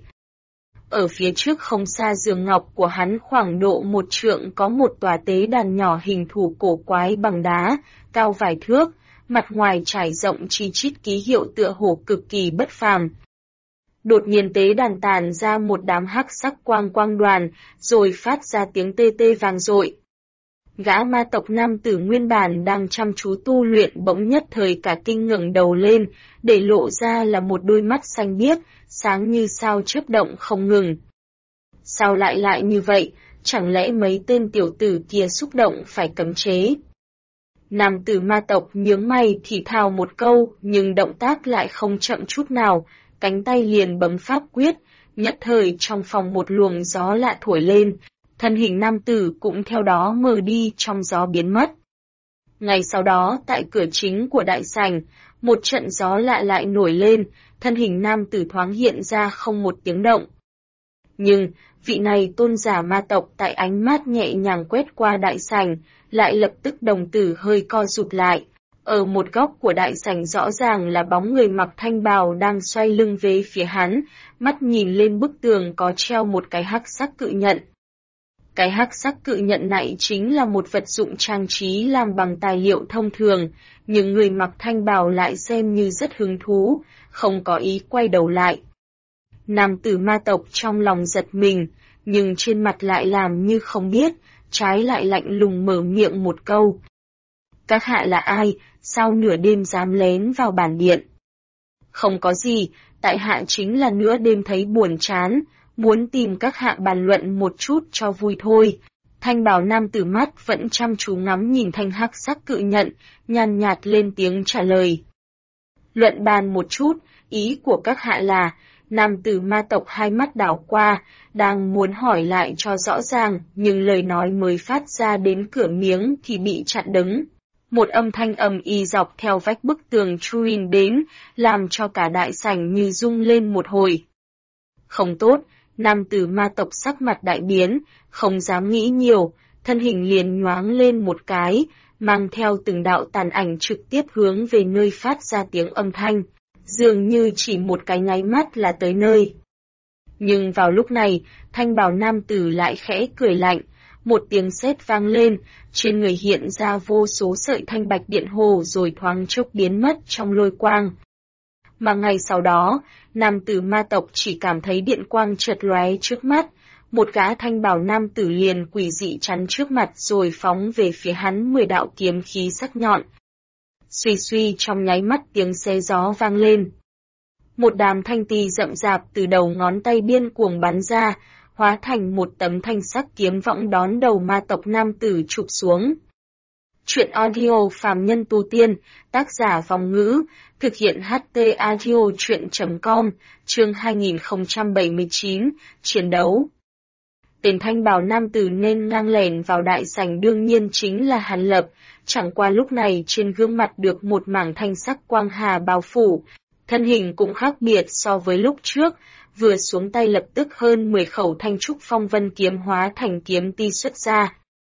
Ở phía trước không xa giường ngọc của hắn khoảng độ 1 trượng có một tòa tế đàn nhỏ hình thù cổ quái bằng đá, cao vài thước, mặt ngoài trải rộng chi chít ký hiệu tựa hồ cực kỳ bất phàm. Đột nhiên tế đàn tàn ra một đám hắc sắc quang đoàn, rồi phát ra tiếng tê tê vang dội. Gã ma tộc nam tử nguyên bản đang chăm chú tu luyện bỗng nhất thời cả kinh ngẩng đầu lên, để lộ ra là một đôi mắt xanh biếc, sáng như sao chớp động không ngừng. Sao lại như vậy, chẳng lẽ mấy tên tiểu tử kia xúc động phải cấm chế? Nam tử ma tộc nhướng mày thì thào một câu, nhưng động tác lại không chậm chút nào, cánh tay liền bấm pháp quyết, nhất thời trong phòng một luồng gió lạ thổi lên, thân hình nam tử cũng theo đó mờ đi trong gió biến mất. Ngay sau đó tại cửa chính của đại sảnh, một trận gió lạ lại nổi lên, thân hình nam tử thoáng hiện ra không một tiếng động. Nhưng, vị này tôn giả ma tộc tại ánh mắt nhẹ nhàng quét qua đại sảnh, lại lập tức đồng tử hơi co rụt lại. Ở một góc của đại sảnh rõ ràng là bóng người mặc thanh bào đang xoay lưng về phía hắn, mắt nhìn lên bức tường có treo một cái hắc sắc cự nhận. Cái hắc sắc cự nhận này chính là một vật dụng trang trí làm bằng tài liệu thông thường, nhưng người mặc thanh bào lại xem như rất hứng thú, không có ý quay đầu lại. Nam tử ma tộc trong lòng giật mình, nhưng trên mặt lại làm như không biết, trái lại lạnh lùng mở miệng một câu. Các hạ là ai, sao nửa đêm dám lén vào bản điện? Không có gì, tại hạ chính là nửa đêm thấy buồn chán, muốn tìm các hạ bàn luận một chút cho vui thôi. Thanh bào nam tử mắt vẫn chăm chú ngắm nhìn thanh hắc sắc cự nhận, nhàn nhạt lên tiếng trả lời. Luận bàn một chút, ý của các hạ là, nam tử ma tộc hai mắt đảo qua, đang muốn hỏi lại cho rõ ràng, nhưng lời nói mới phát ra đến cửa miếng thì bị chặn đứng. Một âm thanh ầm ĩ dọc theo vách bức tường truyền đến, làm cho cả đại sảnh như rung lên một hồi. Không tốt, nam tử ma tộc sắc mặt đại biến, không dám nghĩ nhiều, thân hình liền nhoáng lên một cái, mang theo từng đạo tàn ảnh trực tiếp hướng về nơi phát ra tiếng âm thanh, dường như chỉ một cái nháy mắt là tới nơi. Nhưng vào lúc này, thanh bào nam tử lại khẽ cười lạnh, một tiếng sét vang lên, trên người hiện ra vô số sợi thanh bạch điện hồ rồi thoáng chốc biến mất trong lôi quang. Mà ngay sau đó, nam tử ma tộc chỉ cảm thấy điện quang chợt lóe trước mắt, một gã thanh bào nam tử liền quỷ dị chắn trước mặt rồi phóng về phía hắn 10 đạo kiếm khí sắc nhọn. Suy suy trong nháy mắt tiếng xé gió vang lên. Một đám thanh ti rậm rạp từ đầu ngón tay điên cuồng bắn ra, hóa thành một tấm thanh sắc kiếm võng đón đầu ma tộc nam tử chụp xuống. Chuyện audio phàm nhân tu tiên, tác giả Vong Ngữ, thực hiện HT audio chuyện.com, chương 2079, chiến đấu. Tên thanh bào nam tử nên ngang lẻn vào đại sảnh đương nhiên chính là Hàn Lập, chẳng qua lúc này trên gương mặt được một mảng thanh sắc quang hà bao phủ, thân hình cũng khác biệt so với lúc trước, vừa xuống tay lập tức hơn 10 khẩu thanh trúc phong vân kiếm hóa thành kiếm ti xuất ra.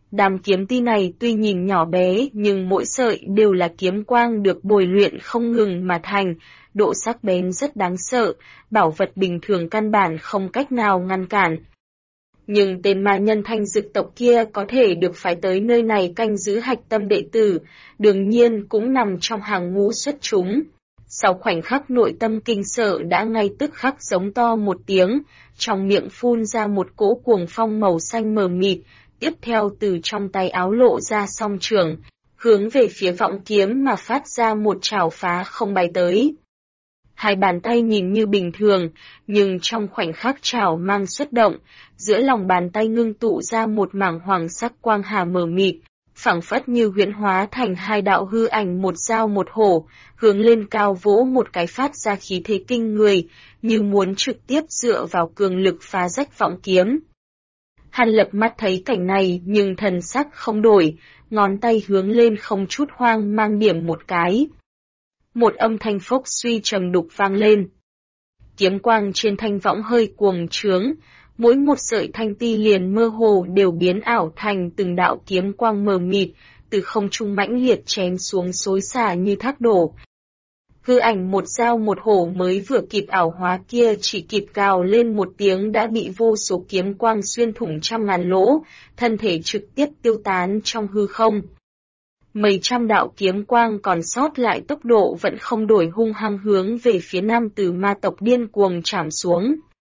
Đám kiếm ti này tuy nhìn nhỏ bé nhưng mỗi sợi đều là kiếm quang được bồi luyện không ngừng mà thành, độ sắc bén rất đáng sợ, bảo vật bình thường căn bản không cách nào ngăn cản. Nhưng tên ma nhân Thanh Dực tộc kia có thể được phái tới nơi này canh giữ hạch tâm đệ tử, đương nhiên cũng nằm trong hàng ngũ xuất chúng. Sau khoảnh khắc nội tâm kinh sợ đã ngay tức khắc giống to một tiếng, trong miệng phun ra một cỗ cuồng phong màu xanh mờ mịt, tiếp theo từ trong tay áo lộ ra song trường, hướng về phía vọng kiếm mà phát ra một trảo phá không bay tới. Hai bàn tay nhìn như bình thường, nhưng trong khoảnh khắc trảo mang xuất động, giữa lòng bàn tay ngưng tụ ra một mảng hoàng sắc quang hà mờ mịt, phảng phất như huyễn hóa thành hai đạo hư ảnh một dao một hổ, hướng lên cao vỗ một cái phát ra khí thế kinh người, như muốn trực tiếp dựa vào cường lực phá rách vọng kiếm. Hàn Lập mắt thấy cảnh này nhưng thần sắc không đổi, ngón tay hướng lên không chút hoang mang điểm một cái. Một âm thanh phốc suy trầm đục vang lên. Kiếm quang trên thanh võng hơi cuồng trướng, mỗi một sợi thanh ti liền mơ hồ đều biến ảo thành từng đạo kiếm quang mờ mịt, từ không trung mãnh liệt chém xuống xối xả như thác đổ. Hư ảnh một dao một hổ mới vừa kịp ảo hóa kia chỉ kịp gào lên một tiếng đã bị vô số kiếm quang xuyên thủng trăm ngàn lỗ, thân thể trực tiếp tiêu tán trong hư không. Mấy trăm đạo kiếm quang còn sót lại tốc độ vẫn không đổi hung hăng hướng về phía nam tử ma tộc điên cuồng trảm xuống.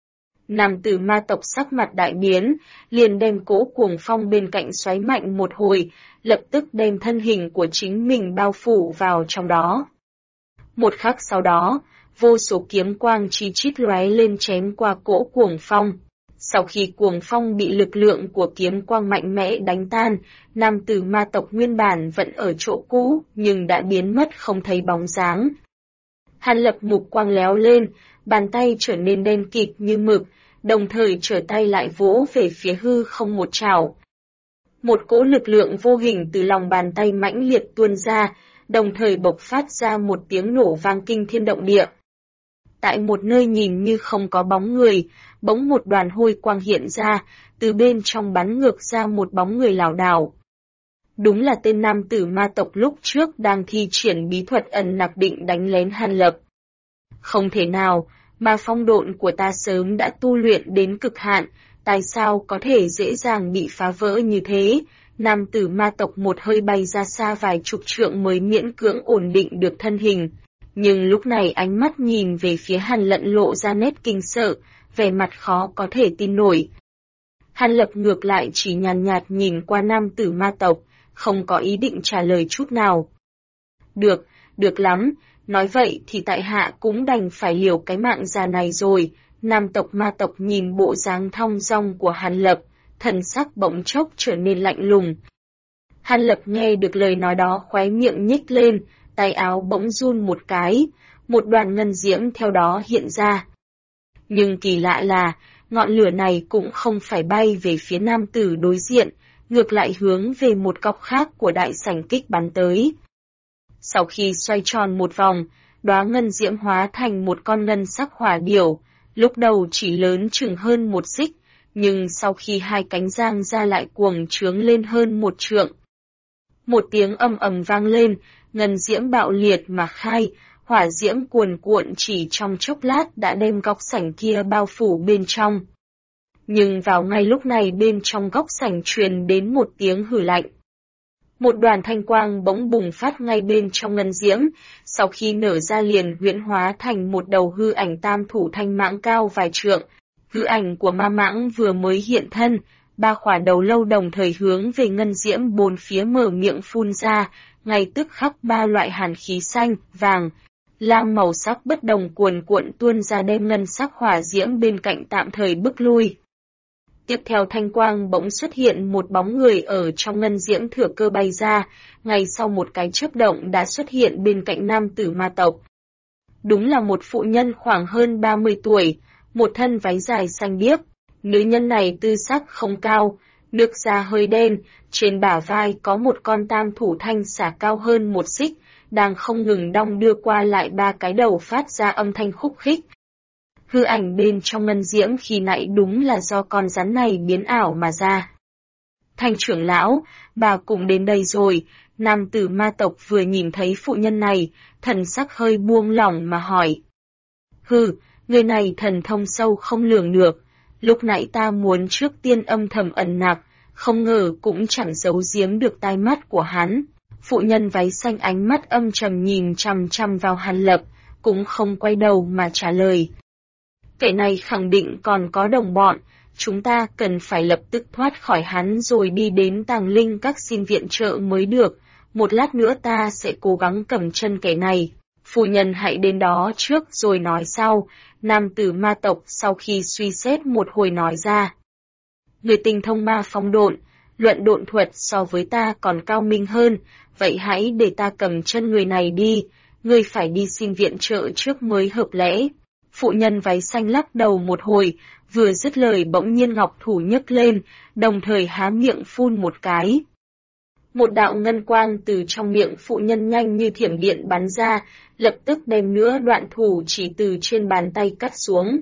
Nam tử ma tộc sắc mặt đại biến, liền đem cỗ cuồng phong bên cạnh xoáy mạnh một hồi, lập tức đem thân hình của chính mình bao phủ vào trong đó. Một khắc sau đó, vô số kiếm quang chi chít lóe lên chém qua cỗ cuồng phong. Sau khi cuồng phong bị lực lượng của kiếm quang mạnh mẽ đánh tan, nam tử ma tộc nguyên bản vẫn ở chỗ cũ, nhưng đã biến mất không thấy bóng dáng. Hàn Lập mục quang léo lên, bàn tay trở nên đen kịt như mực, đồng thời trở tay lại vỗ về phía hư không một trảo. Một cỗ lực lượng vô hình từ lòng bàn tay mãnh liệt tuôn ra, đồng thời bộc phát ra một tiếng nổ vang kinh thiên động địa. Tại một nơi nhìn như không có bóng người, bỗng một đoàn hôi quang hiện ra, từ bên trong bắn ngược ra một bóng người lảo đảo. Đúng là tên nam tử ma tộc lúc trước đang thi triển bí thuật ẩn nặc định đánh lén Hàn Lập. Không thể nào, mà phong độn của ta sớm đã tu luyện đến cực hạn, tại sao có thể dễ dàng bị phá vỡ như thế? Nam tử ma tộc một hơi bay ra xa vài chục trượng mới miễn cưỡng ổn định được thân hình. Nhưng lúc này ánh mắt nhìn về phía Hàn Lận lộ ra nét kinh sợ, vẻ mặt khó có thể tin nổi. Hàn Lập ngược lại chỉ nhàn nhạt nhìn qua nam tử ma tộc, không có ý định trả lời chút nào. Được lắm, nói vậy thì tại hạ cũng đành phải liều cái mạng già này rồi. Nam tộc ma tộc nhìn bộ dáng thong dong của Hàn Lập, thần sắc bỗng chốc trở nên lạnh lùng. Hàn Lập nghe được lời nói đó khóe miệng nhếch lên, tay áo bỗng run một cái, một đoàn ngân diễm theo đó hiện ra. Nhưng kỳ lạ là, ngọn lửa này cũng không phải bay về phía nam tử đối diện, ngược lại hướng về một góc khác của đại sảnh kích bắn tới. Sau khi xoay tròn một vòng, đóa ngân diễm hóa thành một con ngân sắc hỏa điểu, lúc đầu chỉ lớn chừng hơn một xích, nhưng sau khi hai cánh giang ra lại cuồng trướng lên hơn một trượng. Một tiếng ầm ầm vang lên, ngân diễm bạo liệt mà khai, hỏa diễm cuồn cuộn chỉ trong chốc lát đã đem góc sảnh kia bao phủ bên trong. Nhưng vào ngay lúc này bên trong góc sảnh truyền đến một tiếng hử lạnh. Một đoàn thanh quang bỗng bùng phát ngay bên trong ngân diễm, sau khi nở ra liền huyễn hóa thành một đầu hư ảnh tam thủ thanh mãng cao vài trượng. Hư ảnh của ma mãng vừa mới hiện thân, ba khỏa đầu lâu đồng thời hướng về ngân diễm bốn phía mở miệng phun ra, ngay tức khắc ba loại hàn khí xanh, vàng, lam màu sắc bất đồng cuồn cuộn tuôn ra đem ngân sắc hỏa diễm bên cạnh tạm thời bức lui. Tiếp theo thanh quang bỗng xuất hiện một bóng người ở trong ngân diễm thừa cơ bay ra, ngay sau một cái chớp động đã xuất hiện bên cạnh nam tử ma tộc. Đúng là một phụ nhân khoảng hơn 30 tuổi, một thân váy dài xanh biếc. Nữ nhân này tư sắc không cao, nước da hơi đen, trên bả vai có một con tam thủ thanh xả cao hơn một xích, đang không ngừng đong đưa qua lại ba cái đầu phát ra âm thanh khúc khích. Hư ảnh bên trong ngân diễm khi nãy đúng là do con rắn này biến ảo mà ra. Thanh trưởng lão, bà cũng đến đây rồi. Nam tử ma tộc vừa nhìn thấy phụ nhân này, thần sắc hơi buông lỏng mà hỏi. Hừ, người này thần thông sâu không lường được. Lúc nãy ta muốn trước tiên âm thầm ẩn nặc, không ngờ cũng chẳng giấu giếm được tai mắt của hắn. Phụ nhân váy xanh ánh mắt âm trầm nhìn chằm chằm vào Hàn Lập, cũng không quay đầu mà trả lời. Kẻ này khẳng định còn có đồng bọn, chúng ta cần phải lập tức thoát khỏi hắn rồi đi đến Tàng Linh Các xin viện trợ mới được, một lát nữa ta sẽ cố gắng cầm chân kẻ này. Phu nhân hãy đến đó trước rồi nói sau, nam tử ma tộc sau khi suy xét một hồi nói ra. Người tinh thông ma phong độn, luận độn thuật so với ta còn cao minh hơn, vậy hãy để ta cầm chân người này đi, ngươi phải đi xin viện trợ trước mới hợp lẽ. Phụ nhân váy xanh lắc đầu một hồi, vừa dứt lời bỗng nhiên ngọc thủ nhấc lên, đồng thời há miệng phun một cái. Một đạo ngân quang từ trong miệng phụ nhân nhanh như thiểm điện bắn ra, lập tức đem nửa đoạn thủ chỉ từ trên bàn tay cắt xuống.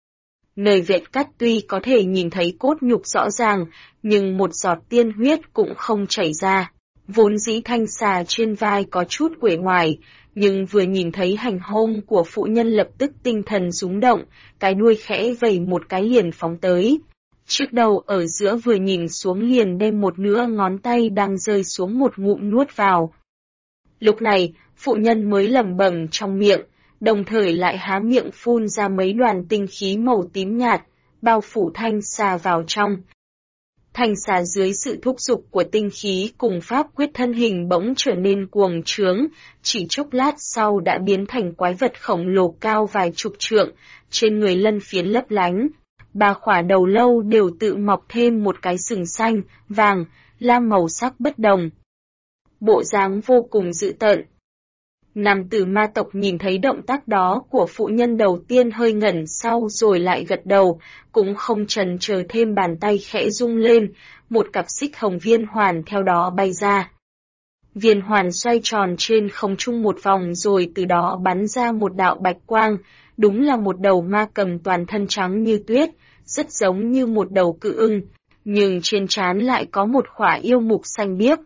Nơi vết cắt tuy có thể nhìn thấy cốt nhục rõ ràng, nhưng một giọt tiên huyết cũng không chảy ra. Vốn dĩ thanh xà trên vai có chút uể oải, nhưng vừa nhìn thấy hành hung của phụ nhân lập tức tinh thần rúng động, cái đuôi khẽ vẩy một cái liền phóng tới. Trước đầu ở giữa vừa nhìn xuống liền đem một nửa ngón tay đang rơi xuống một ngụm nuốt vào. Lúc này, phụ nhân mới lẩm bẩm trong miệng, đồng thời lại há miệng phun ra mấy đoàn tinh khí màu tím nhạt, bao phủ thanh xà vào trong. Thanh xà dưới sự thúc giục của tinh khí cùng pháp quyết thân hình bỗng trở nên cuồng trướng, chỉ chốc lát sau đã biến thành quái vật khổng lồ cao vài chục trượng, trên người lân phiến lấp lánh. Ba khỏa đầu lâu đều tự mọc thêm một cái sừng xanh, vàng, lam màu sắc bất đồng. Bộ dáng vô cùng dữ tợn. Nam tử ma tộc nhìn thấy động tác đó của phụ nhân đầu tiên hơi ngẩn sau rồi lại gật đầu, cũng không chần chờ thêm bàn tay khẽ rung lên, một cặp xích hồng viên hoàn theo đó bay ra. Viên hoàn xoay tròn trên không trung một vòng rồi từ đó bắn ra một đạo bạch quang, đúng là một đầu ma cầm toàn thân trắng như tuyết, rất giống như một đầu cự ưng, nhưng trên trán lại có một khỏa yêu mục xanh biếc.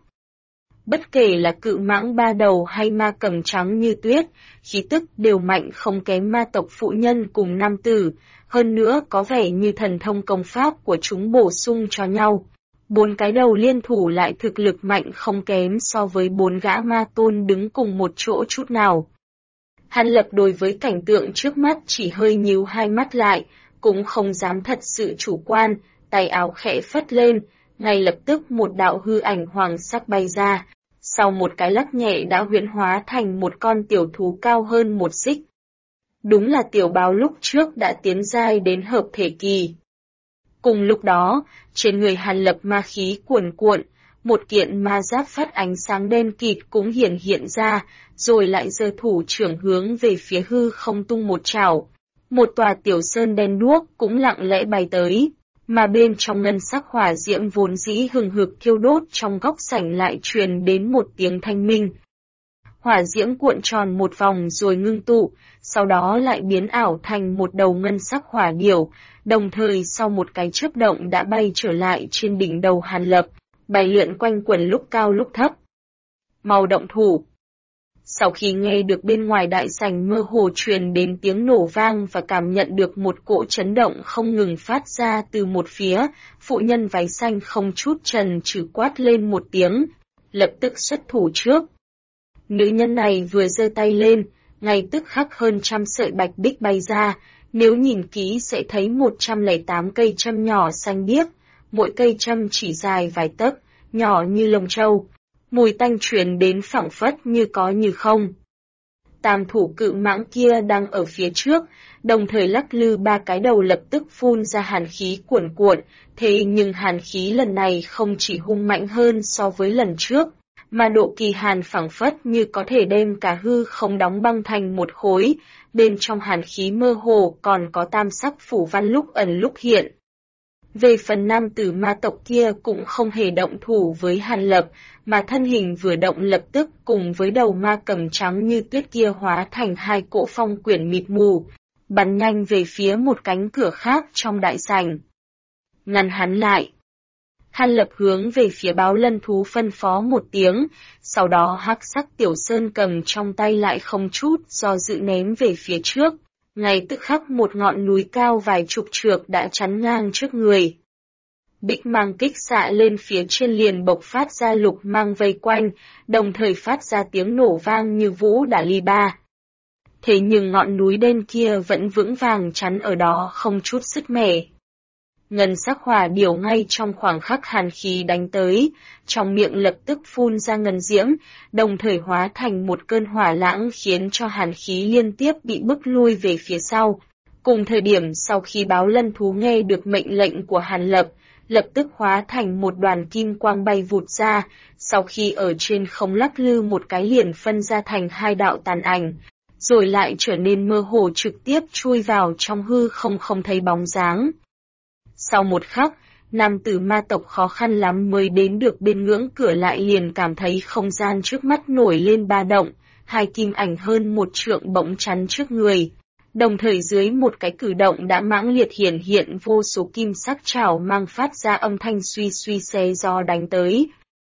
Bất kể là cự mãng ba đầu hay ma cầm trắng như tuyết, khí tức đều mạnh không kém ma tộc phụ nhân cùng nam tử, hơn nữa có vẻ như thần thông công pháp của chúng bổ sung cho nhau. Bốn cái đầu liên thủ lại thực lực mạnh không kém so với bốn gã ma tôn đứng cùng một chỗ chút nào. Hàn Lập đối với cảnh tượng trước mắt chỉ hơi nhíu hai mắt lại, cũng không dám thật sự chủ quan, tay áo khẽ phất lên, ngay lập tức một đạo hư ảnh hoàng sắc bay ra, sau một cái lắc nhẹ đã huyễn hóa thành một con tiểu thú cao hơn một xích. Đúng là tiểu báo lúc trước đã tiến giai đến hợp thể kỳ. Cùng lúc đó, trên người Hàn Lập ma khí cuồn cuộn, một kiện ma giáp phát ánh sáng đen kịt cũng hiện ra, rồi lại giơ thủ trưởng hướng về phía hư không tung một chảo. Một tòa tiểu sơn đen đuốc cũng lặng lẽ bay tới, mà bên trong ngân sắc hỏa diễm vốn dĩ hừng hực thiêu đốt trong góc sảnh lại truyền đến một tiếng thanh minh. Hỏa diễm cuộn tròn một vòng rồi ngưng tụ, sau đó lại biến ảo thành một đầu ngân sắc hỏa điểu, đồng thời sau một cái chớp động đã bay trở lại trên đỉnh đầu Hàn Lập, bay lượn quanh quần lúc cao lúc thấp. Mau động thủ! Sau khi nghe được bên ngoài đại sảnh mơ hồ truyền đến tiếng nổ vang và cảm nhận được một cỗ chấn động không ngừng phát ra từ một phía, phụ nhân váy xanh không chút chần chừ quát lên một tiếng, lập tức xuất thủ trước. Nữ nhân này vừa giơ tay lên, ngay tức khắc hơn trăm sợi bạch bích bay ra, nếu nhìn kỹ sẽ thấy 108 cây châm nhỏ xanh biếc, mỗi cây châm chỉ dài vài tấc, nhỏ như lông trâu. Mùi tanh truyền đến phảng phất như có như không. Tam thủ cự mãng kia đang ở phía trước, đồng thời lắc lư ba cái đầu lập tức phun ra hàn khí cuồn cuộn, thế nhưng hàn khí lần này không chỉ hung mạnh hơn so với lần trước, mà độ kỳ hàn phảng phất như có thể đem cả hư không đóng băng thành một khối, bên trong hàn khí mơ hồ còn có tam sắc phủ văn lúc ẩn lúc hiện. Về phần nam tử ma tộc kia cũng không hề động thủ với Hàn Lập, mà thân hình vừa động lập tức cùng với đầu ma cầm trắng như tuyết kia hóa thành hai cỗ phong quyển mịt mù, bắn nhanh về phía một cánh cửa khác trong đại sảnh. Ngăn hắn lại. Hàn Lập hướng về phía Báo Lân thú phân phó một tiếng, sau đó hắc sắc tiểu sơn cầm trong tay lại không chút do dự ném về phía trước. Ngay tức khắc một ngọn núi cao vài chục trượng đã chắn ngang trước người. Bích mang kích xạ lên phía trên liền bộc phát ra lục mang vây quanh, đồng thời phát ra tiếng nổ vang như vũ đả ly ba. Thế nhưng ngọn núi đen kia vẫn vững vàng chắn ở đó không chút sứt mẻ. Ngân sắc hỏa điểu ngay trong khoảng khắc hàn khí đánh tới, trong miệng lập tức phun ra ngân diễm, đồng thời hóa thành một cơn hỏa lãng khiến cho hàn khí liên tiếp bị bức lui về phía sau. Cùng thời điểm sau khi Báo Lân thú nghe được mệnh lệnh của Hàn Lập, lập tức hóa thành một đoàn kim quang bay vụt ra, sau khi ở trên không lắc lư một cái liền phân ra thành hai đạo tàn ảnh, rồi lại trở nên mơ hồ trực tiếp chui vào trong hư không thấy bóng dáng. Sau một khắc, nam tử ma tộc khó khăn lắm mới đến được bên ngưỡng cửa lại liền cảm thấy không gian trước mắt nổi lên ba động, hai kim ảnh hơn một trượng bỗng chắn trước người. Đồng thời dưới một cái cử động đã mãng liệt hiển hiện vô số kim sắc trảo mang phát ra âm thanh suy suy xé gió đánh tới.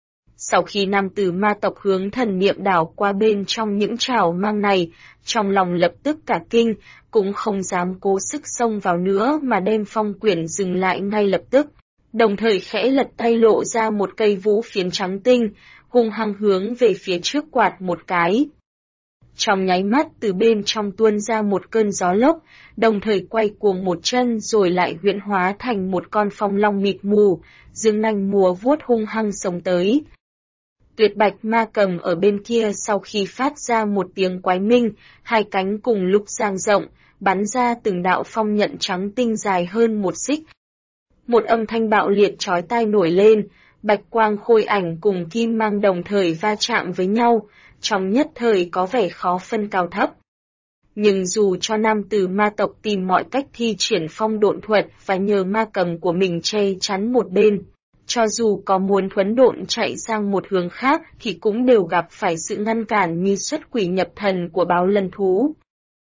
Sau khi nam tử ma tộc hướng thần niệm đảo qua bên trong những trảo mang này, trong lòng lập tức cả kinh, cũng không dám cố sức xông vào nữa mà đem phong quyển dừng lại ngay lập tức, đồng thời khẽ lật tay lộ ra một cây vũ phiến trắng tinh, hung hăng hướng về phía trước quạt một cái. Trong nháy mắt từ bên trong tuôn ra một cơn gió lốc, đồng thời quay cuồng một chân rồi lại huyễn hóa thành một con phong long mịt mù, dương nanh múa vuốt hung hăng sống tới. Tuyệt bạch ma cầm ở bên kia sau khi phát ra một tiếng quái minh, hai cánh cùng lúc dang rộng, bắn ra từng đạo phong nhận trắng tinh dài hơn một xích. Một âm thanh bạo liệt chói tai nổi lên, bạch quang khôi ảnh cùng kim mang đồng thời va chạm với nhau, trong nhất thời có vẻ khó phân cao thấp. Nhưng dù cho nam tử ma tộc tìm mọi cách thi triển phong độn thuật và nhờ ma cầm của mình che chắn một bên, cho dù có muốn thuấn độn chạy sang một hướng khác thì cũng đều gặp phải sự ngăn cản như xuất quỷ nhập thần của Báo Lân thú.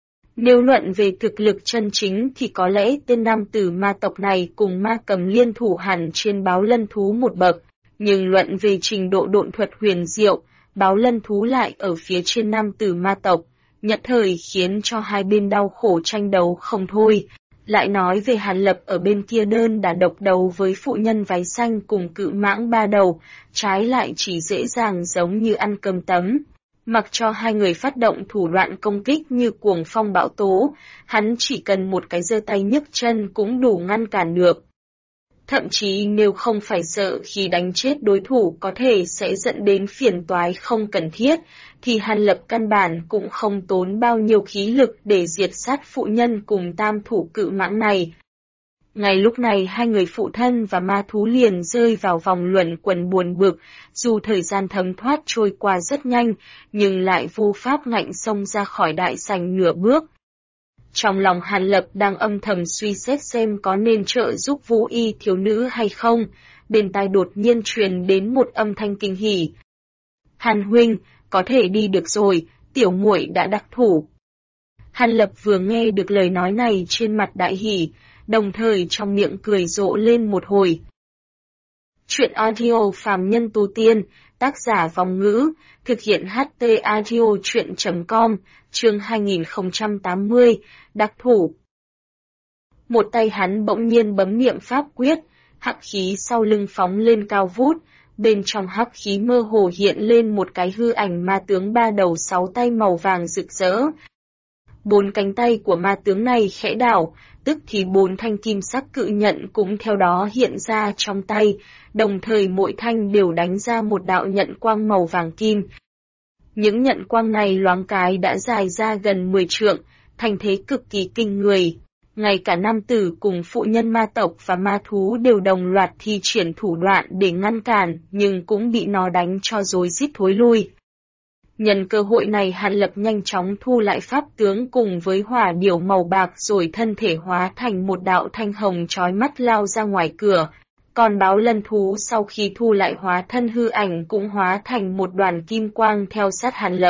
Nếu luận về thực lực chân chính thì có lẽ tên nam tử ma tộc này cùng ma cầm liên thủ hẳn trên Báo Lân thú một bậc, nhưng luận về trình độ độn thuật huyền diệu, Báo Lân thú lại ở phía trên nam tử ma tộc, nhất thời khiến cho hai bên đau khổ tranh đấu không thôi. Lại nói về Hàn Lập ở bên kia đơn đã độc đấu với phụ nhân váy xanh cùng cự mãng ba đầu, trái lại chỉ dễ dàng giống như ăn cơm tấm. Mặc cho hai người phát động thủ đoạn công kích như cuồng phong bão tố, hắn chỉ cần một cái giơ tay nhấc chân cũng đủ ngăn cản được. Thậm chí nếu không phải sợ khi đánh chết đối thủ có thể sẽ dẫn đến phiền toái không cần thiết, thì Hàn Lập căn bản cũng không tốn bao nhiêu khí lực để diệt sát phụ nhân cùng tam thủ cự mãng này. Ngay lúc này hai người phụ thân và ma thú liền rơi vào vòng luẩn quẩn buồn bực, dù thời gian thấm thoát trôi qua rất nhanh, nhưng lại vô pháp ngạnh xông ra khỏi đại sảnh nửa bước. Trong lòng Hàn Lập đang âm thầm suy xét xem có nên trợ giúp Vũ Y thiếu nữ hay không, bên tai đột nhiên truyền đến một âm thanh kinh hỉ. Hàn huynh, có thể đi được rồi, tiểu muội đã đắc thủ. Hàn Lập vừa nghe được lời nói này trên mặt đại hỉ, đồng thời trong miệng cười rộ lên một hồi. Chuyện audio phàm nhân tu tiên, tác giả Vong Ngữ, thực hiện HT audio chuyện.com, chương 2080, đặc thủ. Một tay hắn bỗng nhiên bấm niệm pháp quyết, hắc khí sau lưng phóng lên cao vút, bên trong hắc khí mơ hồ hiện lên một cái hư ảnh ma tướng ba đầu sáu tay màu vàng rực rỡ. Bốn cánh tay của ma tướng này khẽ đảo, tức thì bốn thanh kim sắc cự nhận cũng theo đó hiện ra trong tay, đồng thời mỗi thanh đều đánh ra một đạo nhận quang màu vàng kim. Những nhận quang này loáng cái đã dài ra gần 10 trượng, thành thế cực kỳ kinh người. Ngay cả nam tử cùng phụ nhân ma tộc và ma thú đều đồng loạt thi triển thủ đoạn để ngăn cản, nhưng cũng bị nó đánh cho rối rít thối lui. Nhân cơ hội này Hàn Lập nhanh chóng thu lại pháp tướng cùng với hỏa điểu màu bạc rồi thân thể hóa thành một đạo thanh hồng chói mắt lao ra ngoài cửa. Còn Báo Lân thú sau khi thu lại hóa thân hư ảnh cũng hóa thành một đoàn kim quang theo sát Hàn Lập.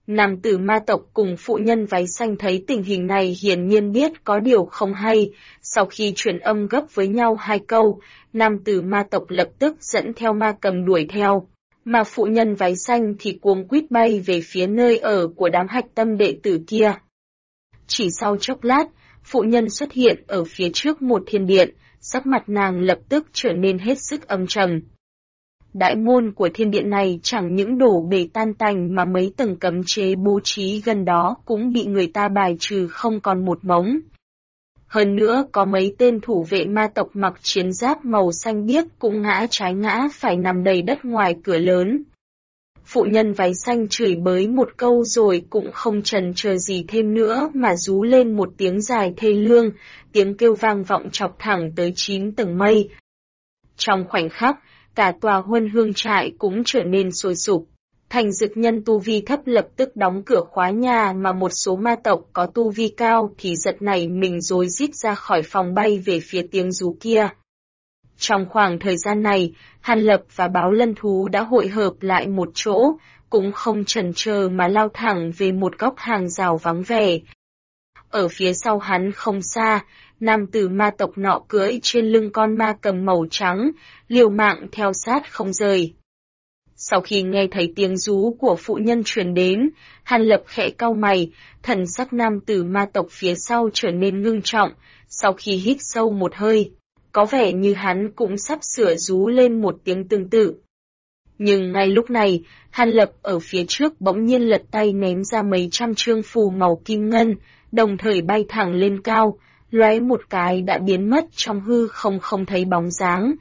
Nam tử ma tộc cùng phụ nhân váy xanh thấy tình hình này hiển nhiên biết có điều không hay, sau khi truyền âm gấp với nhau 2 câu, nam tử ma tộc lập tức dẫn theo ma cầm đuổi theo, mà phụ nhân váy xanh thì cuống quýt bay về phía nơi ở của đám hạch tâm đệ tử kia. Chỉ sau chốc lát, phụ nhân xuất hiện ở phía trước một thiên điện, sắc mặt nàng lập tức trở nên hết sức âm trầm. Đại môn của thiên điện này chẳng những đổ bể tan tành mà mấy tầng cấm chế bố trí gần đó cũng bị người ta bài trừ không còn một mống. Hơn nữa có mấy tên thủ vệ ma tộc mặc chiến giáp màu xanh biếc cũng ngã trái ngã phải nằm đầy đất ngoài cửa lớn. Phụ nhân váy xanh chửi bới một câu rồi cũng không chần chờ gì thêm nữa mà rú lên một tiếng dài thê lương, tiếng kêu vang vọng chọc thẳng tới 9 tầng mây. Trong khoảnh khắc, cả tòa Huân Hương trại cũng trở nên sôi sục. Thành dực nhân tu vi thấp lập tức đóng cửa khóa nhà mà một số ma tộc có tu vi cao thì giật nảy mình rối rít ra khỏi phòng bay về phía tiếng rú kia. Trong khoảng thời gian này, Hàn Lập và Báo Lân Thú đã hội hợp lại một chỗ, cũng không chần chờ mà lao thẳng về một góc hàng rào vắng vẻ. Ở phía sau hắn không xa, nam tử ma tộc nọ cưỡi trên lưng con ma cầm màu trắng, liều mạng theo sát không rời. Sau khi nghe thấy tiếng rú của phụ nhân truyền đến, Hàn Lập khẽ cau mày, thần sắc nam tử ma tộc phía sau trở nên ngưng trọng, sau khi hít sâu một hơi, có vẻ như hắn cũng sắp sửa rú lên một tiếng tương tự. Nhưng ngay lúc này, Hàn Lập ở phía trước bỗng nhiên lật tay ném ra mấy trăm chương phù màu kim ngân, đồng thời bay thẳng lên cao, lóe một cái đã biến mất trong hư không thấy bóng dáng.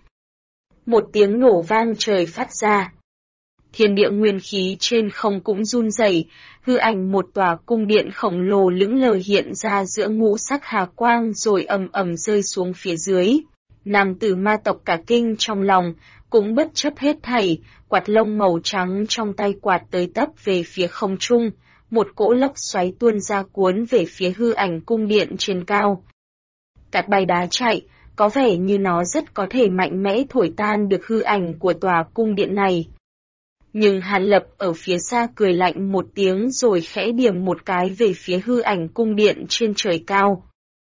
Một tiếng nổ vang trời phát ra. Thiên địa nguyên khí trên không cũng run rẩy, hư ảnh một tòa cung điện khổng lồ lững lờ hiện ra giữa ngũ sắc hà quang rồi ầm ầm rơi xuống phía dưới. Nam tử ma tộc cả kinh trong lòng, cũng bất chấp hết thảy, quạt lông màu trắng trong tay quạt tới tấp về phía không trung, một cỗ lốc xoáy tuôn ra cuốn về phía hư ảnh cung điện trên cao. Cát bay đá chạy, có vẻ như nó rất có thể mạnh mẽ thổi tan được hư ảnh của tòa cung điện này. Nhưng Hàn Lập ở phía xa cười lạnh một tiếng rồi khẽ điểm một cái về phía hư ảnh cung điện trên trời cao.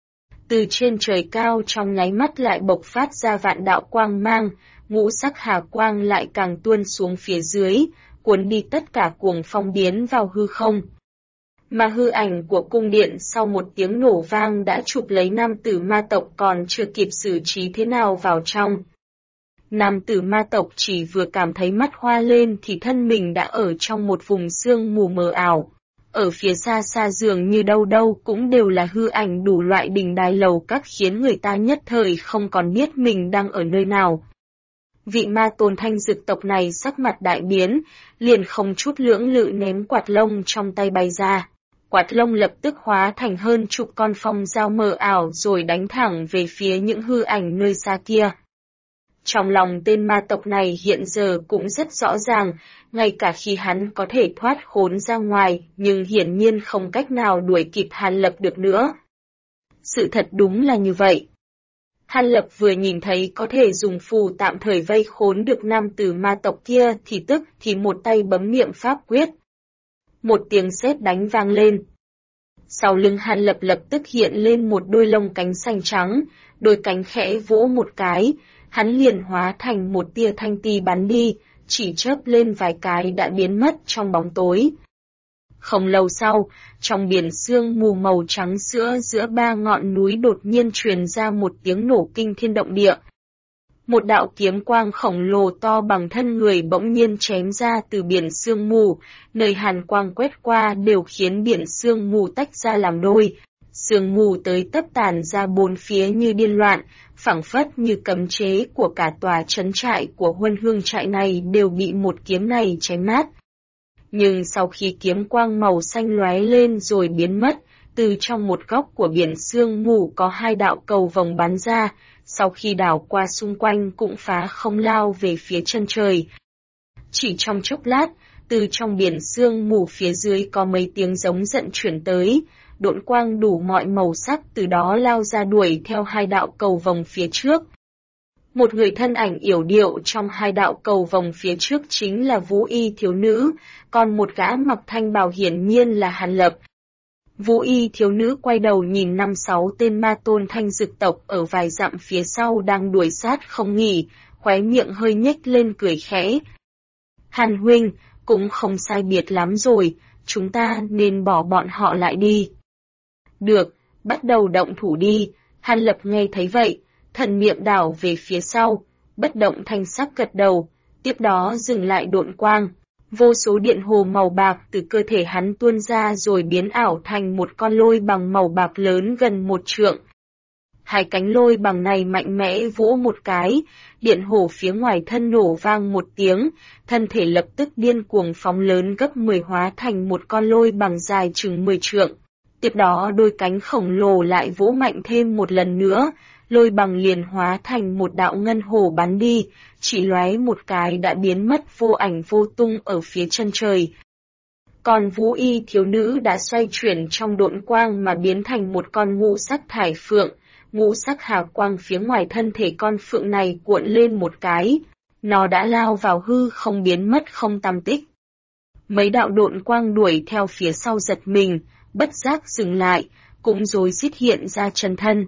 Từ trên trời cao trong nháy mắt lại bộc phát ra vạn đạo quang mang, ngũ sắc hà quang lại càng tuôn xuống phía dưới, cuốn đi tất cả cuồng phong biến vào hư không. Mà hư ảnh của cung điện sau một tiếng nổ vang đã chụp lấy nam tử ma tộc còn chưa kịp xử trí thế nào vào trong. Nam tử ma tộc chỉ vừa cảm thấy mắt hoa lên thì thân mình đã ở trong một vùng sương mù mờ ảo. Ở phía xa xa dường như đâu đâu cũng đều là hư ảnh đủ loại đình đài lầu các khiến người ta nhất thời không còn biết mình đang ở nơi nào. Vị ma tôn thanh dực tộc này sắc mặt đại biến, liền không chút lưỡng lự ném quạt lông trong tay bay ra. Quạt lông lập tức hóa thành hơn chục con phong dao mờ ảo rồi đánh thẳng về phía những hư ảnh nơi xa kia. Trong lòng tên ma tộc này hiện giờ cũng rất rõ ràng, ngay cả khi hắn có thể thoát khốn ra ngoài, nhưng hiển nhiên không cách nào đuổi kịp Hàn Lập được nữa. Sự thật đúng là như vậy. Hàn Lập vừa nhìn thấy có thể dùng phù tạm thời vây khốn được nam tử ma tộc kia thì tức thì một tay bấm niệm pháp quyết. Một tiếng sét đánh vang lên. Sau lưng Hàn Lập lập tức hiện lên một đôi lông cánh xanh trắng, đôi cánh khẽ vỗ một cái, hắn liền hóa thành một tia thanh ti bắn đi, chỉ chớp lên vài cái đã biến mất trong bóng tối. Không lâu sau, trong biển sương mù màu trắng sữa giữa ba ngọn núi đột nhiên truyền ra một tiếng nổ kinh thiên động địa. Một đạo kiếm quang khổng lồ to bằng thân người bỗng nhiên chém ra từ biển sương mù, nơi hàn quang quét qua đều khiến biển sương mù tách ra làm đôi. Sương mù tới tấp tàn ra bốn phía như điên loạn, phảng phất như cấm chế của cả tòa trấn trại của Huân Hương trại này đều bị một kiếm này chém nát. Nhưng sau khi kiếm quang màu xanh lóe lên rồi biến mất, từ trong một góc của biển sương mù có hai đạo cầu vồng bắn ra, sau khi đảo qua xung quanh cũng phá không lao về phía chân trời. Chỉ trong chốc lát, từ trong biển sương mù phía dưới có mấy tiếng giống giận chuyển tới, độn quang đủ mọi màu sắc từ đó lao ra đuổi theo hai đạo cầu vồng phía trước. Một người thân ảnh yểu điệu trong hai đạo cầu vồng phía trước chính là Vũ Y thiếu nữ, còn một gã mặc thanh bào hiển nhiên là Hàn Lập. Vũ Y thiếu nữ quay đầu nhìn 5-6 tên ma tôn thanh dực tộc ở vài dặm phía sau đang đuổi sát không nghỉ, khóe miệng hơi nhếch lên cười khẽ. Hàn huynh, cũng không sai biệt lắm rồi, chúng ta nên bỏ bọn họ lại đi. Được, bắt đầu động thủ đi. Hàn Lập nghe thấy vậy, thần niệm đảo về phía sau, bất động thanh sắc gật đầu, tiếp đó dừng lại độn quang. Vô số điện hồ màu bạc từ cơ thể hắn tuôn ra rồi biến ảo thành một con lôi bằng màu bạc lớn gần 1 trượng. Hai cánh lôi bằng này mạnh mẽ vỗ một cái, điện hồ phía ngoài thân nổ vang một tiếng, thân thể lập tức điên cuồng phóng lớn gấp 10 hóa thành một con lôi bằng dài chừng 10 trượng. Tiếp đó đôi cánh khổng lồ lại vỗ mạnh thêm một lần nữa, lôi bằng liền hóa thành một đạo ngân hồ bắn đi, chỉ lóe một cái đã biến mất vô ảnh vô tung ở phía chân trời. Còn Vũ Y thiếu nữ đã xoay chuyển trong độn quang mà biến thành một con ngũ sắc thải phượng, ngũ sắc hào quang phía ngoài thân thể con phượng này cuộn lên một cái, nó đã lao vào hư không biến mất không tăm tích. Mấy đạo độn quang đuổi theo phía sau giật mình, bất giác dừng lại, cũng rối rít hiện ra chân thân.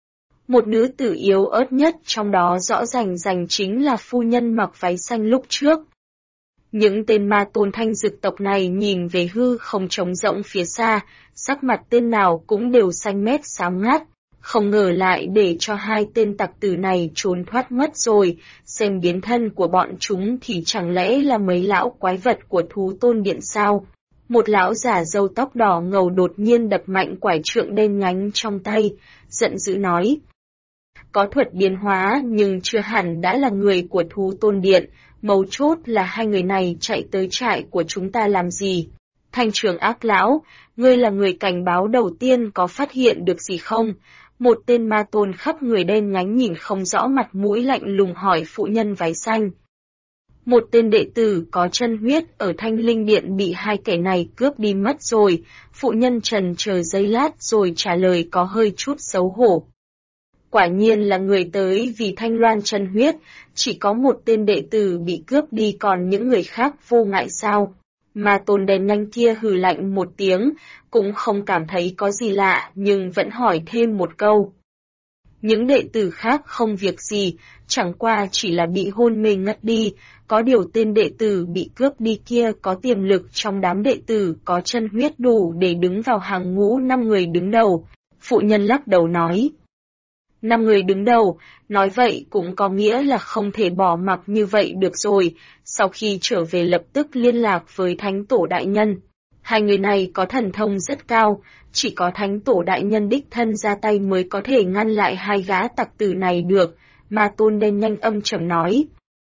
Một nữ tử yếu ớt nhất trong đó rõ ràng chính là phu nhân mặc váy xanh lúc trước. Những tên ma tôn thanh dực tộc này nhìn về hư không trống rỗng phía xa, sắc mặt tên nào cũng đều xanh mét xám ngắt, không ngờ lại để cho hai tên tặc tử này trốn thoát mất rồi, xem biến thân của bọn chúng thì chẳng lẽ là mấy lão quái vật của thú tôn điện sao? Một lão giả râu tóc đỏ ngầu đột nhiên đập mạnh quải trượng đen nhánh trong tay, giận dữ nói. Có thuật biến hóa nhưng chưa hẳn đã là người của thú tôn điện, mấu chốt là hai người này chạy tới trại của chúng ta làm gì? Thanh trường ác lão, ngươi là người cảnh báo đầu tiên có phát hiện được gì không? Một tên ma tôn khắp người đen nhánh nhìn không rõ mặt mũi lạnh lùng hỏi phụ nhân váy xanh. Một tên đệ tử có chân huyết ở Thanh Linh Điện bị hai kẻ này cướp đi mất rồi, phụ nhân trần chờ giây lát rồi trả lời có hơi chút xấu hổ. Quả nhiên là người tới vì Thanh Loan chân huyết, chỉ có một tên đệ tử bị cướp đi còn những người khác vô ngại sao. Ma tôn đèn nhanh kia hừ lạnh một tiếng, cũng không cảm thấy có gì lạ nhưng vẫn hỏi thêm một câu. Những đệ tử khác không việc gì, chẳng qua chỉ là bị hôn mê ngất đi, có điều tên đệ tử bị cướp đi kia có tiềm lực trong đám đệ tử có chân huyết đủ để đứng vào hàng ngũ 5 người đứng đầu. Phụ nhân lắc đầu nói. 5 người đứng đầu, nói vậy cũng có nghĩa là không thể bỏ mặc như vậy được rồi, sau khi trở về lập tức liên lạc với Thánh Tổ Đại Nhân. Hai người này có thần thông rất cao, chỉ có Thánh Tổ Đại Nhân đích thân ra tay mới có thể ngăn lại hai gã tặc tử này được, Ma Tôn đen nhanh âm trầm nói.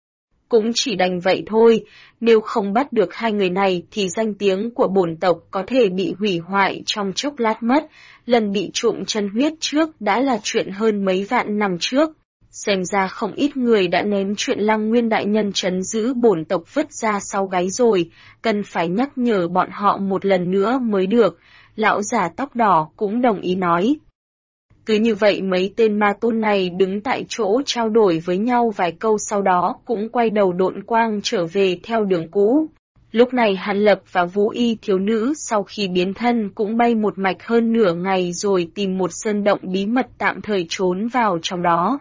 Cũng chỉ đành vậy thôi, nếu không bắt được hai người này thì danh tiếng của bổn tộc có thể bị hủy hoại trong chốc lát mất, lần bị trộm chân huyết trước đã là chuyện hơn mấy vạn năm trước. Xem ra không ít người đã ném chuyện Lăng Nguyên Đại Nhân trấn giữ bổn tộc vứt ra sau gáy rồi, cần phải nhắc nhở bọn họ một lần nữa mới được, lão già tóc đỏ cũng đồng ý nói. Cứ như vậy mấy tên ma tôn này đứng tại chỗ trao đổi với nhau vài câu sau đó cũng quay đầu độn quang trở về theo đường cũ. Lúc này Hàn Lập và Vũ Y thiếu nữ sau khi biến thân cũng bay một mạch hơn nửa ngày rồi tìm một sơn động bí mật tạm thời trốn vào trong đó.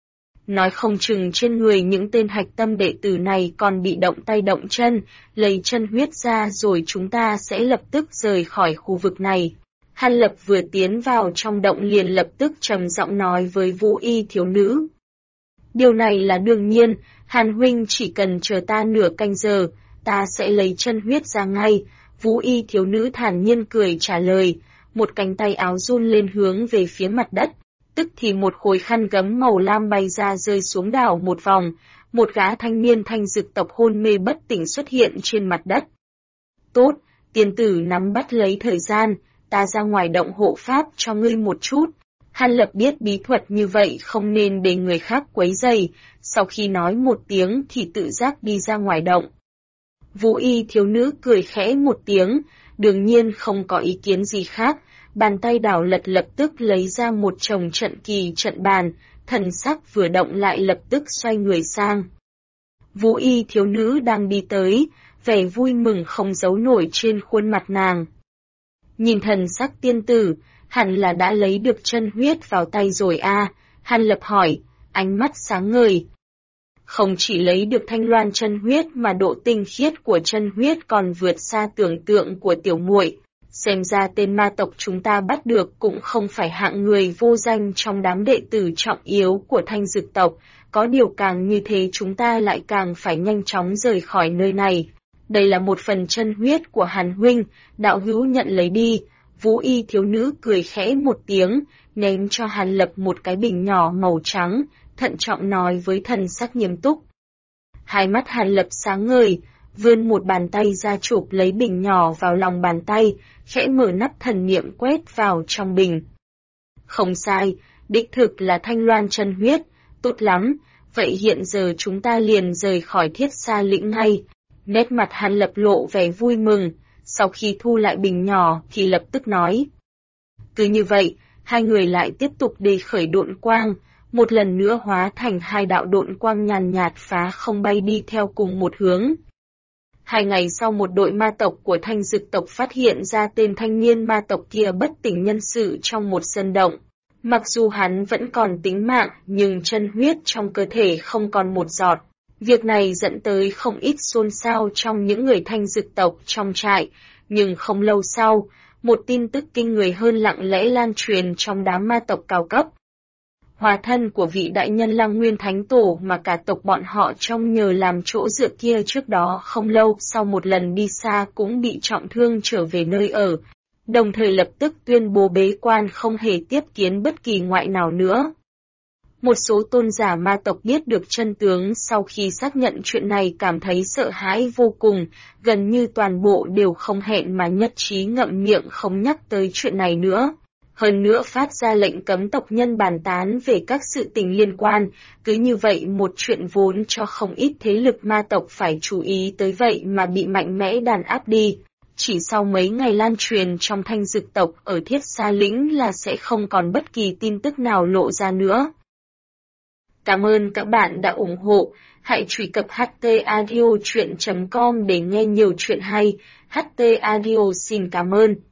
Nói không chừng trên người những tên hạch tâm đệ tử này còn bị động tay động chân, lấy chân huyết ra rồi chúng ta sẽ lập tức rời khỏi khu vực này. Hàn Lập vừa tiến vào trong động liền lập tức trầm giọng nói với Vũ Y thiếu nữ. Điều này là đương nhiên, Hàn huynh chỉ cần chờ ta nửa canh giờ, ta sẽ lấy chân huyết ra ngay. Vũ Y thiếu nữ thản nhiên cười trả lời, một cánh tay áo run lên hướng về phía mặt đất. Tức thì một khối khăn gấm màu lam bay ra rơi xuống đảo một vòng, một gã thanh niên thanh dực tộc hôn mê bất tỉnh xuất hiện trên mặt đất. Tốt, tiên tử nắm bắt lấy thời gian, ta ra ngoài động hộ pháp cho ngươi một chút. Hàn Lập biết bí thuật như vậy không nên để người khác quấy rầy, sau khi nói một tiếng thì tự giác đi ra ngoài động. Vũ Y thiếu nữ cười khẽ một tiếng, đương nhiên không có ý kiến gì khác, bàn tay đảo lật lập tức lấy ra một chồng trận kỳ trận bàn, thần sắc vừa động lại lập tức xoay người sang. Vũ y thiếu nữ đang đi tới, vẻ vui mừng không giấu nổi trên khuôn mặt nàng. Nhìn thần sắc tiên tử, hẳn là đã lấy được chân huyết vào tay rồi a. Hàn Lập hỏi, ánh mắt sáng ngời. Không chỉ lấy được thanh loan chân huyết mà độ tinh khiết của chân huyết còn vượt xa tưởng tượng của tiểu muội. Xem ra tên ma tộc chúng ta bắt được cũng không phải hạng người vô danh trong đám đệ tử trọng yếu của Thanh Dực tộc, có điều càng như thế chúng ta lại càng phải nhanh chóng rời khỏi nơi này. Đây là một phần chân huyết của Hàn huynh, đạo hữu nhận lấy đi. Vũ y thiếu nữ cười khẽ một tiếng, ném cho Hàn Lập một cái bình nhỏ màu trắng, thận trọng nói với thần sắc nghiêm túc. Hai mắt Hàn Lập sáng ngời, vươn một bàn tay ra chụp lấy bình nhỏ vào lòng bàn tay, khẽ mở nắp thần niệm quét vào trong bình. Không sai, đích thực là thanh loan chân huyết, tốt lắm, vậy hiện giờ chúng ta liền rời khỏi Thiết Sa lĩnh ngay. Nét mặt Hàn Lập lộ vẻ vui mừng, sau khi thu lại bình nhỏ thì lập tức nói. Cứ như vậy, hai người lại tiếp tục đi khởi độn quang, một lần nữa hóa thành hai đạo độn quang nhàn nhạt phá không bay đi theo cùng một hướng. 2 ngày sau một đội ma tộc của Thanh Dực tộc phát hiện ra tên thanh niên ma tộc kia bất tỉnh nhân sự trong một sân động. Mặc dù hắn vẫn còn tính mạng nhưng chân huyết trong cơ thể không còn một giọt. Việc này dẫn tới không ít xôn xao trong những người Thanh Dực tộc trong trại, nhưng không lâu sau, một tin tức kinh người hơn lặng lẽ lan truyền trong đám ma tộc cao cấp. Hóa thân của vị đại nhân Lăng Nguyên Thánh Tổ mà cả tộc bọn họ trông nhờ làm chỗ dựa kia trước đó không lâu sau một lần đi xa cũng bị trọng thương trở về nơi ở, đồng thời lập tức tuyên bố bế quan không hề tiếp kiến bất kỳ ngoại nào nữa. Một số tôn giả ma tộc biết được chân tướng sau khi xác nhận chuyện này cảm thấy sợ hãi vô cùng, gần như toàn bộ đều không hẹn mà nhất trí ngậm miệng không nhắc tới chuyện này nữa. Hơn nữa phát ra lệnh cấm tộc nhân bàn tán về các sự tình liên quan, cứ như vậy một chuyện vốn cho không ít thế lực ma tộc phải chú ý tới vậy mà bị mạnh mẽ đàn áp đi. Chỉ sau mấy ngày lan truyền trong Thanh Dực tộc ở Thiết Sa lĩnh là sẽ không còn bất kỳ tin tức nào lộ ra nữa. Cảm ơn các bạn đã ủng hộ, hãy truy cập htaudio.com để nghe nhiều chuyện hay. HT Audio xin cảm ơn.